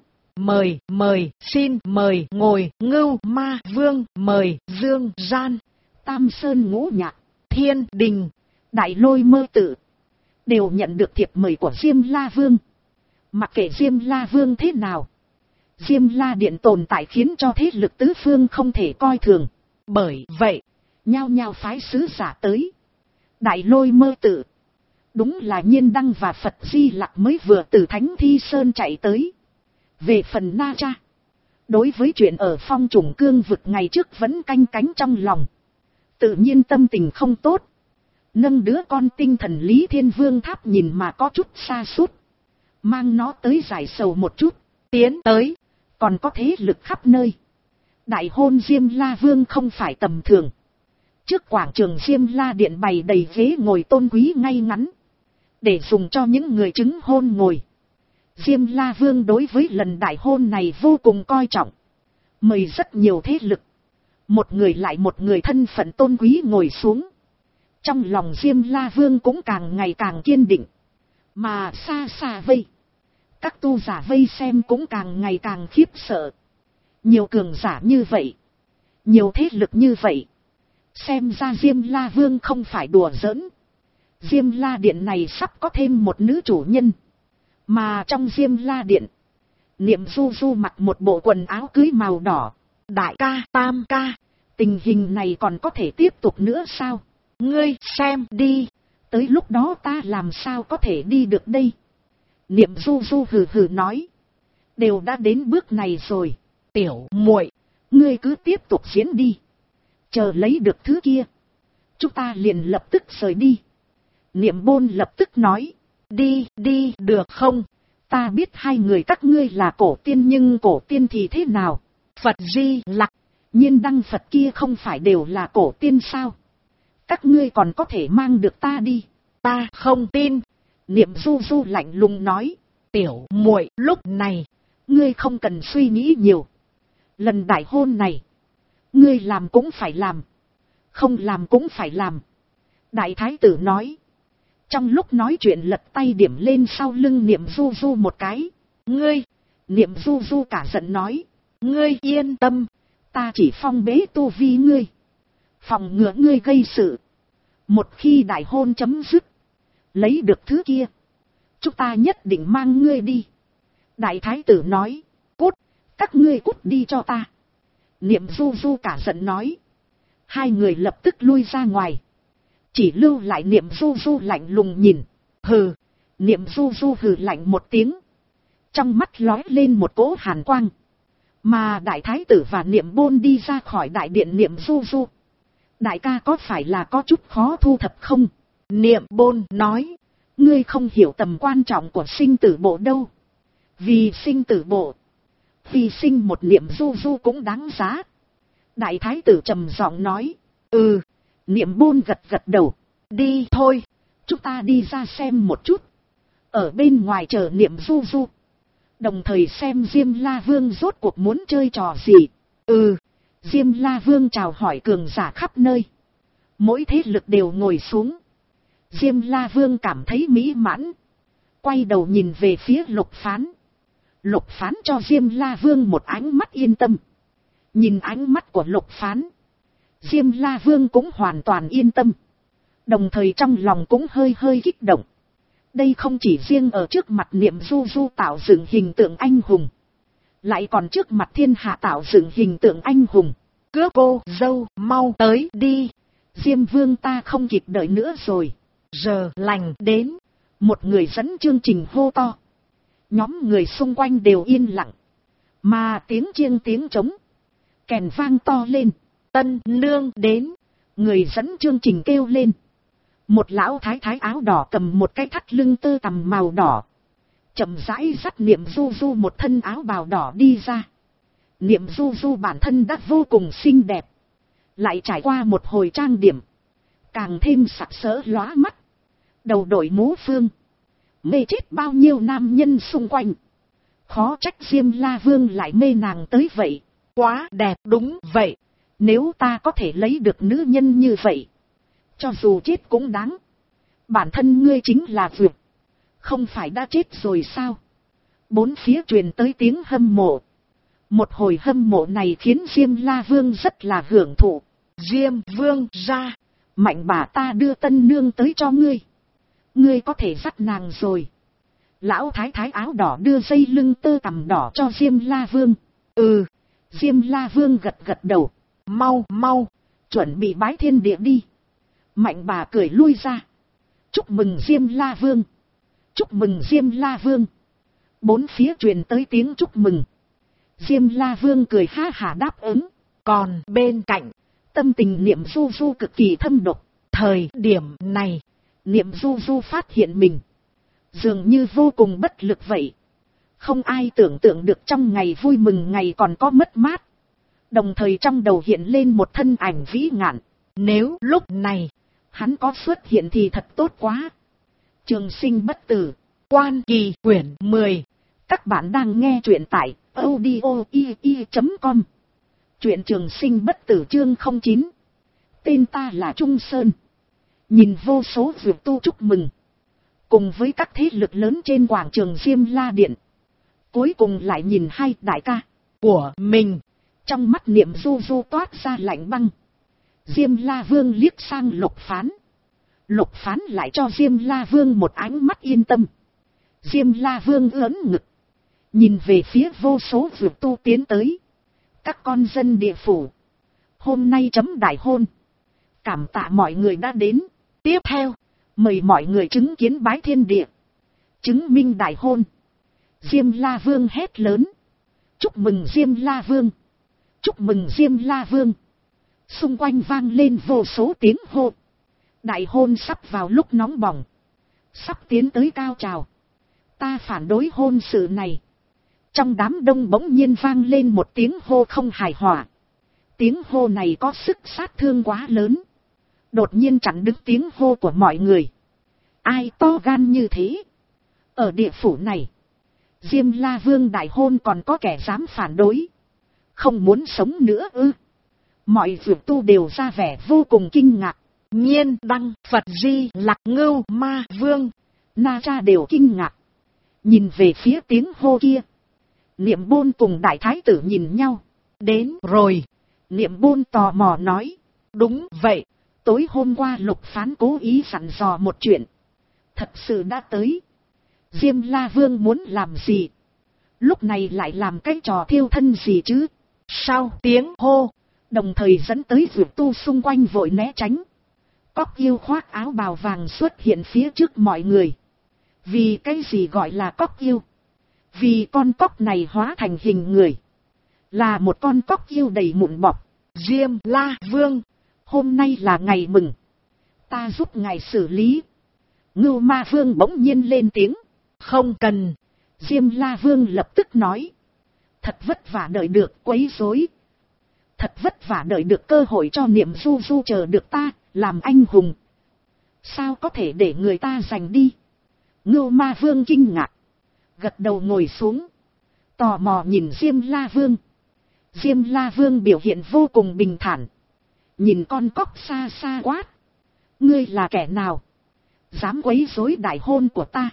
Xin mời ngồi Ngưu Ma Vương, mời Dương Gian, Tam Sơn Ngũ Nhạc, Thiên Đình, Đại Lôi Mơ Tử đều nhận được thiệp mời của Diêm La Vương. Mặc kệ Diêm La Vương thế nào, Diêm La Điện tồn tại khiến cho thế lực tứ phương không thể coi thường. Bởi vậy, nhao nhao phái sứ giả tới. Đại Lôi Mơ Tử, đúng là Nhiên Đăng và Phật Di Lặc mới vừa từ Thánh Thi Sơn chạy tới. Về phần Na Cha, đối với chuyện ở Phong Trùng Cương vực ngày trước vẫn canh cánh trong lòng. tự nhiên tâm tình không tốt. Nâng đứa con tinh thần Lý Thiên Vương Tháp nhìn mà có chút xa sút mang nó tới giải sầu một chút, tiến tới, còn có thế lực khắp nơi. Đại hôn Diêm La Vương không phải tầm thường. Trước quảng trường Diêm La Điện bày đầy ghế ngồi tôn quý ngay ngắn, để dùng cho những người chứng hôn ngồi. Diêm La Vương đối với lần đại hôn này vô cùng coi trọng, mời rất nhiều thế lực, một người lại một người thân phận tôn quý ngồi xuống. Trong lòng Diêm La Vương cũng càng ngày càng kiên định, mà xa xa vây, các tu giả vây xem cũng càng ngày càng khiếp sợ. Nhiều cường giả như vậy, nhiều thế lực như vậy, xem ra Diêm La Vương không phải đùa giỡn. Diêm La Điện này sắp có thêm một nữ chủ nhân. Mà trong Diêm La Điện, Niệm Du Du mặc một bộ quần áo cưới màu đỏ. Đại ca, tam ca, tình hình này còn có thể tiếp tục nữa sao? Ngươi xem đi, tới lúc đó ta làm sao có thể đi được đây? Niệm Du Du hừ hừ nói, đều đã đến bước này rồi, tiểu muội, ngươi cứ tiếp tục diễn đi, chờ lấy được thứ kia, chúng ta liền lập tức rời đi. Niệm Bôn lập tức nói, đi đi được không? Ta biết hai người các ngươi là cổ tiên, nhưng cổ tiên thì thế nào? Phật Di Lặc, Nhiên Đăng Phật kia không phải đều là cổ tiên sao? Các ngươi còn có thể mang được ta đi? Ta không tin. Niệm Du Du lạnh lùng nói, tiểu muội, lúc này ngươi không cần suy nghĩ nhiều. Lần đại hôn này, ngươi làm cũng phải làm, không làm cũng phải làm. Đại thái tử nói. Trong lúc nói chuyện lật tay điểm lên sau lưng Niệm Du Du một cái. Ngươi! Niệm Du Du cả giận nói. Ngươi yên tâm, ta chỉ phong bế tu vi ngươi, phòng ngừa ngươi gây sự. Một khi đại hôn chấm dứt, lấy được thứ kia, chúng ta nhất định mang ngươi đi. Đại thái tử nói. Cút! Các ngươi cút đi cho ta. Niệm Du Du cả giận nói. Hai người lập tức lui ra ngoài, chỉ lưu lại Niệm Du Du lạnh lùng nhìn. Hừ! Niệm Du Du hừ lạnh một tiếng, trong mắt lóe lên một cỗ hàn quang. Mà đại thái tử và Niệm Bôn đi ra khỏi đại điện. Niệm Du Du, đại ca có phải là có chút khó thu thập không? Niệm Bôn nói, ngươi không hiểu tầm quan trọng của sinh tử bộ đâu. Vì sinh tử bộ, vì sinh một Niệm Du Du cũng đáng giá. Đại thái tử trầm giọng nói. Ừ. Niệm Bôn gật gật đầu. Đi thôi, chúng ta đi ra xem một chút. Ở bên ngoài chờ Niệm Du Du, đồng thời xem Diêm La Vương rốt cuộc muốn chơi trò gì. Ừ. Diêm La Vương chào hỏi cường giả khắp nơi, mỗi thế lực đều ngồi xuống. Diêm La Vương cảm thấy mỹ mãn, quay đầu nhìn về phía Lục Phán. Lục Phán cho Diêm La Vương một ánh mắt yên tâm. Nhìn ánh mắt của Lục Phán, Diêm La Vương cũng hoàn toàn yên tâm, đồng thời trong lòng cũng hơi hơi kích động. Đây không chỉ riêng ở trước mặt Niệm Du Du tạo dựng hình tượng anh hùng, lại còn trước mặt thiên hạ tạo dựng hình tượng anh hùng. Cướp cô dâu, mau tới đi. Diêm Vương ta không kịp đợi nữa rồi. Giờ lành đến. Một người dẫn chương trình hô to. Nhóm người xung quanh đều yên lặng, mà tiếng chiêng tiếng trống, kèn vang to lên. Tân nương đến. Người dẫn chương trình kêu lên. Một lão thái thái áo đỏ cầm một cái thắt lưng tơ tằm màu đỏ, chậm rãi dắt Niệm Du Du một thân áo bào đỏ đi ra. Niệm Du Du bản thân đã vô cùng xinh đẹp, lại trải qua một hồi trang điểm, càng thêm sặc sỡ lóa mắt. Đầu đội mũ phương, mê chết bao nhiêu nam nhân xung quanh. Khó trách Diêm La Vương lại mê nàng tới vậy. Quá đẹp. Đúng vậy, nếu ta có thể lấy được nữ nhân như vậy, cho dù chết cũng đáng. Bản thân ngươi chính là vượt, không phải đã chết rồi sao? Bốn phía truyền tới tiếng hâm mộ. Một hồi hâm mộ này khiến Diêm La Vương rất là hưởng thụ. Diêm Vương ra, mạnh bà ta đưa tân nương tới cho ngươi, ngươi có thể dắt nàng rồi. Lão thái thái áo đỏ đưa dây lưng tơ tằm đỏ cho Diêm La Vương. Ừ. Diêm La Vương gật gật đầu. Mau mau, chuẩn bị bái thiên địa đi. Mạnh bà cười lui ra. Chúc mừng Diêm La Vương, chúc mừng Diêm La Vương. Bốn phía truyền tới tiếng chúc mừng. Diêm La Vương cười ha hả đáp ứng. Còn bên cạnh, Tâm tình Niệm Du Du cực kỳ thâm độc. Thời điểm này, Niệm Du Du phát hiện mình dường như vô cùng bất lực vậy. Không ai tưởng tượng được trong ngày vui mừng ngày còn có mất mát. Đồng thời trong đầu hiện lên một thân ảnh vĩ ngạn. Nếu lúc này hắn có xuất hiện thì thật tốt quá. Trường sinh bất tử, Quan Kỳ quyển 10. Các bạn đang nghe truyện tại audio.com. Truyện Trường sinh bất tử chương 09. Tên ta là Trung Sơn. Nhìn vô số dược tu chúc mừng, cùng với các thế lực lớn trên quảng trường Diêm La Điện. Cuối cùng lại nhìn hai đại ca của mình. Trong mắt Niệm Du Du toát ra lạnh băng. Diêm La Vương liếc sang Lục Phán. Lục Phán lại cho Diêm La Vương một ánh mắt yên tâm. Diêm La Vương ưỡn ngực, nhìn về phía vô số dược tu tiến tới. Các con dân địa phủ, hôm nay chấm đại hôn. Cảm tạ mọi người đã đến. Tiếp theo, mời mọi người chứng kiến bái thiên địa, chứng minh đại hôn. Diêm La Vương hét lớn. Chúc mừng Diêm La Vương, chúc mừng Diêm La Vương. Xung quanh vang lên vô số tiếng hô. Đại hôn sắp vào lúc nóng bỏng, sắp tiến tới cao trào. Ta phản đối hôn sự này. Trong đám đông bỗng nhiên vang lên một tiếng hô không hài hòa. Tiếng hô này có sức sát thương quá lớn, đột nhiên chặn đứng tiếng hô của mọi người. Ai to gan như thế? Ở địa phủ này, Diêm La Vương đại hôn còn có kẻ dám phản đối? Không muốn sống nữa ư? Mọi dược tu đều ra vẻ vô cùng kinh ngạc. Nhiên Đăng, Phật Di Lặc, Ngưu Ma Vương, Na Tra đều kinh ngạc, nhìn về phía tiếng hô kia. Niệm Bôn cùng Đại Thái tử nhìn nhau. Đến rồi. Niệm Bôn tò mò nói. Đúng vậy, tối hôm qua Lục Phán cố ý dặn dò một chuyện, thật sự đã tới. Diêm La Vương muốn làm gì? Lúc này lại làm cái trò thiêu thân gì chứ? Sau tiếng hô, đồng thời dẫn tới dược tu xung quanh vội né tránh. Cóc yêu khoác áo bào vàng xuất hiện phía trước mọi người. Vì cái gì gọi là cóc yêu? Vì con cóc này hóa thành hình người, là một con cóc yêu đầy mụn bọc. Diêm La Vương, hôm nay là ngày mừng, ta giúp ngài xử lý. Ngưu Ma Vương bỗng nhiên lên tiếng. Không cần. Diêm La Vương lập tức nói. Thật vất vả đợi được quấy rối, thật vất vả đợi được cơ hội cho Niệm Du Du chờ được ta làm anh hùng, sao có thể để người ta giành đi? Ngưu Ma Vương kinh ngạc, gật đầu ngồi xuống, tò mò nhìn Diêm La Vương. Diêm La Vương biểu hiện vô cùng bình thản, nhìn con cóc xa xa quát. Ngươi là kẻ nào? Dám quấy rối đại hôn của ta?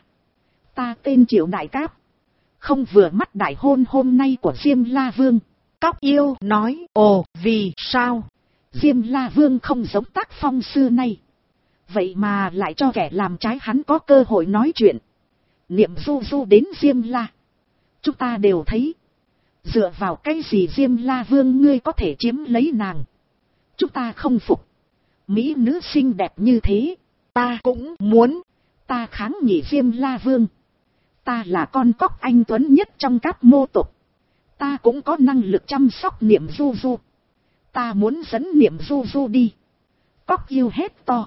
Ta tên Triệu Đại Cáp, không vừa mắt đại hôn hôm nay của Diêm La Vương. Cóc yêu nói. Ồ, vì sao? Diêm La Vương không giống tác phong xưa nay, vậy mà lại cho kẻ làm trái hắn có cơ hội nói chuyện. Niệm Du Du đến Diêm La, chúng ta đều thấy. Dựa vào cái gì Diêm La Vương ngươi có thể chiếm lấy nàng? Chúng ta không phục. Mỹ nữ xinh đẹp như thế, ta cũng muốn. Ta kháng nghị Diêm La Vương. Ta là con cóc anh tuấn nhất trong các mô tộc, ta cũng có năng lực chăm sóc Niệm Du Du. Ta muốn dẫn Niệm Du Du đi. Cóc yêu hét to.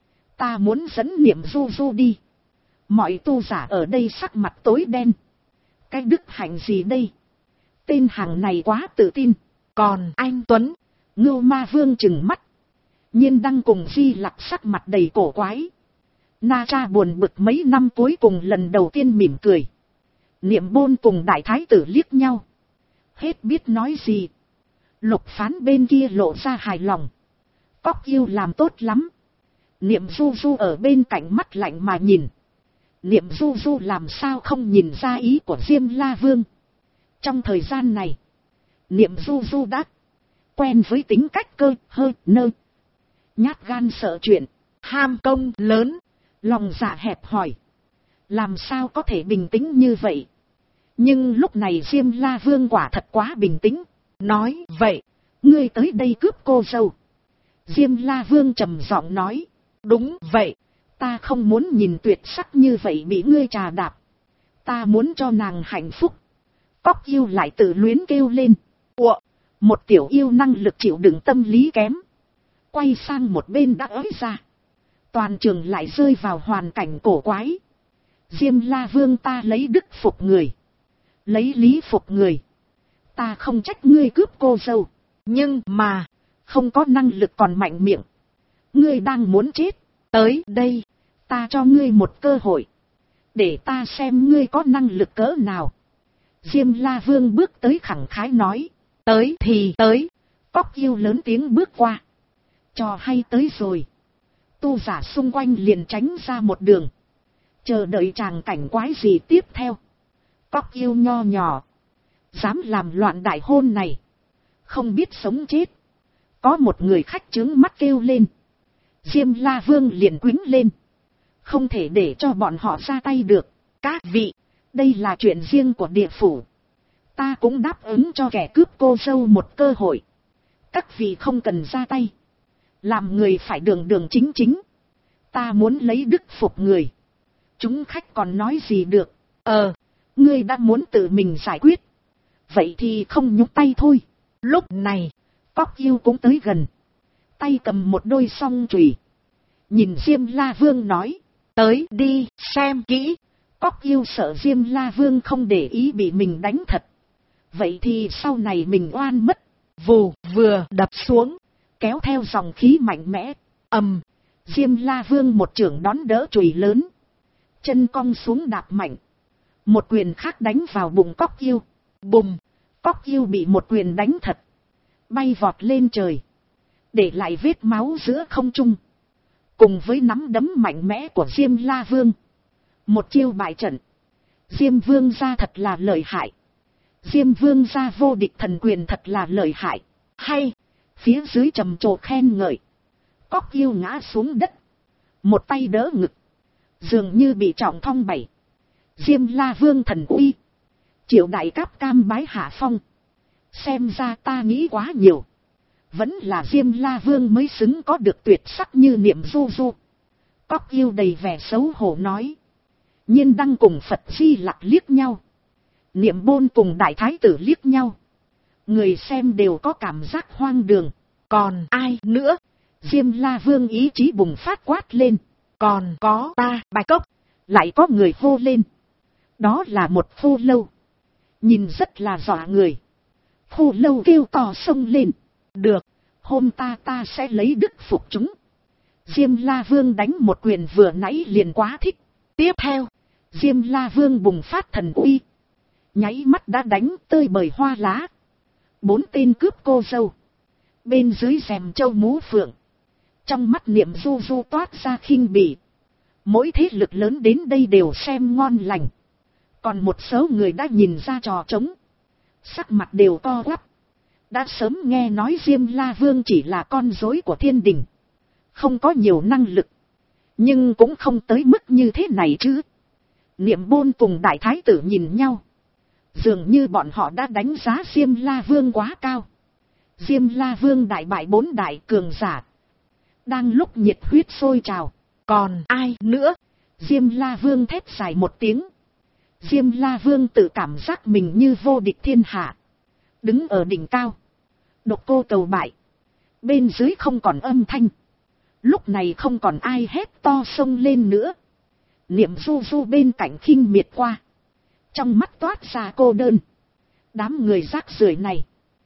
Ta muốn dẫn Niệm Du Du đi. Mọi tu giả ở đây sắc mặt tối đen. Cái đức hạnh gì đây? Tên hàng này quá tự tin. Còn anh Tuấn, Ngưu Ma Vương trừng mắt. Nhiên Đăng cùng Di Lặc sắc mặt đầy cổ quái. Na Tra buồn bực mấy năm cuối cùng lần đầu tiên mỉm cười. Niệm Bôn cùng Đại Thái tử liếc nhau, hết biết nói gì. Lục Phán bên kia lộ ra hài lòng. Cóc yêu làm tốt lắm. Niệm Du Du ở bên cạnh mắt lạnh mà nhìn. Niệm Du Du làm sao không nhìn ra ý của Diêm La Vương. Trong thời gian này, Niệm Du Du đã quen với tính cách cơ hơ nơ, nhát gan sợ chuyện, ham công lớn, lòng dạ hẹp hòi. Làm sao có thể bình tĩnh như vậy? Nhưng lúc này Diêm La Vương quả thật quá bình tĩnh. Nói vậy, ngươi tới đây cướp cô dâu? Diêm La Vương trầm giọng nói. Đúng vậy, ta không muốn nhìn tuyệt sắc như vậy bị ngươi trà đạp. Ta muốn cho nàng hạnh phúc. Cóc yêu lại tự luyến kêu lên. Ủa, một tiểu yêu năng lực chịu đựng tâm lý kém, quay sang một bên đã ới ra. Toàn trường lại rơi vào hoàn cảnh cổ quái. Diêm La Vương ta lấy đức phục người, lấy lý phục người. Ta không trách ngươi cướp cô dâu, nhưng mà không có năng lực còn mạnh miệng. Ngươi đang muốn chết, tới đây, ta cho ngươi một cơ hội, để ta xem ngươi có năng lực cỡ nào. Diêm La Vương bước tới khẳng khái nói, tới thì tới. Cóc yêu lớn tiếng bước qua. Trò hay tới rồi. Tu giả xung quanh liền tránh ra một đường, chờ đợi tràng cảnh quái gì tiếp theo. Cóc yêu nho nhỏ, dám làm loạn đại hôn này, không biết sống chết. Có một người khách trướng mắt kêu lên. Diêm La Vương liền quýnh lên, không thể để cho bọn họ ra tay được. Các vị, đây là chuyện riêng của địa phủ, ta cũng đáp ứng cho kẻ cướp cô dâu một cơ hội. Các vị không cần ra tay, làm người phải đường đường chính chính. Ta muốn lấy đức phục người. Chúng khách còn nói gì được. Ngươi đã muốn tự mình giải quyết, vậy thì không nhúc tay thôi. Lúc này, Cóc yêu cũng tới gần, tay cầm một đôi song chùy, nhìn Diêm La Vương nói, tới đi, xem kỹ. Cóc yêu sợ Diêm La Vương không để ý bị mình đánh thật, vậy thì sau này mình oan mất. Vù vừa đập xuống, kéo theo dòng khí mạnh mẽ. Diêm La Vương một chưởng đón đỡ chùy lớn, chân cong xuống đạp mạnh, một quyền khác đánh vào bụng Cóc yêu. Bùm, Cóc yêu bị một quyền đánh thật, bay vọt lên trời, để lại vết máu giữa không trung. Cùng với nắm đấm mạnh mẽ của Diêm La Vương, một chiêu bại trận. Diêm Vương gia thật là lợi hại. Diêm Vương gia vô địch thần quyền thật là lợi hại. Hay, phía dưới trầm trồ khen ngợi. Cóc yêu ngã xuống đất, một tay đỡ ngực, dường như bị trọng thong bảy. Diêm La Vương thần uy, Triệu đại cáp cam bái hạ phong. Xem ra ta nghĩ quá nhiều, vẫn là Diêm La Vương mới xứng có được tuyệt sắc như Niệm Du Du. Cóc yêu đầy vẻ xấu hổ nói. Nhiên Đăng cùng Phật Di Lặc liếc nhau, Niệm Bôn cùng Đại Thái Tử liếc nhau. Người xem đều có cảm giác hoang đường. Còn ai nữa? Diêm La Vương ý chí bùng phát quát lên. Còn có ta, Bạch Cốc. Lại có người hô lên. Đó là một khô lâu, nhìn rất là dọa người. Khô lâu kêu to xông lên. Được, hôm ta sẽ lấy đức phục chúng. Diêm La Vương đánh một quyền vừa nãy liền quá thích. Tiếp theo, Diêm La Vương bùng phát thần uy, nháy mắt đã đánh tơi bời hoa lá. 4 tên cướp cô dâu, bên dưới rèm châu mũ phượng, trong mắt Niệm Du Du toát ra khinh bỉ. Mỗi thế lực lớn đến đây đều xem ngon lành, còn một số người đã nhìn ra trò trống, sắc mặt đều co quắp. Đã sớm nghe nói Diêm La Vương chỉ là con rối của thiên đình, không có nhiều năng lực, nhưng cũng không tới mức như thế này chứ. Niệm Bôn cùng Đại Thái Tử nhìn nhau, dường như bọn họ đã đánh giá Diêm La Vương quá cao. Diêm La Vương đại bại 4 đại cường giả, đang lúc nhiệt huyết sôi trào. Còn ai nữa? Diêm La Vương thét dài một tiếng. Diêm La Vương tự cảm giác mình như vô địch thiên hạ, đứng ở đỉnh cao, độc cô cầu bại. Bên dưới không còn âm thanh, lúc này không còn ai hét to xông lên nữa. Niệm Du Du bên cạnh khinh miệt qua, trong mắt toát ra cô đơn. Đám người rác rưởi này,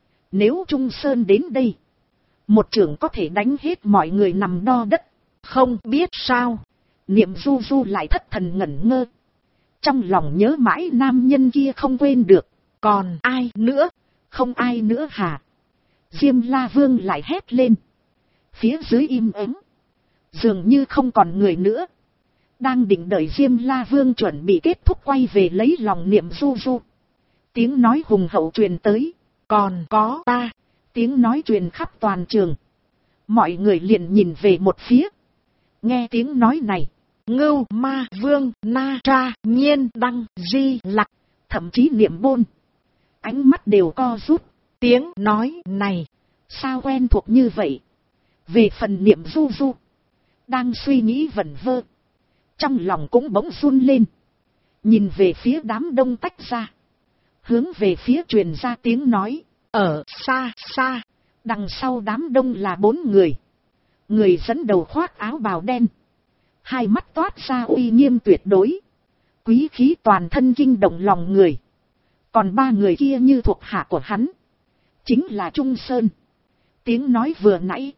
nếu Trung Sơn đến đây, một trưởng có thể đánh hết mọi người nằm đo đất. Không biết sao, Niệm Du Du lại thất thần ngẩn ngơ, trong lòng nhớ mãi nam nhân kia không quên được. Còn ai nữa? Không ai nữa hả? Diêm La Vương lại hét lên. Phía dưới im ắng, dường như không còn người nữa. Đang định đợi Diêm La Vương chuẩn bị kết thúc quay về lấy lòng Niệm Du Du, tiếng nói hùng hậu truyền tới. Còn có ta. Tiếng nói truyền khắp toàn trường, mọi người liền nhìn về một phía. Nghe tiếng nói này, Ngưu Ma Vương, Na Tra, Nhiên Đăng, Di Lặc, thậm chí Niệm Bôn, ánh mắt đều co rút. Tiếng nói này sao quen thuộc như vậy? Về phần Niệm Du Du, đang suy nghĩ vẩn vơ, trong lòng cũng bỗng run lên, nhìn về phía đám đông tách ra, hướng về phía truyền ra tiếng nói. Ở xa xa, đằng sau đám đông là 4 người, Người dẫn đầu khoác áo bào đen, hai mắt toát ra uy nghiêm tuyệt đối, quý khí toàn thân kinh động lòng người. Còn ba người kia như thuộc hạ của hắn, chính là Trung Sơn. Tiếng nói vừa nãy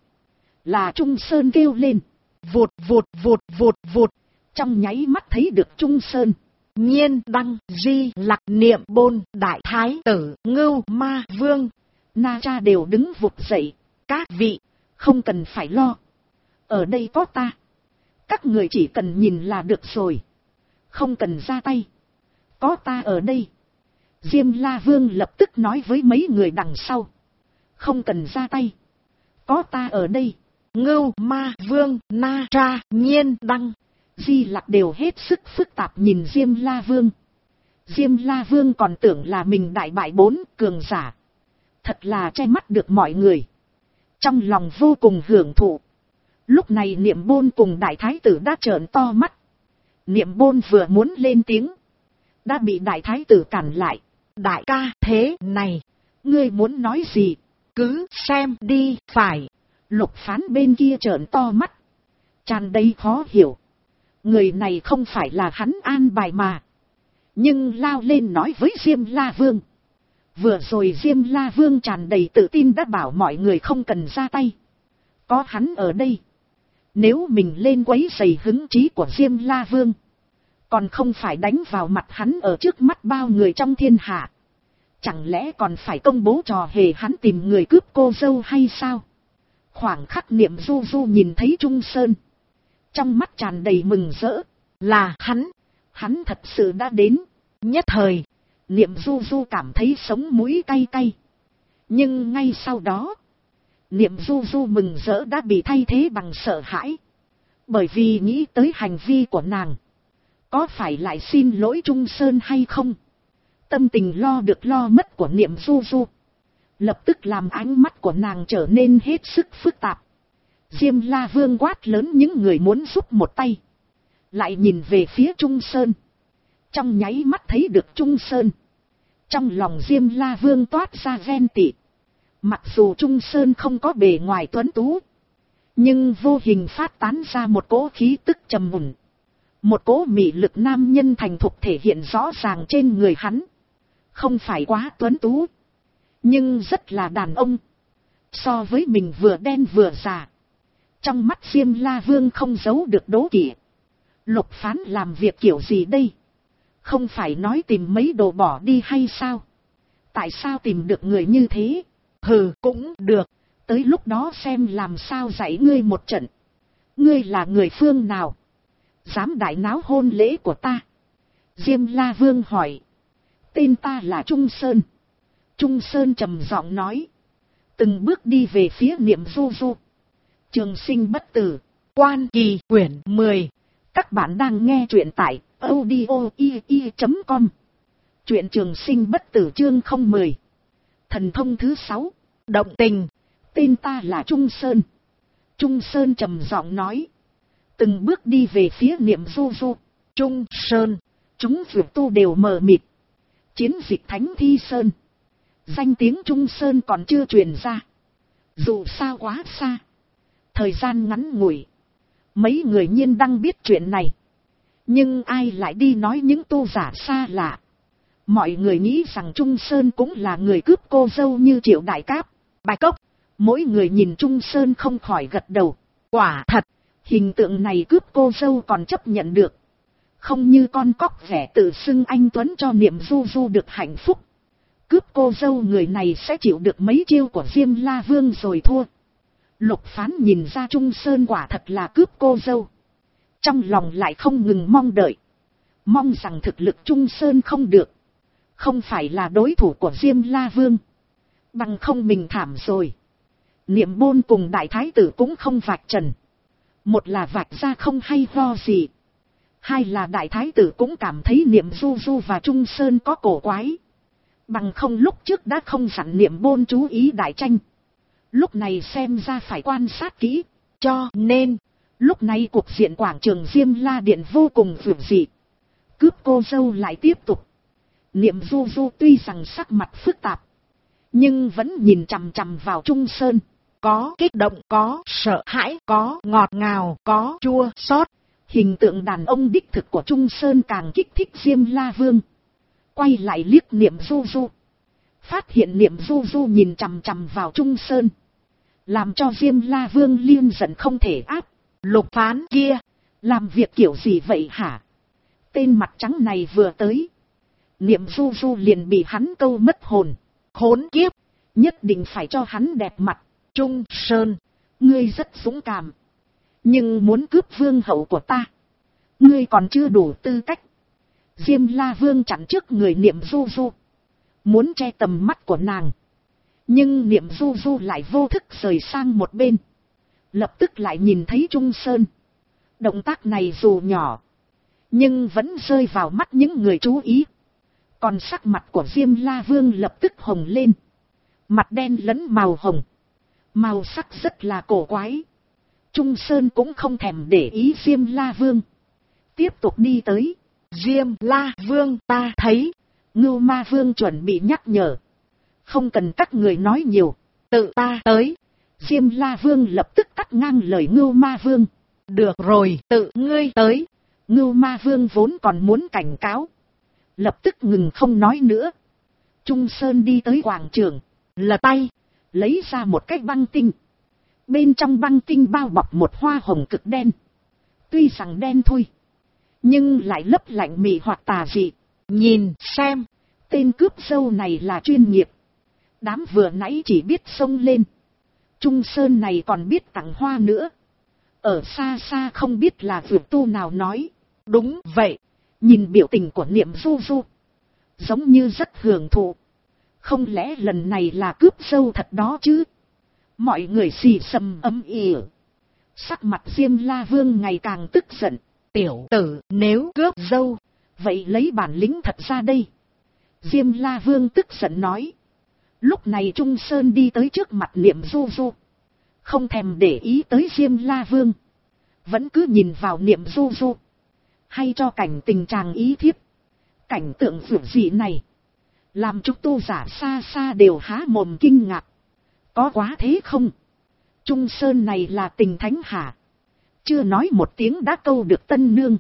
là Trung Sơn kêu lên, vụt vụt vụt vụt vụt, trong nháy mắt thấy được Trung Sơn, Nhiên Đăng, Di Lặc, Niệm Bôn, Đại Thái Tử, Ngưu Ma Vương, Na Cha đều đứng vụt dậy. Các vị, không cần phải lo, ở đây có ta, các người chỉ cần nhìn là được rồi, không cần ra tay, có ta ở đây. Diêm La Vương lập tức nói với mấy người đằng sau, không cần ra tay, có ta ở đây. Ngưu Ma Vương, Na Tra, Nhiên Đăng, Di Lặc đều hết sức phức tạp nhìn Diêm La Vương. Diêm La Vương còn tưởng là mình đại bại 4 cường giả, thật là che mắt được mọi người, trong lòng vô cùng hưởng thụ. Lúc này Niệm Bôn cùng Đại Thái Tử đã trợn to mắt. Niệm Bôn vừa muốn lên tiếng, đã bị Đại Thái Tử cản lại. Đại ca, thế này, ngươi muốn nói gì? Cứ xem đi. Phải. Lục Phán bên kia trợn to mắt, tràn đầy khó hiểu. Người này không phải là hắn an bài mà. Nhưng lao lên nói với Diêm La Vương. Vừa rồi Diêm La Vương tràn đầy tự tin đã bảo mọi người không cần ra tay, có hắn ở đây. Nếu mình lên quấy rầy hứng chí của Diêm La Vương, còn không phải đánh vào mặt hắn ở trước mắt bao người trong thiên hạ. Chẳng lẽ còn phải công bố trò hề hắn tìm người cướp cô dâu hay sao? Khoảng khắc Niệm Du Du nhìn thấy Trung Sơn, trong mắt tràn đầy mừng rỡ. Là hắn thật sự đã đến. Nhất thời, Niệm Du Du cảm thấy sống mũi cay cay. Nhưng ngay sau đó, Niệm Du Du mừng rỡ đã bị thay thế bằng sợ hãi. Bởi vì nghĩ tới hành vi của nàng, có phải lại xin lỗi Trung Sơn hay không? Tâm tình lo được lo mất của Niệm Du Du lập tức làm ánh mắt của nàng trở nên hết sức phức tạp. Diêm La Vương quát lớn những người muốn giúp một tay, lại nhìn về phía Trung Sơn. Trong nháy mắt thấy được Trung Sơn, trong lòng Diêm La Vương toát ra ghen tị. Mặc dù Trung Sơn không có bề ngoài tuấn tú, nhưng vô hình phát tán ra một cỗ khí tức trầm mùn, một cỗ mị lực nam nhân thành thục thể hiện rõ ràng trên người hắn. Không phải quá tuấn tú, nhưng rất là đàn ông. So với mình vừa đen vừa già, trong mắt Diêm La Vương không giấu được đố kỵ. Lục Phán làm việc kiểu gì đây? Không phải nói tìm mấy đồ bỏ đi hay sao? Tại sao tìm được người như thế? Hừ, cũng được, tới lúc đó xem làm sao dạy ngươi một trận. Ngươi là người phương nào? Dám đại náo hôn lễ của ta? Diêm La Vương hỏi. Tên ta là Trung Sơn. Trung Sơn trầm giọng nói, từng bước đi về phía Niệm Du Du. Trường sinh bất tử, Quan Kỳ quyển 10. Các bạn đang nghe truyện tại audio.com. Truyện Trường Sinh bất tử chương 010. Thần thông thứ 6, động tình. Tên ta là Trung Sơn. Trung Sơn trầm giọng nói, từng bước đi về phía Niệm Du Du. Trung Sơn, chúng vượt tu đều mờ mịt. Chiến dịch Thánh Thi Sơn, danh tiếng Trung Sơn còn chưa truyền ra. Dù sao quá xa, thời gian ngắn ngủi, mấy người Nhiên Đăng biết chuyện này. Nhưng ai lại đi nói những tu giả xa lạ. Mọi người nghĩ rằng Trung Sơn cũng là người cướp cô dâu như Triệu Đại Cáp, Bạch Cốc. Mỗi người nhìn Trung Sơn không khỏi gật đầu. Quả thật, hình tượng này cướp cô dâu còn chấp nhận được. Không như con cóc vẻ tự xưng anh Tuấn cho Niệm Du Du được hạnh phúc. Cướp cô dâu người này sẽ chịu được mấy chiêu của Diêm La Vương rồi thua. Lục Phán nhìn ra Trung Sơn quả thật là cướp cô dâu, trong lòng lại không ngừng mong đợi. Mong rằng thực lực Trung Sơn không được, không phải là đối thủ của Diêm La Vương, bằng không mình thảm rồi. Niệm Bôn cùng Đại Thái Tử cũng không vạch trần. Một là vạch ra không hay ho gì, hai là Đại Thái Tử cũng cảm thấy Niệm Du Du và Trung Sơn có cổ quái. Bằng không lúc trước đã không dặn Niệm Bôn chú ý đại tranh, lúc này xem ra phải quan sát kỹ. Cho nên, lúc này cuộc diện quảng trường Diêm La Điện vô cùng vượt dị. Cướp cô dâu lại tiếp tục. Niệm Du Du tuy rằng sắc mặt phức tạp, nhưng vẫn nhìn chằm chằm vào Trung Sơn. có kích động, có sợ hãi, có ngọt ngào, có chua xót. Hình tượng đàn ông đích thực của Trung Sơn càng kích thích Diêm La Vương. Quay lại liếc Niệm Du Du. Phát hiện Niệm Du Du nhìn chằm chằm vào Trung Sơn. Làm cho Diêm La Vương liên giận không thể áp. Lục Phán kia, làm việc kiểu gì vậy hả? Tên mặt trắng này vừa tới. Niệm Du Du liền bị hắn câu mất hồn. khốn kiếp, nhất định phải cho hắn đẹp mặt. Trung Sơn, ngươi rất dũng cảm. Nhưng muốn cướp vương hậu của ta, ngươi còn chưa đủ tư cách. Diêm La Vương chặn trước người Niệm Du Du, muốn che tầm mắt của nàng. Nhưng Niệm Du Du lại vô thức rời sang một bên. Lập tức lại nhìn thấy Trung Sơn. Động tác này dù nhỏ, nhưng vẫn rơi vào mắt những người chú ý. Còn sắc mặt của Diêm La Vương lập tức hồng lên. Mặt đen lẫn màu hồng. Màu sắc rất là cổ quái. Trung Sơn cũng không thèm để ý Diêm La Vương. Tiếp tục đi tới. Diêm La Vương, ta thấy. Ngưu Ma Vương chuẩn bị nhắc nhở. Không cần các người nói nhiều, tự ta tới. Diêm La Vương lập tức cắt ngang lời Ngưu Ma Vương. Được rồi, tự ngươi tới. Ngưu Ma Vương vốn còn muốn cảnh cáo, lập tức ngừng không nói nữa. Trung Sơn đi tới quảng trường, lật tay, lấy ra một cái băng tinh. Bên trong băng tinh bao bọc một hoa hồng cực đen. Tuy rằng đen thui, nhưng lại lấp lạnh mị hoặc tà dị. Nhìn xem, tên cướp dâu này là chuyên nghiệp. Đám vừa nãy chỉ biết xông lên, Trung Sơn này còn biết tặng hoa nữa. Ở xa xa không biết là vượt tu nào nói. Đúng vậy. Nhìn biểu tình của Niệm Du Du, giống như rất hưởng thụ. Không lẽ lần này là cướp dâu thật đó chứ? Mọi người xì xầm âm ỉ. Sắc mặt Diêm La Vương ngày càng tức giận. Tiểu tử, nếu cướp dâu, vậy lấy bản lĩnh thật ra đây. Diêm La Vương tức giận nói. Lúc này Trung Sơn đi tới trước mặt Niệm Du Du, không thèm để ý tới Diêm La Vương, vẫn cứ nhìn vào Niệm Du Du. Hay cho cảnh tình chàng ý thiếp. Cảnh tượng vượt dị này, làm chúng tu giả xa xa đều há mồm kinh ngạc. Có quá thế không? Trung Sơn này là tình thánh hả? Chưa nói một tiếng đã câu được tân nương.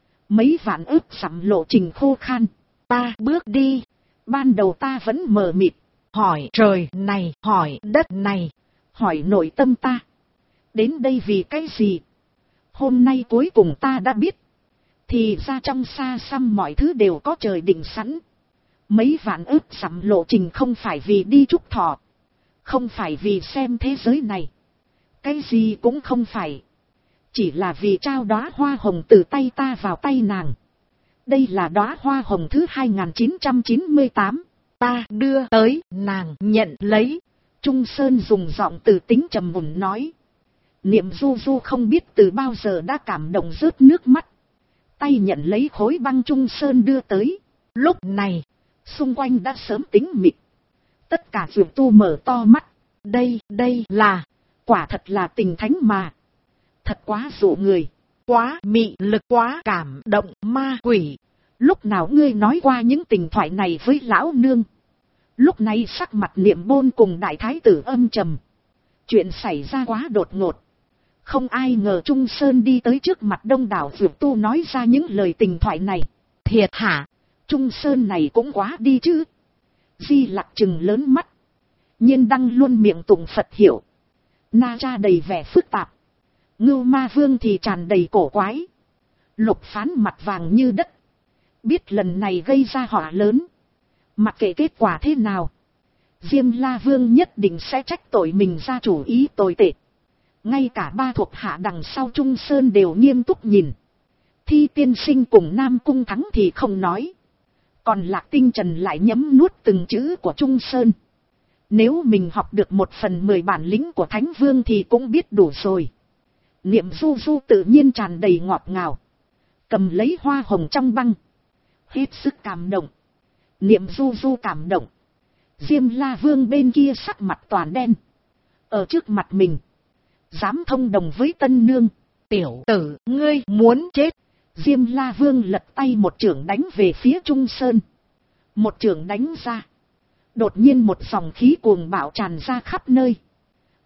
Mấy vạn ức dặm lộ trình khô khan. Ta bước đi. Ban đầu ta vẫn mờ mịt. Hỏi trời này, hỏi đất này, hỏi nội tâm ta. Đến đây vì cái gì? Hôm nay cuối cùng ta đã biết. Thì ra trong xa xăm mọi thứ đều có trời định sẵn. Mấy vạn ức dặm lộ trình không phải vì đi trúc thọ, không phải vì xem thế giới này, cái gì cũng không phải. Chỉ là vì trao đóa hoa hồng từ tay ta vào tay nàng. Đây là đóa hoa hồng thứ 2998. Ta đưa tới, nàng nhận lấy. Trung Sơn dùng giọng từ tính trầm mùn nói. Niệm Du Du không biết từ bao giờ đã cảm động rớt nước mắt. Tay nhận lấy khối băng Trung Sơn đưa tới. Lúc này, xung quanh đã sớm tính mịt. Tất cả dược tu mở to mắt. Đây là, quả thật là tình thánh mà. Thật quá dụ người, quá mị lực, quá cảm động ma quỷ. Lúc nào ngươi nói qua những tình thoại này với lão nương? Lúc này sắc mặt Niệm Bôn cùng đại thái tử âm trầm. Chuyện xảy ra quá đột ngột. Không ai ngờ Trung Sơn đi tới trước mặt đông đảo dược tu nói ra những lời tình thoại này. Thiệt hả? Trung Sơn này cũng quá đi chứ. Di Lặc trừng lớn mắt. Nhiên Đăng luôn miệng tụng Phật hiệu. Na Cha đầy vẻ phức tạp. Ngưu Ma Vương thì tràn đầy cổ quái. Lục Phán mặt vàng như đất. Biết lần này gây ra họa lớn. Mặc kệ kết quả thế nào, Diêm La Vương nhất định sẽ trách tội mình ra chủ ý tồi tệ. Ngay cả ba thuộc hạ đằng sau Trung Sơn đều nghiêm túc nhìn. Thi Tiên Sinh cùng Nam Cung Thắng thì không nói. Còn Lạc Tinh Trần lại nhấm nuốt từng chữ của Trung Sơn. Nếu mình học được 1/10 bản lĩnh của Thánh Vương thì cũng biết đủ rồi. Niệm Du Du tự nhiên tràn đầy ngọt ngào. Cầm lấy hoa hồng trong băng. Hết sức cảm động. Niệm Du Du cảm động. Diêm La Vương bên kia sắc mặt toàn đen. Ở trước mặt mình, dám thông đồng với tân nương. Tiểu tử, ngươi muốn chết. Diêm La Vương lật tay một chưởng đánh về phía Trung Sơn. Một chưởng đánh ra, đột nhiên một dòng khí cuồng bạo tràn ra khắp nơi.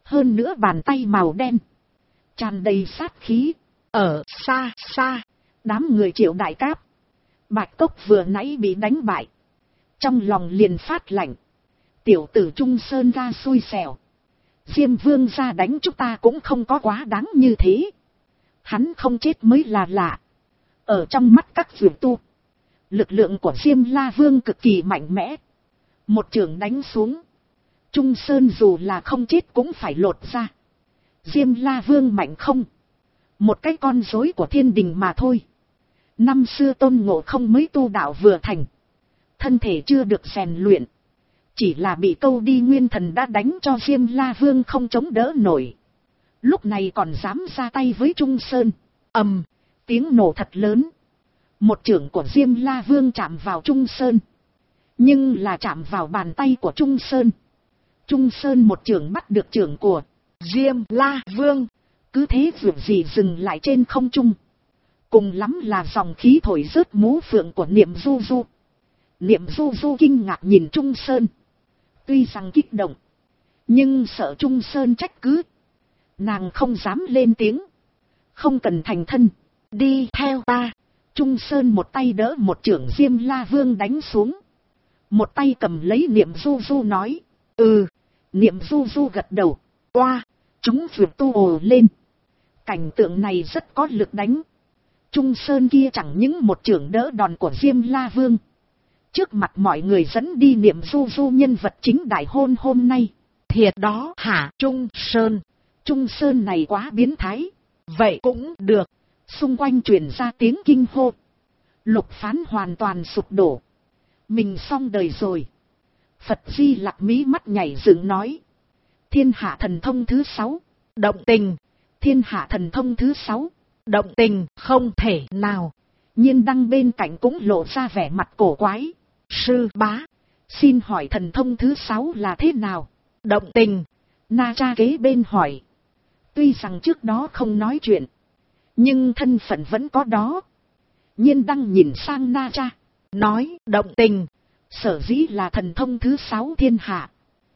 Hơn nữa bàn tay màu đen, tràn đầy sát khí. Ở xa xa, đám người Triệu Đại Cáp, Bạch Cốc vừa nãy bị đánh bại, trong lòng liền phát lạnh. Tiểu tử Trung Sơn ra xui xẻo, Diêm Vương ra đánh chúng ta cũng không có quá đáng như thế. Hắn không chết mới là lạ. Ở trong mắt các dược tu, lực lượng của Diêm La Vương cực kỳ mạnh mẽ. Một chưởng đánh xuống, Trung Sơn dù là không chết cũng phải lột ra. Diêm La Vương mạnh không? Một cái con rối của thiên đình mà thôi. Năm xưa Tôn Ngộ Không mới tu đạo vừa thành, thân thể chưa được rèn luyện, chỉ là bị câu đi nguyên thần đã đánh cho Diêm La Vương không chống đỡ nổi. Lúc này còn dám ra tay với Trung Sơn. Ầm, tiếng nổ thật lớn. Một chưởng của Diêm La Vương chạm vào Trung Sơn, nhưng là chạm vào bàn tay của Trung Sơn. Trung Sơn một chưởng bắt được chưởng của Diêm La Vương, cứ thế vượt gì dừng lại trên không trung. Cùng lắm là dòng khí thổi rớt mũ phượng của Niệm Du Du. Niệm Du Du kinh ngạc nhìn Trung Sơn. Tuy rằng kích động, nhưng sợ Trung Sơn trách cứ, nàng không dám lên tiếng. Không cần thành thân, đi theo ta. Trung Sơn một tay đỡ một chưởng Diêm La Vương đánh xuống, một tay cầm lấy Niệm Du Du nói. Niệm Du Du gật đầu. Oa, chúng vượt tu ồ lên. Cảnh tượng này rất có lực đánh. Trung Sơn kia chẳng những một chưởng đỡ đòn của Diêm La Vương, trước mặt mọi người dẫn đi Niệm Du Du nhân vật chính đại hôn hôm nay. Thiệt đó hả Trung Sơn? Trung Sơn này quá biến thái. Vậy cũng được. Xung quanh truyền ra tiếng kinh hô. Lục Phán hoàn toàn sụp đổ. Mình xong đời rồi. Phật Di Lặc mí mắt nhảy dựng nói. Thiên hạ thần thông thứ 6. Động tình. Thiên hạ thần thông thứ 6. Động tình không thể nào. Nhiên Đăng bên cạnh cũng lộ ra vẻ mặt cổ quái. Sư bá, xin hỏi thần thông thứ 6 là thế nào? Động tình. Na Cha kế bên hỏi. Tuy rằng trước đó không nói chuyện, nhưng thân phận vẫn có đó. Nhiên Đăng nhìn sang Na Cha, nói động tình sở dĩ là thần thông thứ 6 thiên hạ,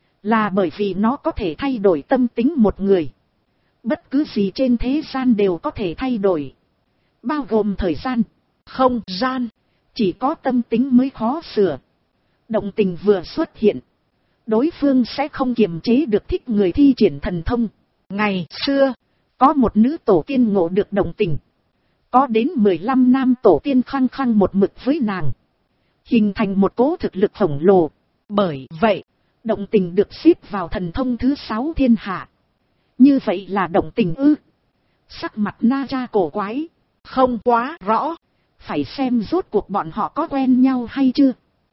là bởi vì nó có thể thay đổi tâm tính một người. Bất cứ gì trên thế gian đều có thể thay đổi, bao gồm thời gian, không gian. Chỉ có tâm tính mới khó sửa. Động tình vừa xuất hiện, đối phương sẽ không kiềm chế được thích người thi triển thần thông. Ngày xưa, có một nữ tổ tiên ngộ được động tình, có đến 15 nam tổ tiên khăng khăng một mực với nàng, hình thành một cỗ thực lực khổng lồ. Bởi vậy, động tình được xếp vào thần thông thứ 6 thiên hạ. Như vậy là động tình ư? Sắc mặt Na Cha cổ quái. Không quá rõ. Phải xem rốt cuộc bọn họ có quen nhau hay chưa.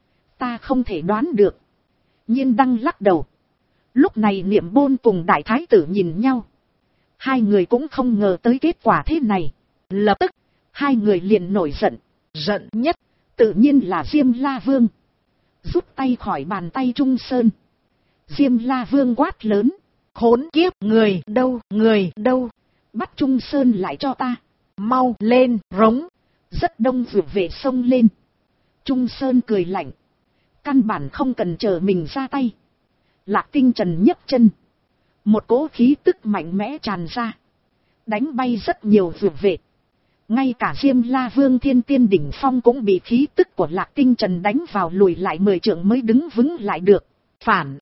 Ta không thể đoán được. Nhiên Đăng lắc đầu. Lúc này Niệm Bôn cùng Đại Thái tử nhìn nhau. Hai người cũng không ngờ tới kết quả thế này. Lập tức, hai người liền nổi giận. Giận nhất, tự nhiên là Diêm La Vương. Rút tay khỏi bàn tay Trung Sơn. Diêm La Vương quát lớn. Khốn kiếp, người đâu, người đâu. Bắt Trung Sơn lại cho ta. Mau lên, rống. Rất đông vượt vệ sông lên. Trung Sơn cười lạnh. Căn bản không cần chờ mình ra tay. Lạc Tinh Trần nhấc chân. Một cỗ khí tức mạnh mẽ tràn ra. Đánh bay rất nhiều vượt vệ. Ngay cả Diêm La Vương Thiên Tiên Đỉnh Phong cũng bị khí tức của Lạc Tinh Trần đánh vào lùi lại 10 trượng mới đứng vững lại được. Phản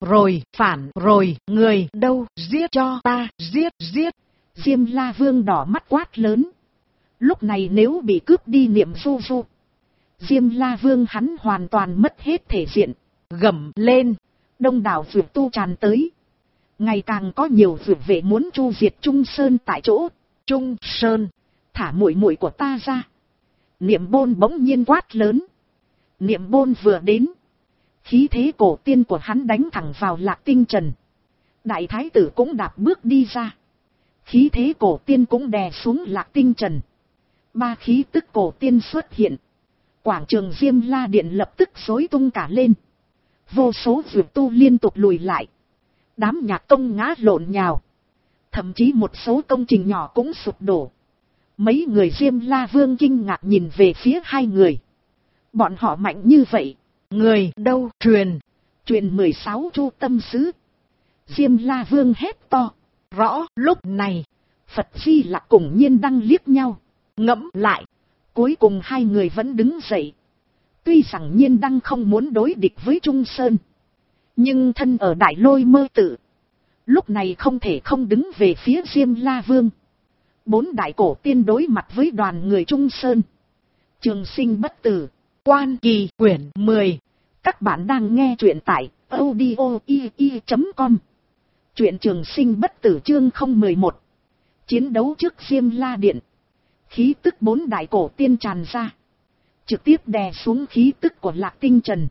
rồi, người đâu, giết cho ta, giết. Diêm La Vương đỏ mắt quát lớn. Lúc này nếu bị cướp đi Niệm Du Du, Diêm La Vương hắn hoàn toàn mất hết thể diện. Gầm lên, đông đảo vượt tu tràn tới. Ngày càng có nhiều vượt vệ muốn chu diệt Trung Sơn tại chỗ. Trung Sơn, thả muội muội của ta ra. Niệm Bôn bỗng nhiên quát lớn. Niệm Bôn vừa đến, khí thế cổ tiên của hắn đánh thẳng vào Lạc Tinh Trần. Đại Thái tử cũng đạp bước đi ra. Khí thế cổ tiên cũng đè xuống Lạc Tinh Trần. Ba khí tức cổ tiên xuất hiện. Quảng trường Diêm La Điện lập tức rối tung cả lên. Vô số vượt tu liên tục lùi lại. Đám nhạc công ngã lộn nhào. Thậm chí một số công trình nhỏ cũng sụp đổ. Mấy người Diêm La Vương kinh ngạc nhìn về phía hai người. Bọn họ mạnh như vậy. Người đâu truyền 16 chu tâm sứ. Diêm La Vương hét to. rõ. Lúc này, Phật Di Lặc cùng Nhiên Đăng liếc nhau, ngẫm lại, cuối cùng hai người vẫn đứng dậy. Tuy rằng Nhiên Đăng không muốn đối địch với Trung Sơn, nhưng thân ở Đại Lôi Mơ Tự, lúc này không thể không đứng về phía Diêm La Vương. 4 đại cổ tiên đối mặt với đoàn người Trung Sơn. Trường sinh bất tử, Quan Kỳ quyển 10. Các bạn đang nghe truyện tại audio.com. Truyện Trường sinh bất tử chương 011. Chiến đấu trước Diêm La Điện. Khí tức 4 đại cổ tiên tràn ra, trực tiếp đè xuống khí tức của Lạc Tinh Trần.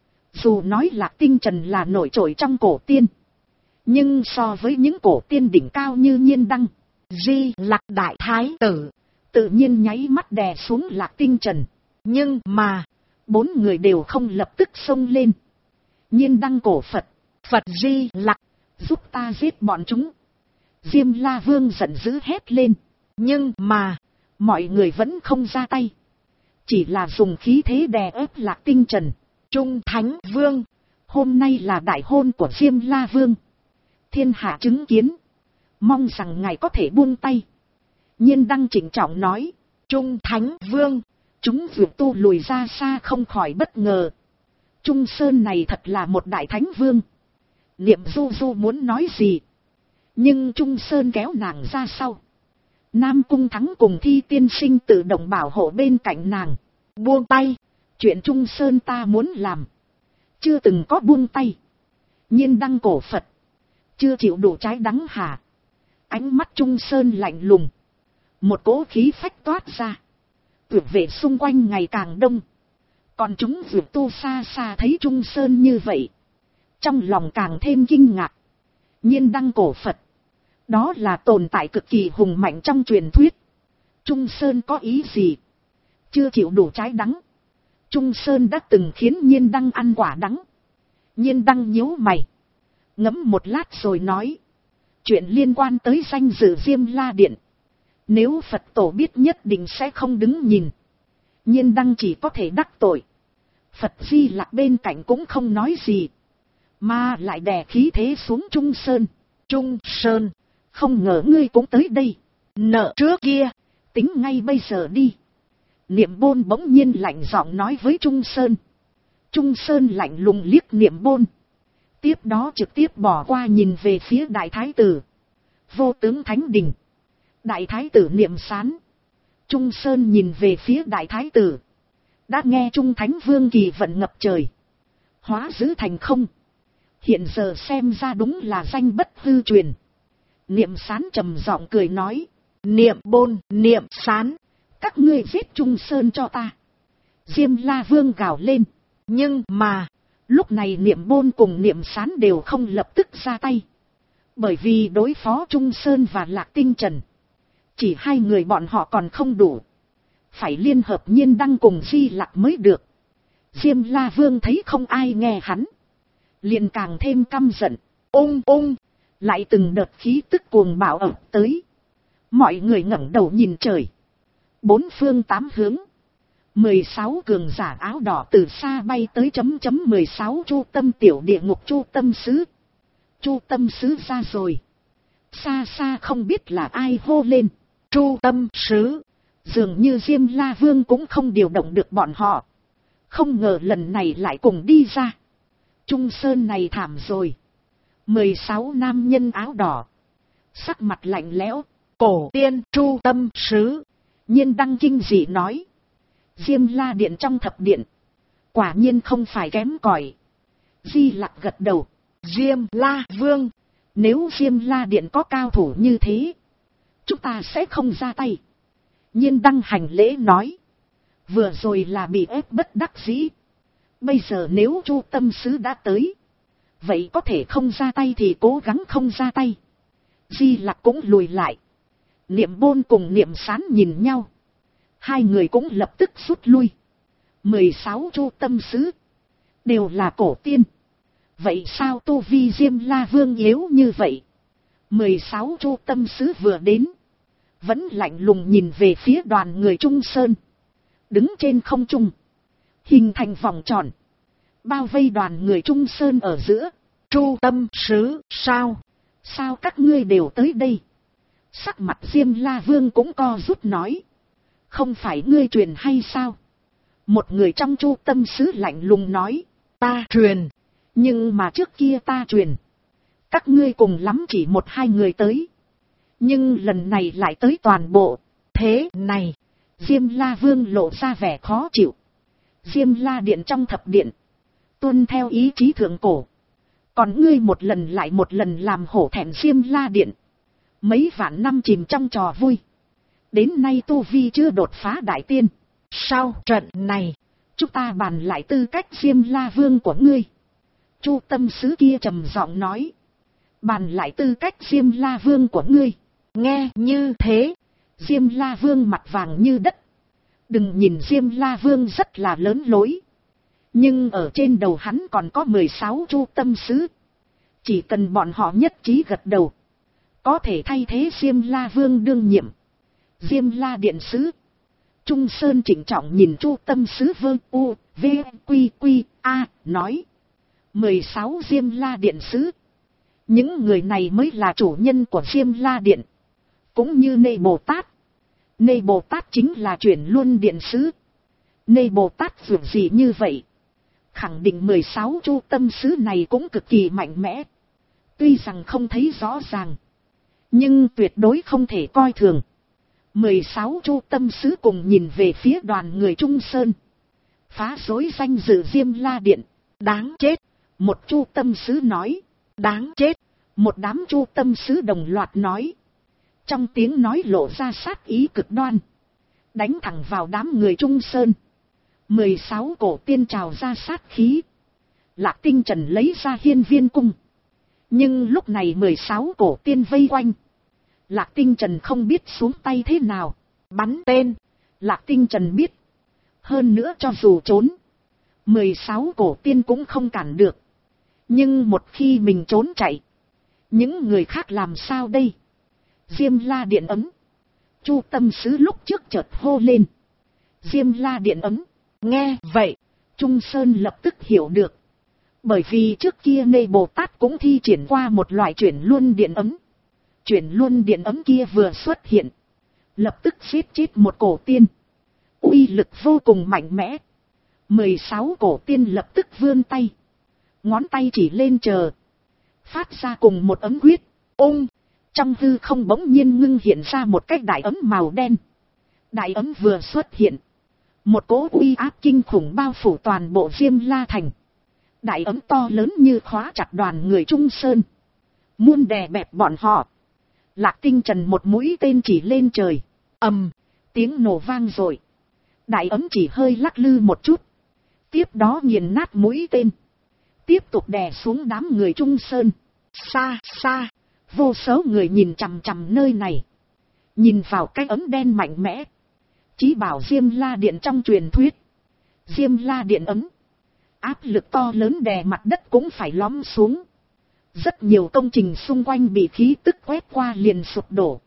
Dù nói Lạc Tinh Trần là nổi trội trong cổ tiên, nhưng so với những cổ tiên đỉnh cao như Nhiên Đăng, Di Lặc Đại Thái Tử, tự nhiên nháy mắt đè xuống Lạc Tinh Trần. Nhưng mà 4 người đều không lập tức xông lên. Nhiên Đăng cổ Phật, Phật Di Lặc, giúp ta giết bọn chúng. Diêm La Vương giận dữ hét lên. Nhưng mà mọi người vẫn không ra tay, chỉ là dùng khí thế đè ép Lạc Tinh Trần. Trung Thánh Vương, hôm nay là đại hôn của Diêm La Vương, thiên hạ chứng kiến, mong rằng ngài có thể buông tay. Nhiên Đăng trịnh trọng nói. Trung Thánh Vương, chúng vượt tu lùi ra xa không khỏi bất ngờ. Trung Sơn này thật là một đại thánh vương. Niệm Du Du muốn nói gì, nhưng Trung Sơn kéo nàng ra sau. Nam Cung Thắng cùng Thi Tiên Sinh tự động bảo hộ bên cạnh nàng. buông tay, Chuyện Trung Sơn ta muốn làm, chưa từng có buông tay. Nhiên Đăng cổ Phật, chưa chịu đủ trái đắng hả? Ánh mắt Trung Sơn lạnh lùng, một cỗ khí phách toát ra. Tuyệt vệ xung quanh ngày càng đông, còn chúng vượt tu xa xa thấy Trung Sơn như vậy, trong lòng càng thêm kinh ngạc. Nhiên Đăng cổ Phật, đó là tồn tại cực kỳ hùng mạnh trong truyền thuyết. Trung Sơn có ý gì? Chưa chịu đủ trái đắng. Trung Sơn đã từng khiến Nhiên Đăng ăn quả đắng. Nhiên Đăng nhíu mày, ngẫm một lát rồi nói. Chuyện liên quan tới danh dự Diêm La Điện, nếu Phật tổ biết nhất định sẽ không đứng nhìn. Nhiên Đăng chỉ có thể đắc tội. Phật Di Lặc bên cạnh cũng không nói gì, mà lại đè khí thế xuống Trung Sơn. Trung Sơn, không ngờ ngươi cũng tới đây. nợ trước kia, Tính ngay bây giờ đi. Niệm Bôn bỗng nhiên lạnh giọng nói với Trung Sơn. Trung Sơn lạnh lùng liếc Niệm Bôn, tiếp đó trực tiếp bỏ qua nhìn về phía Đại Thái Tử, Vô Tướng Thánh Đình, Đại Thái Tử Niệm Sán. Trung Sơn nhìn về phía Đại Thái Tử, đã nghe Trung Thánh Vương kỳ vận ngập trời, hóa giữ thành không, hiện giờ xem ra đúng là danh bất hư truyền. Niệm Sán trầm giọng cười nói. Niệm Bôn, Niệm Sán, các ngươi giết Trung Sơn cho ta. Diêm La Vương gào lên. nhưng mà lúc này Niệm Bôn cùng Niệm Sán đều không lập tức ra tay, bởi vì đối phó Trung Sơn và Lạc Tinh Trần, chỉ hai người bọn họ còn không đủ, phải liên hợp Nhiên Đăng cùng Di Lặc mới được. Diêm La Vương thấy không ai nghe hắn, liền càng thêm căm giận. Lại từng đợt khí tức cuồng bạo ập tới. Mọi người ngẩng đầu nhìn trời, 4 phương 8 hướng, 16 cường giả áo đỏ từ xa bay tới. 16 Chu Tâm tiểu địa ngục Chu Tâm Sứ. Chu Tâm Sứ ra rồi. Xa xa không biết là ai hô lên. Chu Tâm Sứ. Dường như Diêm La Vương cũng không điều động được bọn họ, không ngờ lần này lại cùng đi ra. Trung Sơn này thảm rồi. 16 nam nhân áo đỏ, sắc mặt lạnh lẽo. Cổ tiên Chu Tâm Sứ. Nhiên Đăng kinh dị nói. Diêm La Điện trong thập điện, quả nhiên không phải kém cỏi. Di Lặc gật đầu. Diêm La Vương, nếu Diêm La Điện có cao thủ như thế, chúng ta sẽ không ra tay. Nhiên Đăng hành lễ nói. Vừa rồi là bị ép bất đắc dĩ, bây giờ nếu Chu Tâm Sứ đã tới, vậy có thể không ra tay thì cố gắng không ra tay. Di Lặc cũng lùi lại. Niệm Bôn cùng Niệm Sán nhìn nhau, hai người cũng lập tức rút lui. 16 Chu Tâm Sứ đều là cổ tiên, vậy sao tu vi Diêm La Vương yếu như vậy? 16 Chu Tâm Sứ vừa đến, vẫn lạnh lùng nhìn về phía đoàn người Trung Sơn, đứng trên không trung, hình thành vòng tròn, bao vây đoàn người Trung Sơn ở giữa. Chu Tâm Sứ sao? Sao các ngươi đều tới đây? Sắc mặt Diêm La Vương cũng co rút nói. Không phải ngươi truyền hay sao? Một người trong Chu Tâm Sứ lạnh lùng nói. Ta truyền. Nhưng mà trước kia ta truyền. Các ngươi cùng lắm chỉ 1-2 người tới. Nhưng lần này lại tới toàn bộ. Thế này. Diêm La Vương lộ ra vẻ khó chịu. Diêm La Điện trong thập điện. Tuân theo ý chí thượng cổ. Còn ngươi một lần lại một lần làm hổ thẹn Diêm La Điện. Mấy vạn năm chìm trong trò vui. Đến nay tu vi chưa đột phá đại tiên. Sau trận này, chúng ta bàn lại tư cách Diêm La Vương của ngươi. Chu Tâm Sứ kia trầm giọng nói. Bàn lại tư cách Diêm La Vương của ngươi. Nghe như thế, Diêm La Vương mặt vàng như đất. Đừng nhìn Diêm La Vương rất là lớn lối. Nhưng ở trên đầu hắn còn có 16 Chu Tâm Sứ. Chỉ cần bọn họ nhất trí gật đầu. Có thể thay thế Diêm La Vương đương nhiệm. Diêm La Điện Sứ. Trung Sơn trịnh trọng nhìn Chu Tâm Sứ Vương U, V, Quy, Quy, A, nói. 16 Diêm La Điện Sứ. Những người này mới là chủ nhân của Diêm La Điện. Cũng như Nê Bồ Tát. Nê Bồ Tát chính là chuyển luân điện sứ. Nê Bồ Tát vượt gì như vậy? Khẳng định 16 Chu Tâm Sứ này cũng cực kỳ mạnh mẽ. Tuy rằng không thấy rõ ràng. Nhưng tuyệt đối không thể coi thường. 16 Chu Tâm Sứ cùng nhìn về phía đoàn người Trung Sơn. Phá rối danh dự Diêm La Điện. Đáng chết. Một Chu Tâm Sứ nói. Đáng chết. Một đám Chu Tâm Sứ đồng loạt nói. Trong tiếng nói lộ ra sát ý cực đoan. Đánh thẳng vào đám người Trung Sơn. 16 cổ tiên trào ra sát khí. Lạc Tinh Trần lấy ra hiên viên cung. Nhưng lúc này 16 cổ tiên vây quanh. Lạc Tinh Trần không biết xuống tay thế nào. Bắn tên. Lạc Tinh Trần biết. Hơn nữa cho dù trốn. 16 cổ tiên cũng không cản được. Nhưng một khi mình trốn chạy. Những người khác làm sao đây? Diêm La Điện ấm. Chu Tâm Sứ lúc trước chợt hô lên. Diêm La Điện ấm. Nghe vậy. Trung Sơn lập tức hiểu được. Bởi vì trước kia Nê Bồ Tát cũng thi triển qua một loại chuyển luân điện ấm. Chuyển luân điện ấm kia vừa xuất hiện. Lập tức giết chết một cổ tiên. Uy lực vô cùng mạnh mẽ. 16 cổ tiên lập tức vươn tay. Ngón tay chỉ lên chờ. Phát ra cùng một ấm quyết. Ôm. Trong hư không bỗng nhiên ngưng hiện ra một cái đại ấm màu đen. Đại ấm vừa xuất hiện. Một cỗ uy áp kinh khủng bao phủ toàn bộ Diêm La Thành. Đại ấm to lớn như khóa chặt đoàn người Trung Sơn. Muốn đè bẹp bọn họ. Lạc Tinh Trần một mũi tên chỉ lên trời. Ầm, tiếng nổ vang rồi. Đại ấm chỉ hơi lắc lư một chút. Tiếp đó nghiền nát mũi tên. Tiếp tục đè xuống đám người Trung Sơn. Xa xa. Vô số người nhìn chằm chằm nơi này. Nhìn vào cái ấm đen mạnh mẽ. Chí bảo Diêm La Điện trong truyền thuyết. Diêm La Điện ấm. Áp lực to lớn đè mặt đất cũng phải lõm xuống. Rất nhiều công trình xung quanh bị khí tức quét qua liền sụp đổ.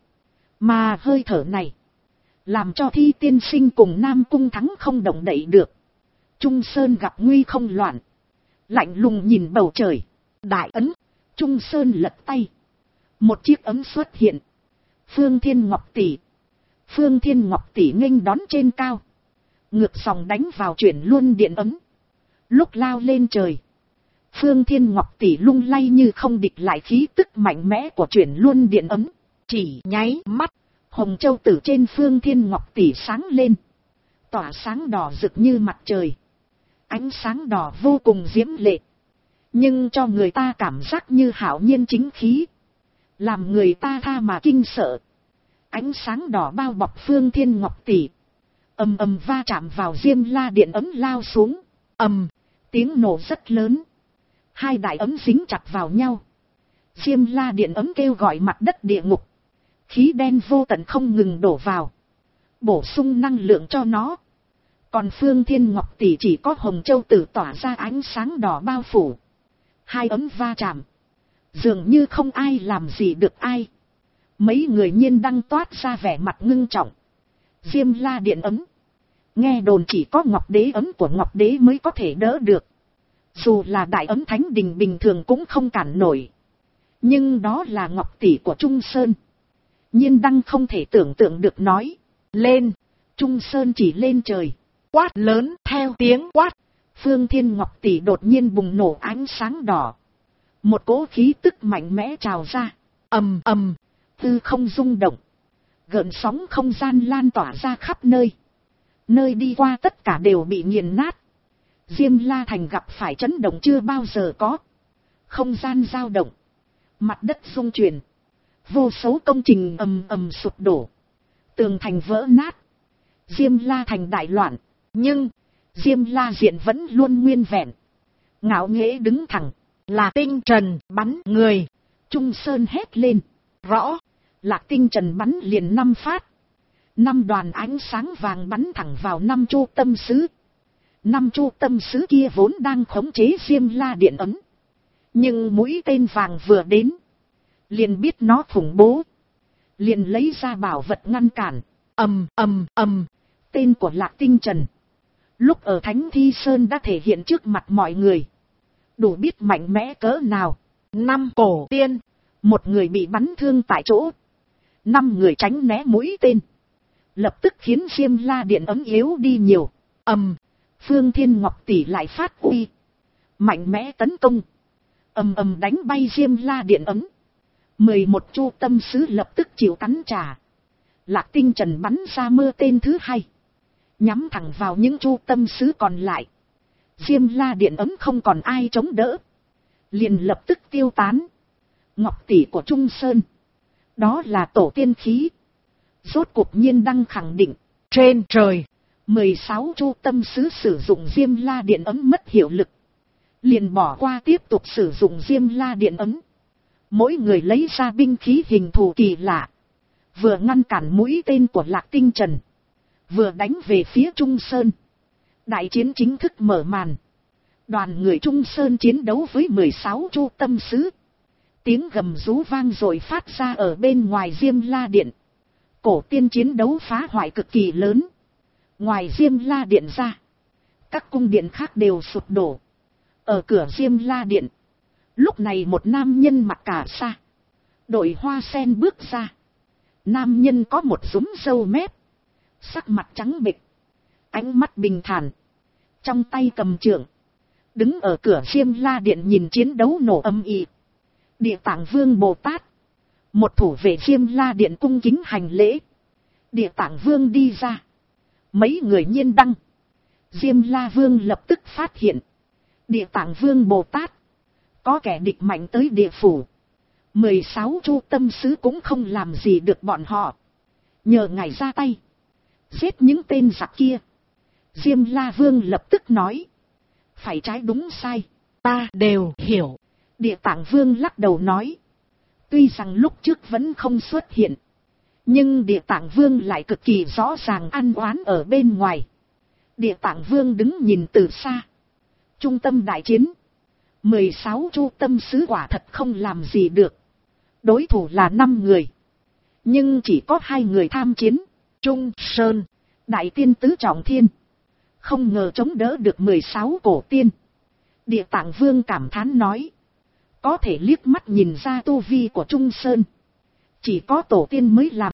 Mà hơi thở này. Làm cho Thi Tiên Sinh cùng Nam Cung Thắng không động đậy được. Trung Sơn gặp nguy không loạn. Lạnh lùng nhìn bầu trời. Đại ấn. Trung Sơn lật tay. Một chiếc ấm xuất hiện. Phương Thiên Ngọc Tỷ. Phương Thiên Ngọc Tỷ nghênh đón trên cao. Ngược dòng đánh vào chuyển luân điện ấm. Lúc lao lên trời. Phương Thiên Ngọc Tỷ lung lay như không địch lại khí tức mạnh mẽ của chuyển luân điện ấm. Chỉ nháy mắt. Hồng châu tử trên Phương Thiên Ngọc Tỷ sáng lên. Tỏa sáng đỏ rực như mặt trời. Ánh sáng đỏ vô cùng diễm lệ. Nhưng cho người ta cảm giác như hạo nhiên chính khí. Làm người ta tha mà kinh sợ. Ánh sáng đỏ bao bọc Phương Thiên Ngọc Tỷ. Ầm ầm va chạm vào Diêm La Điện ấm lao xuống. Ầm, tiếng nổ rất lớn. Hai đại ấm dính chặt vào nhau. Diêm La Điện ấm kêu gọi mặt đất địa ngục. Khí đen vô tận không ngừng đổ vào. Bổ sung năng lượng cho nó. Còn Phương Thiên Ngọc Tỷ chỉ có Hồng Châu Tử tỏa ra ánh sáng đỏ bao phủ. Hai ấm va chạm. Dường như không ai làm gì được ai. Mấy người nhiên đăng toát ra vẻ mặt ngưng trọng. Diêm La Điện ấm. Nghe đồn chỉ có Ngọc Đế ấm của Ngọc Đế mới có thể đỡ được. Dù là đại ấm thánh đình bình thường cũng không cản nổi. Nhưng đó là ngọc tỷ của Trung Sơn. Nhiên Đăng không thể tưởng tượng được nói. Lên! Trung Sơn chỉ lên trời. Quát lớn theo tiếng quát. Phương Thiên Ngọc tỷ đột nhiên bùng nổ ánh sáng đỏ. Một cỗ khí tức mạnh mẽ trào ra. Ầm ầm. Tư không rung động. Gợn sóng không gian lan tỏa ra khắp nơi. Nơi đi qua tất cả đều bị nghiền nát. Diêm La Thành gặp phải chấn động chưa bao giờ có. Không gian dao động. Mặt đất rung chuyển. Vô số công trình ầm ầm sụp đổ. Tường thành vỡ nát. Diêm La Thành đại loạn. Nhưng Diêm La diện vẫn luôn nguyên vẹn. Ngạo nghễ đứng thẳng. Là Tinh Trần bắn người. Trung Sơn hét lên. Rõ. Lạc Tinh Trần bắn liền 5 phát. 5 đoàn ánh sáng vàng bắn thẳng vào 5 chu tâm sứ. 5 chu tâm sứ kia vốn đang khống chế Diêm La điện ấm. Nhưng mũi tên vàng vừa đến. Liền biết nó khủng bố. Liền lấy ra bảo vật ngăn cản. Ầm ầm ầm. Tên của Lạc Tinh Trần. Lúc ở Thánh Thi Sơn đã thể hiện trước mặt mọi người. Đủ biết mạnh mẽ cỡ nào. 5 cổ tiên. 1 người bị bắn thương tại chỗ. 5 người tránh né mũi tên. Lập tức khiến Diêm La điện ấm yếu đi nhiều. Phương Thiên Ngọc tỷ lại phát uy. Mạnh mẽ tấn công. Ầm ầm đánh bay Diêm La điện ấm. 11 chu tâm sứ lập tức chịu cắn trả. Lạc Tinh Trần bắn ra mưa tên thứ 2. Nhắm thẳng vào những chu tâm sứ còn lại. Diêm La điện ấm không còn ai chống đỡ. Liền lập tức tiêu tán. Ngọc tỷ của Trung Sơn. Đó là tổ tiên khí. Rốt cuộc Nhiên Đăng khẳng định. Trên trời. 16 chu tâm sứ sử dụng Diêm La điện ấm mất hiệu lực. Liền bỏ qua tiếp tục sử dụng Diêm La điện ấm. Mỗi người lấy ra binh khí hình thù kỳ lạ. Vừa ngăn cản mũi tên của Lạc Tinh Trần. Vừa đánh về phía Trung Sơn. Đại chiến chính thức mở màn. Đoàn người Trung Sơn chiến đấu với 16 chu tâm sứ. Tiếng gầm rú vang rồi phát ra ở bên ngoài Diêm La điện. Cổ tiên chiến đấu phá hoại cực kỳ lớn. Ngoài Diêm La điện ra, các cung điện khác đều sụp đổ. Ở cửa Diêm La điện, lúc này một nam nhân mặc cà sa, đội hoa sen bước ra. Nam nhân có một rúm râu mép, sắc mặt trắng bệch, ánh mắt bình thản, trong tay cầm trượng, đứng ở cửa Diêm La điện nhìn chiến đấu nổ âm ỉ. Địa Tạng Vương Bồ Tát, một thủ vệ Diêm La điện cung kính hành lễ. Địa Tạng Vương đi ra. Mấy người Nhiên Đăng, Diêm La Vương lập tức phát hiện. Địa Tạng Vương Bồ Tát, có kẻ địch mạnh tới địa phủ. 16 chu tâm sứ cũng không làm gì được bọn họ. Nhờ ngài ra tay, giết những tên giặc kia. Diêm La Vương lập tức nói. Phải trái đúng sai, ta đều hiểu. Địa Tạng Vương lắc đầu nói. Tuy rằng lúc trước vẫn không xuất hiện. Nhưng Địa Tạng Vương lại cực kỳ rõ ràng ăn oán ở bên ngoài. Địa Tạng Vương đứng nhìn từ xa. Trung tâm đại chiến. 16 chu tâm sứ quả thật không làm gì được. Đối thủ là 5 người. Nhưng chỉ có 2 người tham chiến. Trung Sơn, Đại Tiên Tứ Trọng Thiên. Không ngờ chống đỡ được 16 cổ tiên. Địa Tạng Vương cảm thán nói. Có thể liếc mắt nhìn ra tu vi của Trung Sơn. Chỉ có tổ tiên mới làm